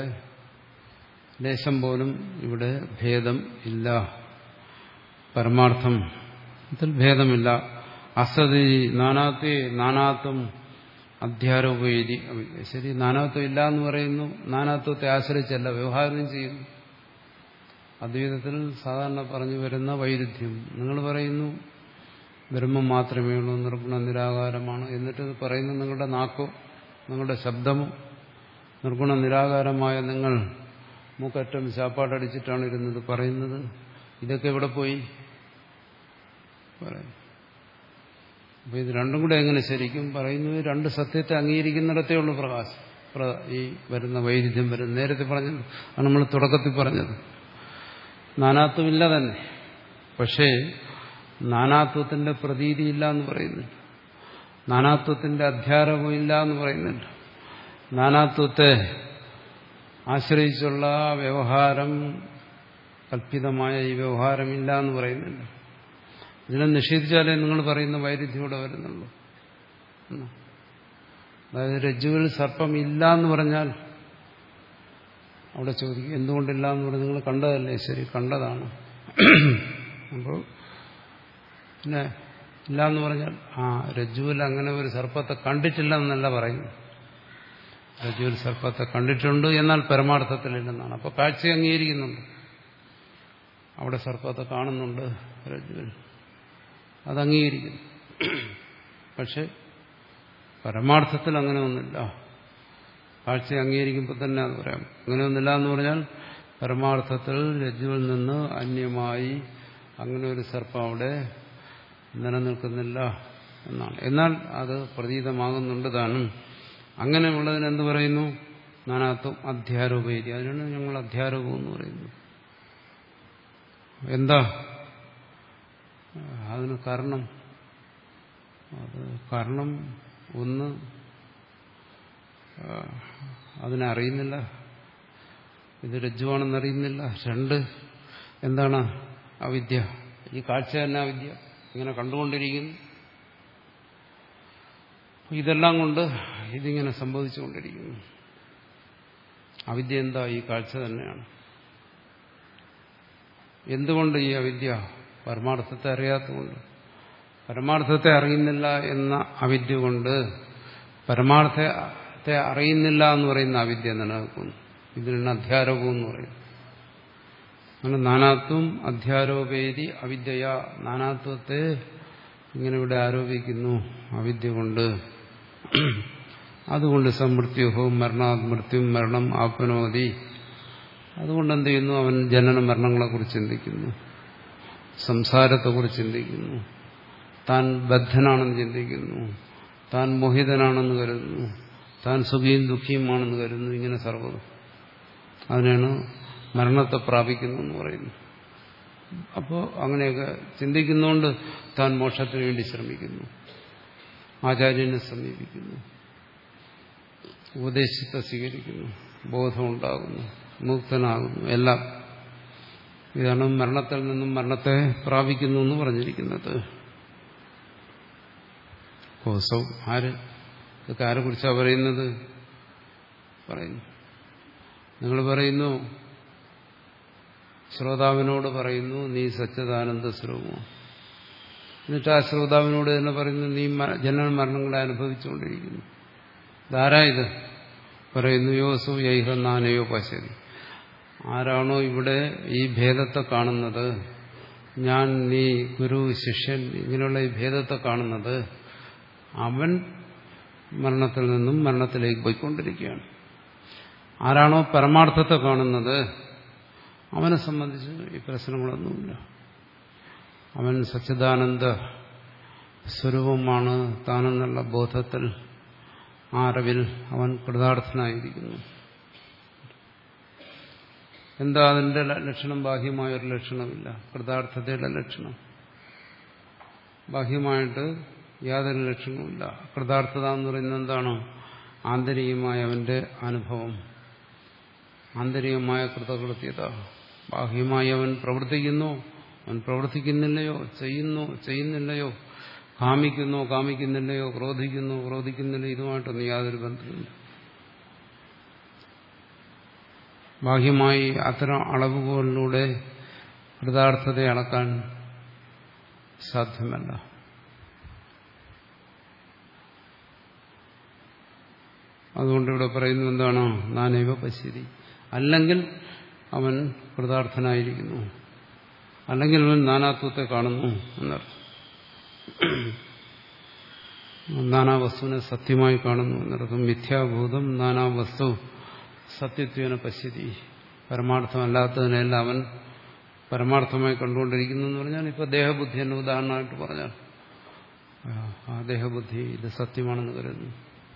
[SPEAKER 1] ലേശം പോലും ഇവിടെ ഭേദം ഇല്ല. പരമാർത്ഥം ഇതിൽ ഭേദമില്ല. അസതി നാനാത്വേ നാനാത്വം അധ്യാരോപേരി. ശരി, നാനാത്വം ഇല്ല എന്ന് പറയുന്നു. നാനാത്വത്തെ ആശ്രയിച്ചല്ല വ്യവഹാരം ചെയ്യുന്നു. അദ്വൈതത്തിൽ സാധാരണ പറഞ്ഞു വരുന്ന വൈരുദ്ധ്യം. നിങ്ങൾ പറയുന്നു ബ്രഹ്മം മാത്രമേ ഉള്ളൂ, നിർഗുണ നിരാകാരമാണ്. എന്നിട്ട് പറയുന്നു നിങ്ങളുടെ നാക്കോ നിങ്ങളുടെ ശബ്ദമോ നിർഗുണ നിരാകാരമായ നിങ്ങൾ മൂക്കറ്റം ശാപ്പാടടിച്ചിട്ടാണ് ഇരുന്നത് പറയുന്നത്. ഇതൊക്കെ എവിടെ പോയി പറയും? അപ്പൊ ഇത് രണ്ടും കൂടെ എങ്ങനെ ശരിക്കും പറയുന്നത്? രണ്ട് സത്യത്തെ അംഗീകരിക്കുന്നിടത്തേ ഉള്ളൂ പ്രകാശം. ഈ വരുന്ന വൈരുദ്ധ്യം വരും. നേരത്തെ പറഞ്ഞത് അത് നമ്മൾ തുടക്കത്തിൽ പറഞ്ഞത്. നാനാത്വമില്ല തന്നെ, പക്ഷേ നാനാത്വത്തിന്റെ പ്രതീതിയില്ല എന്ന് പറയുന്നുണ്ട്, നാനാത്വത്തിന്റെ അധ്യാരവും ഇല്ല എന്ന് പറയുന്നുണ്ട്, നാനാത്വത്തെ ആശ്രയിച്ചുള്ള വ്യവഹാരം കൽപ്പിതമായ ഈ വ്യവഹാരമില്ല എന്ന് പറയുന്നുണ്ട്. ഇതിനെ നിഷേധിച്ചാലേ നിങ്ങൾ പറയുന്ന വൈരുദ്ധ്യം ഇവിടെ വരുന്നുള്ളൂ. അതായത് രജ്ജുവിൽ സർപ്പം ഇല്ല എന്ന് പറഞ്ഞാൽ അവിടെ ചോദിക്കും എന്തുകൊണ്ടില്ല എന്ന് പറഞ്ഞാൽ നിങ്ങൾ കണ്ടതല്ലേ? ശരി, കണ്ടതാണ്. അപ്പോൾ പിന്നെ ഇല്ല എന്ന് പറഞ്ഞാൽ ആ രജ്ജുവിൽ അങ്ങനെ ഒരു സർപ്പത്തെ കണ്ടിട്ടില്ല എന്നല്ല പറയുന്നു. രജ്ജുവിൽ സർപ്പത്തെ കണ്ടിട്ടുണ്ട്, എന്നാൽ പരമാർത്ഥത്തിലില്ലെന്നാണ്. അപ്പോൾ കാഴ്ച അംഗീകരിക്കുന്നുണ്ട്, അവിടെ സർപ്പത്തെ കാണുന്നുണ്ട് രജ്ജുവിൽ, അത് അംഗീകരിക്കുന്നു. പക്ഷെ പരമാർത്ഥത്തിൽ അങ്ങനെ ഒന്നില്ല. കാഴ്ച അംഗീകരിക്കുമ്പോൾ തന്നെ അത് പറയാം. അങ്ങനെയൊന്നില്ല എന്ന് പറഞ്ഞാൽ പരമാർത്ഥത്തിൽ രജ്ജുവിൽ നിന്ന് അന്യമായി അങ്ങനെ ഒരു സർപ്പം അവിടെ നിലനിൽക്കുന്നില്ല എന്നാണ്. എന്നാൽ അത് പ്രതീതമാകുന്നുണ്ട് താനും. അങ്ങനെയുള്ളതിന് എന്ത് പറയുന്നു? നാനാത്വം അധ്യാരോപേരി. അതിനാണ് ഞങ്ങൾ അധ്യാരോപം എന്ന് പറയുന്നത്. എന്താ അതിന് കാരണം? അത് കാരണം ഒന്ന്, അതിനെ അറിയുന്നില്ല, ഇത് രജ്ജുവാണെന്നറിയുന്നില്ല. രണ്ട്, എന്താണ്? അവിദ്യ. ഈ കാഴ്ച തന്നെ അവിദ്യ, ഇങ്ങനെ കണ്ടുകൊണ്ടിരിക്കുന്നു. ഇതെല്ലാം കൊണ്ട് ഇതിങ്ങനെ സംഭവിച്ചുകൊണ്ടിരിക്കുന്നു. അവിദ്യ എന്താ? ഈ കാഴ്ച തന്നെയാണ്. എന്തുകൊണ്ട് ഈ അവിദ്യ? പരമാർത്ഥത്തെ അറിയാത്തതുകൊണ്ട്. പരമാർത്ഥത്തെ അറിയുന്നില്ല എന്ന അവിദ്യ കൊണ്ട് പരമാർത്ഥത്തെ അറിയുന്നില്ല എന്ന് പറയുന്ന അവിദ്യ നിലനിൽക്കുന്നു. ഇതിനാണ് അധ്യാരോപം എന്ന് പറയുന്നത്. അങ്ങനെ നാനാത്വം അധ്യാരോപേരി അവിദ്യയ, നാനാത്വത്തെ ഇങ്ങനെ ഇവിടെ ആരോപിക്കുന്നു അവിദ്യ കൊണ്ട്. അതുകൊണ്ട് സമൃത്യുഹോ മരണാത് മൃത്യു മരണം ആപ്നോതി. അതുകൊണ്ട് എന്ത് ചെയ്യുന്നു? അവൻ ജനന മരണങ്ങളെക്കുറിച്ച് ചിന്തിക്കുന്നു, സംസാരത്തെക്കുറിച്ച് ചിന്തിക്കുന്നു, താൻ ബദ്ധനാണെന്ന് ചിന്തിക്കുന്നു, താൻ മോഹിതനാണെന്ന് കരുതുന്നു, താൻ സുഖിയും ദുഃഖിയുമാണെന്ന് കരുതുന്നു. ഇങ്ങനെ സർവ്വതും അതിനാണ് മരണത്തെ പ്രാപിക്കുന്നു എന്ന് പറയുന്നു. അപ്പോൾ അങ്ങനെയൊക്കെ ചിന്തിക്കുന്നതുകൊണ്ട് താൻ മോക്ഷത്തിന് വേണ്ടി ശ്രമിക്കുന്നു, ആചാര്യനെ സമീപിക്കുന്നു, ഉപദേശത്തെ സ്വീകരിക്കുന്നു, ബോധമുണ്ടാകുന്നു, മുക്തനാകുന്നു. എല്ലാം ഇതാണ് മരണത്തിൽ നിന്നും മരണത്തെ പ്രാപിക്കുന്നു എന്ന് പറഞ്ഞിരിക്കുന്നത്. കോസവും ആര്? ഇതൊക്കെ ആരെ കുറിച്ചാണ് പറയുന്നത്? പറയുന്നു നിങ്ങൾ പറയുന്നു, ശ്രോതാവിനോട് പറയുന്നു നീ സച്ചിദാനന്ദ സ്വരൂപം. എന്നിട്ട് ആ ശ്രോതാവിനോട് തന്നെ പറയുന്നു നീ ജനന മരണങ്ങളെ അനുഭവിച്ചുകൊണ്ടിരിക്കുന്നു. ധാരാ ഇത് പറയുന്നു യോസു യൈഹ നാനയോ പശ്യതി. ആരാണോ ഇവിടെ ഈ ഭേദത്തെ കാണുന്നത്, ഞാൻ, നീ, ഗുരു, ശിഷ്യൻ, ഇങ്ങനെയുള്ള ഈ ഭേദത്തെ കാണുന്നത്, അവൻ മരണത്തിൽ നിന്നും മരണത്തിലേക്ക് പോയിക്കൊണ്ടിരിക്കുകയാണ്. ആരാണോ പരമാർത്ഥത്തെ കാണുന്നത്, അവനെ സംബന്ധിച്ച് ഈ പ്രശ്നങ്ങളൊന്നുമില്ല. അവൻ സച്ചിദാനന്ദ സ്വരൂപമാണ് താനെന്നുള്ള ബോധത്തിൽ, ആ അറിവിൽ അവൻ കൃതാർത്ഥനായിരിക്കുന്നു. എന്താ അതിന്റെ ലക്ഷണം? ബാഹ്യമായൊരു ലക്ഷണമില്ല. കൃതാർത്ഥതയുടെ ലക്ഷണം ബാഹ്യമായിട്ട് യാതൊരു ലക്ഷണവുമില്ല. കൃതാർത്ഥത എന്ന് പറയുന്നത് എന്താണ്? ആന്തരികമായ അവന്റെ അനുഭവം, ആന്തരികമായ കൃതകൃത്യത. ബാഹ്യമായി അവൻ പ്രവർത്തിക്കുന്നു, അവൻ പ്രവർത്തിക്കുന്നില്ലയോ, ചെയ്യുന്നു ചെയ്യുന്നില്ലയോ, കാമിക്കുന്നോ കാമിക്കുന്നില്ലയോ, ക്രോധിക്കുന്നു ക്രോധിക്കുന്നില്ലയോ, ഇതുമായിട്ടൊന്നും യാതൊരു ബന്ധമില്ല. ബാഹ്യമായി അത്തരം അളവുകളിലൂടെ കൃതാർത്ഥതയെ അളക്കാൻ സാധ്യമല്ല. അതുകൊണ്ട് ഇവിടെ പറയുന്നത് എന്താണ്? നാനൈവ പശ്യതി. അല്ലെങ്കിൽ അവൻ കൃതാർത്ഥനായിരിക്കുന്നു, അല്ലെങ്കിൽ അവൻ നാനാത്വത്തെ കാണുന്നു എന്നർത്ഥം. നാനാവസ്തുവിനെ സത്യമായി കാണുന്നു എന്നർത്ഥം. മിഥ്യാഭൂതം നാനാവസ്തു സത്യത്വേന പശ്യതി. പരമാർത്ഥമല്ലാത്തതിനെല്ലാം അവൻ പരമാർത്ഥമായി കണ്ടുകൊണ്ടിരിക്കുന്നു എന്ന് പറഞ്ഞാൽ, ഇപ്പൊ ദേഹബുദ്ധി എന്നെ ഉദാഹരണമായിട്ട് പറഞ്ഞാൽ, ആ ദേഹബുദ്ധി ഇത് സത്യമാണെന്ന് കരുതുന്നു.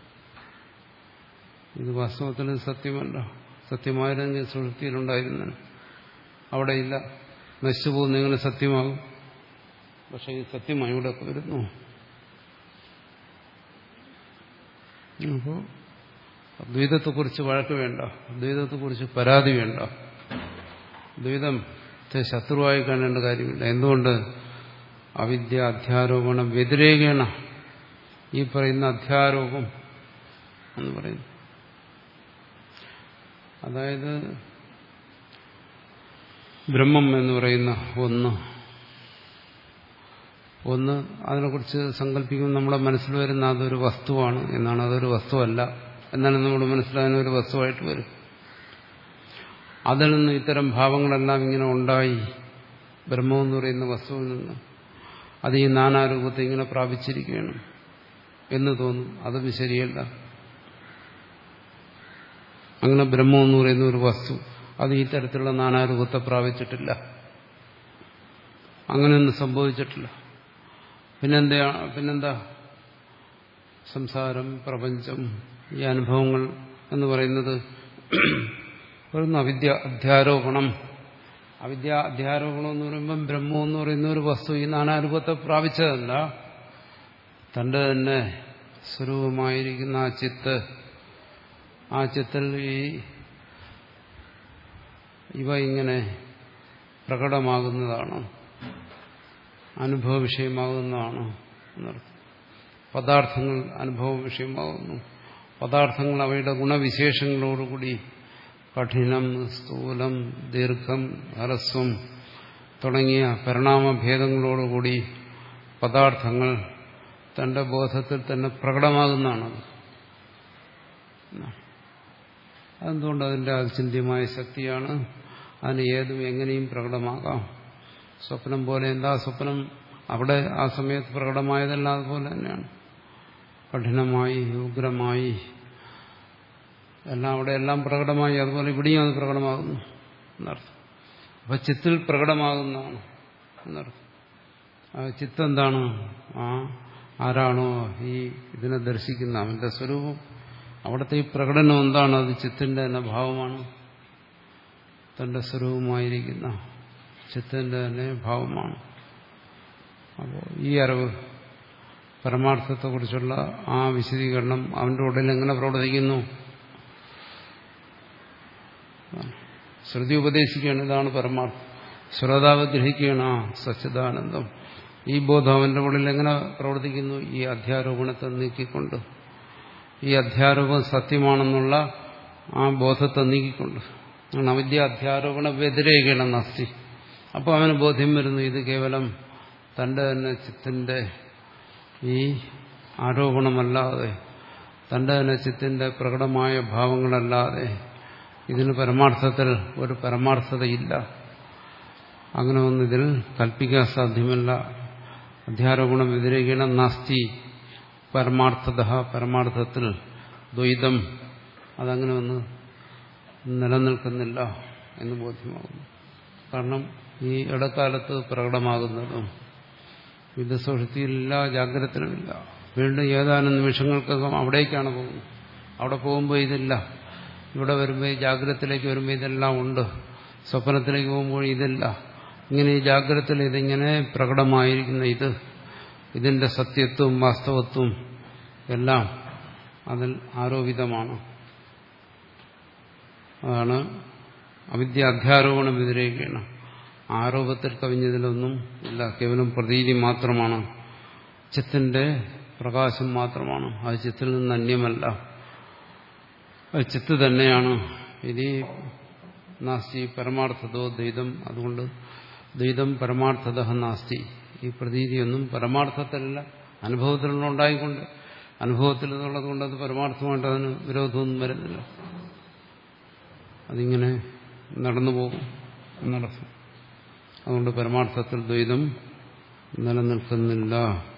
[SPEAKER 1] ഇത് വാസ്തവത്തിൽ സത്യമല്ല. സത്യമായിരുന്നെങ്കിൽ സുഷുപ്തിയിലുണ്ടായിരുന്നു, അവിടെ ഇല്ല. നശിച്ചുപോകുന്ന എങ്ങനെ സത്യമാകും? പക്ഷെ ഇത് സത്യമായി ഇവിടെ വരുന്നു. അപ്പോൾ ദ്വൈതത്തെക്കുറിച്ച് വഴക്ക് വേണ്ട, ദ്വൈതത്തെക്കുറിച്ച് പരാതി വേണ്ട, ദ്വൈതത്തെ ശത്രുവായി കാണേണ്ട കാര്യമില്ല. എന്തുകൊണ്ട്? അവിദ്യ അധ്യാരോപണം വ്യതിരേകേണ ഈ പറയുന്ന അധ്യാരോപം എന്ന് പറയുന്നു. അതായത് ബ്രഹ്മം എന്ന് പറയുന്ന ഒന്ന് ഒന്ന് അതിനെക്കുറിച്ച് സങ്കല്പിക്കുമ്പോൾ നമ്മുടെ മനസ്സിൽ വരുന്ന അതൊരു വസ്തുവാണ് എന്നാണ്. അതൊരു വസ്തുവല്ല. എന്നാലും നമ്മൾ മനസ്സിലാകുന്ന ഒരു വസ്തുവായിട്ട് വരും. അതിൽ നിന്ന് ഇത്തരം ഭാവങ്ങളെല്ലാം ഇങ്ങനെ ഉണ്ടായി ബ്രഹ്മമെന്ന് പറയുന്ന വസ്തുവിൽ നിന്ന് അത് ഈ നാനാരൂപത്തെ ഇങ്ങനെ പ്രാപിച്ചിരിക്കുകയാണ് എന്ന് തോന്നും. അതും ശരിയല്ല. അങ്ങനെ ബ്രഹ്മമെന്ന് പറയുന്ന ഒരു വസ്തു അത് ഈ തരത്തിലുള്ള നാനാരൂപത്തെ പ്രാപിച്ചിട്ടില്ല. അങ്ങനെയൊന്നും സംഭവിച്ചിട്ടില്ല. പിന്നെന്താ പിന്നെന്താ സംസാരം, പ്രപഞ്ചം, ഈ അനുഭവങ്ങൾ എന്ന് പറയുന്നത് ഒരു അവിദ്യ അധ്യാരോപണം. അവിദ്യ അധ്യാരോപണം എന്ന് പറയുമ്പം ബ്രഹ്മം എന്ന് പറയുന്ന ഒരു വസ്തു ഈ നാനാരൂപത്തെ പ്രാപിച്ചതല്ല. തന്റെ തന്നെ സ്വരൂപമായിരിക്കുന്ന ആ ചിത്ത്, ആ ചിത്തിൽ ഈ ഇവ ഇങ്ങനെ പ്രകടമാകുന്നതാണ്, അനുഭവ വിഷയമാകുന്നതാണ് എന്നർത്ഥം. പദാർത്ഥങ്ങൾ അനുഭവ വിഷയമാകുന്നു. പദാർത്ഥങ്ങൾ അവയുടെ ഗുണവിശേഷങ്ങളോടുകൂടി കഠിനം, സ്ഥൂലം, ദീർഘം, ഹ്രസ്വം തുടങ്ങിയ പരിണാമഭേദങ്ങളോടുകൂടി പദാർത്ഥങ്ങൾ തന്റെ ബോധത്തിൽ തന്നെ പ്രകടമാകുന്നതാണത്. അതെന്തുകൊണ്ട് അതിൻ്റെ അചിന്ത്യമായ ശക്തിയാണ്. അതിന് ഏതും എങ്ങനെയും പ്രകടമാകാം. സ്വപ്നം പോലെ എന്താ സ്വപ്നം അവിടെ ആ സമയത്ത് പ്രകടമായതല്ല, അതുപോലെ തന്നെയാണ് കഠിനമായി, ഉഗ്രമായി എല്ലാം അവിടെ എല്ലാം പ്രകടമായി. അതുപോലെ ഇവിടെയും അത് പ്രകടമാകുന്നു എന്നർത്ഥം. അപ്പൊ ചിത്തിൽ പ്രകടമാകുന്നതാണ് എന്നർത്ഥം. ആ ചിത്ത് എന്താണ്? ആ ആരാണോ ഈ ഇതിനെ ദർശിക്കുന്ന അവന്റെ സ്വരൂപം, അവിടുത്തെ ഈ പ്രകടനം എന്താണ്? അത് ചിത്തിന്റെ തന്നെ ഭാവമാണ്. തന്റെ സ്വരൂപമായിരിക്കുന്ന ചിത്തിന്റെ തന്നെ ഭാവമാണ്. അപ്പോൾ ഈ അറിവ്, പരമാർത്ഥത്തെക്കുറിച്ചുള്ള ആ വിശദീകരണം അവന്റെ ഉള്ളിൽ എങ്ങനെ പ്രവർത്തിക്കുന്നു? ശ്രുതി ഉപദേശിക്കുകയാണ്, ഇതാണ് പരമാർത്ഥം. ശ്രോതാവ് ഗ്രഹിക്കുകയാണ് ആ സച്ചിദാനന്ദം. ഈ ബോധം അവന്റെ ഉള്ളിൽ എങ്ങനെ പ്രവർത്തിക്കുന്നു? ഈ അധ്യാരോപണത്തെ നീക്കിക്കൊണ്ട്, ഈ അധ്യാരോപം സത്യമാണെന്നുള്ള ആ ബോധത്തെ നീക്കിക്കൊണ്ട്. അവിദ്യ അധ്യാരോപണ വ്യതിരേകണം നാസ്തി. അപ്പോൾ അവന് ബോധ്യം വരുന്നു ഇത് കേവലം തന്റെ തന്നെ ചിത്തിന്റെ ഈ ആരോപണമല്ലാതെ, തന്റെ തന്നെ ചിത്തിന്റെ പ്രകടമായ ഭാവങ്ങളല്ലാതെ ഇതിന് പരമാർത്ഥത്തിൽ ഒരു പരമാർത്ഥതയില്ല. അങ്ങനെ ഒന്നും ഇതിൽ കൽപ്പിക്കാൻ സാധ്യമല്ല. അധ്യാരോപണം വ്യതിരേകണം നാസ്തി പരമാർത്ഥത. പരമാർത്ഥത്തിൽ ദ്വൈതം അതങ്ങനെ ഒന്ന് നിലനിൽക്കുന്നില്ല എന്ന് ബോധ്യമാകുന്നു. കാരണം ഈ ഇടക്കാലത്ത് പ്രകടമാകുന്നതും ഇത് സുഷുപ്തിയിലില്ല, ജാഗ്രതത്തിലുമില്ല. വീണ്ടും ഏതാനും നിമിഷങ്ങൾക്കകം അവിടേക്കാണ് പോകുന്നത്. അവിടെ പോകുമ്പോൾ ഇതില്ല. ഇവിടെ വരുമ്പോൾ ഈ ജാഗ്രതത്തിലേക്ക് വരുമ്പോൾ ഇതെല്ലാം ഉണ്ട്. സ്വപ്നത്തിലേക്ക് പോകുമ്പോൾ ഇതില്ല. ഇങ്ങനെ ഈ ജാഗ്രതത്തിൽ ഇതിങ്ങനെ പ്രകടമായിരിക്കുന്ന ഇത്, ഇതിന്റെ സത്യത്വവും വാസ്തവത്വവും എല്ലാം അതിൽ ആരോപിതമാണ്. അതാണ് അവിദ്യ അധ്യാരോപണം വ്യതിരേകണം. ആരോപത്തിൽ കവിഞ്ഞതിലൊന്നും ഇല്ല. കേവലം പ്രതീതി മാത്രമാണ്, ചിത്തിന്റെ പ്രകാശം മാത്രമാണ്. അത് ചിത്തിൽ നിന്ന് അന്യമല്ല, അത് ചിത്ത് തന്നെയാണ്. ഇത് നാസ്തി പരമാർത്ഥതോ ദ്വൈതം. അതുകൊണ്ട് ദ്വൈതം പരമാർത്ഥത നാസ്തി. ഈ പ്രതീതിയൊന്നും പരമാർത്ഥത്തിലല്ല, അനുഭവത്തിലുള്ള ഉണ്ടായിക്കൊണ്ട്, അനുഭവത്തിൽ നിന്നുള്ളത് കൊണ്ട് അത് പരമാർത്ഥമായിട്ട് അതിന് വിരോധമൊന്നും വരുന്നില്ല. അതിങ്ങനെ നടന്നു പോകും എന്നർത്ഥം. അതുകൊണ്ട് പരമാർത്ഥത്തിൽ ദ്വൈതം നിലനിൽക്കുന്നില്ല.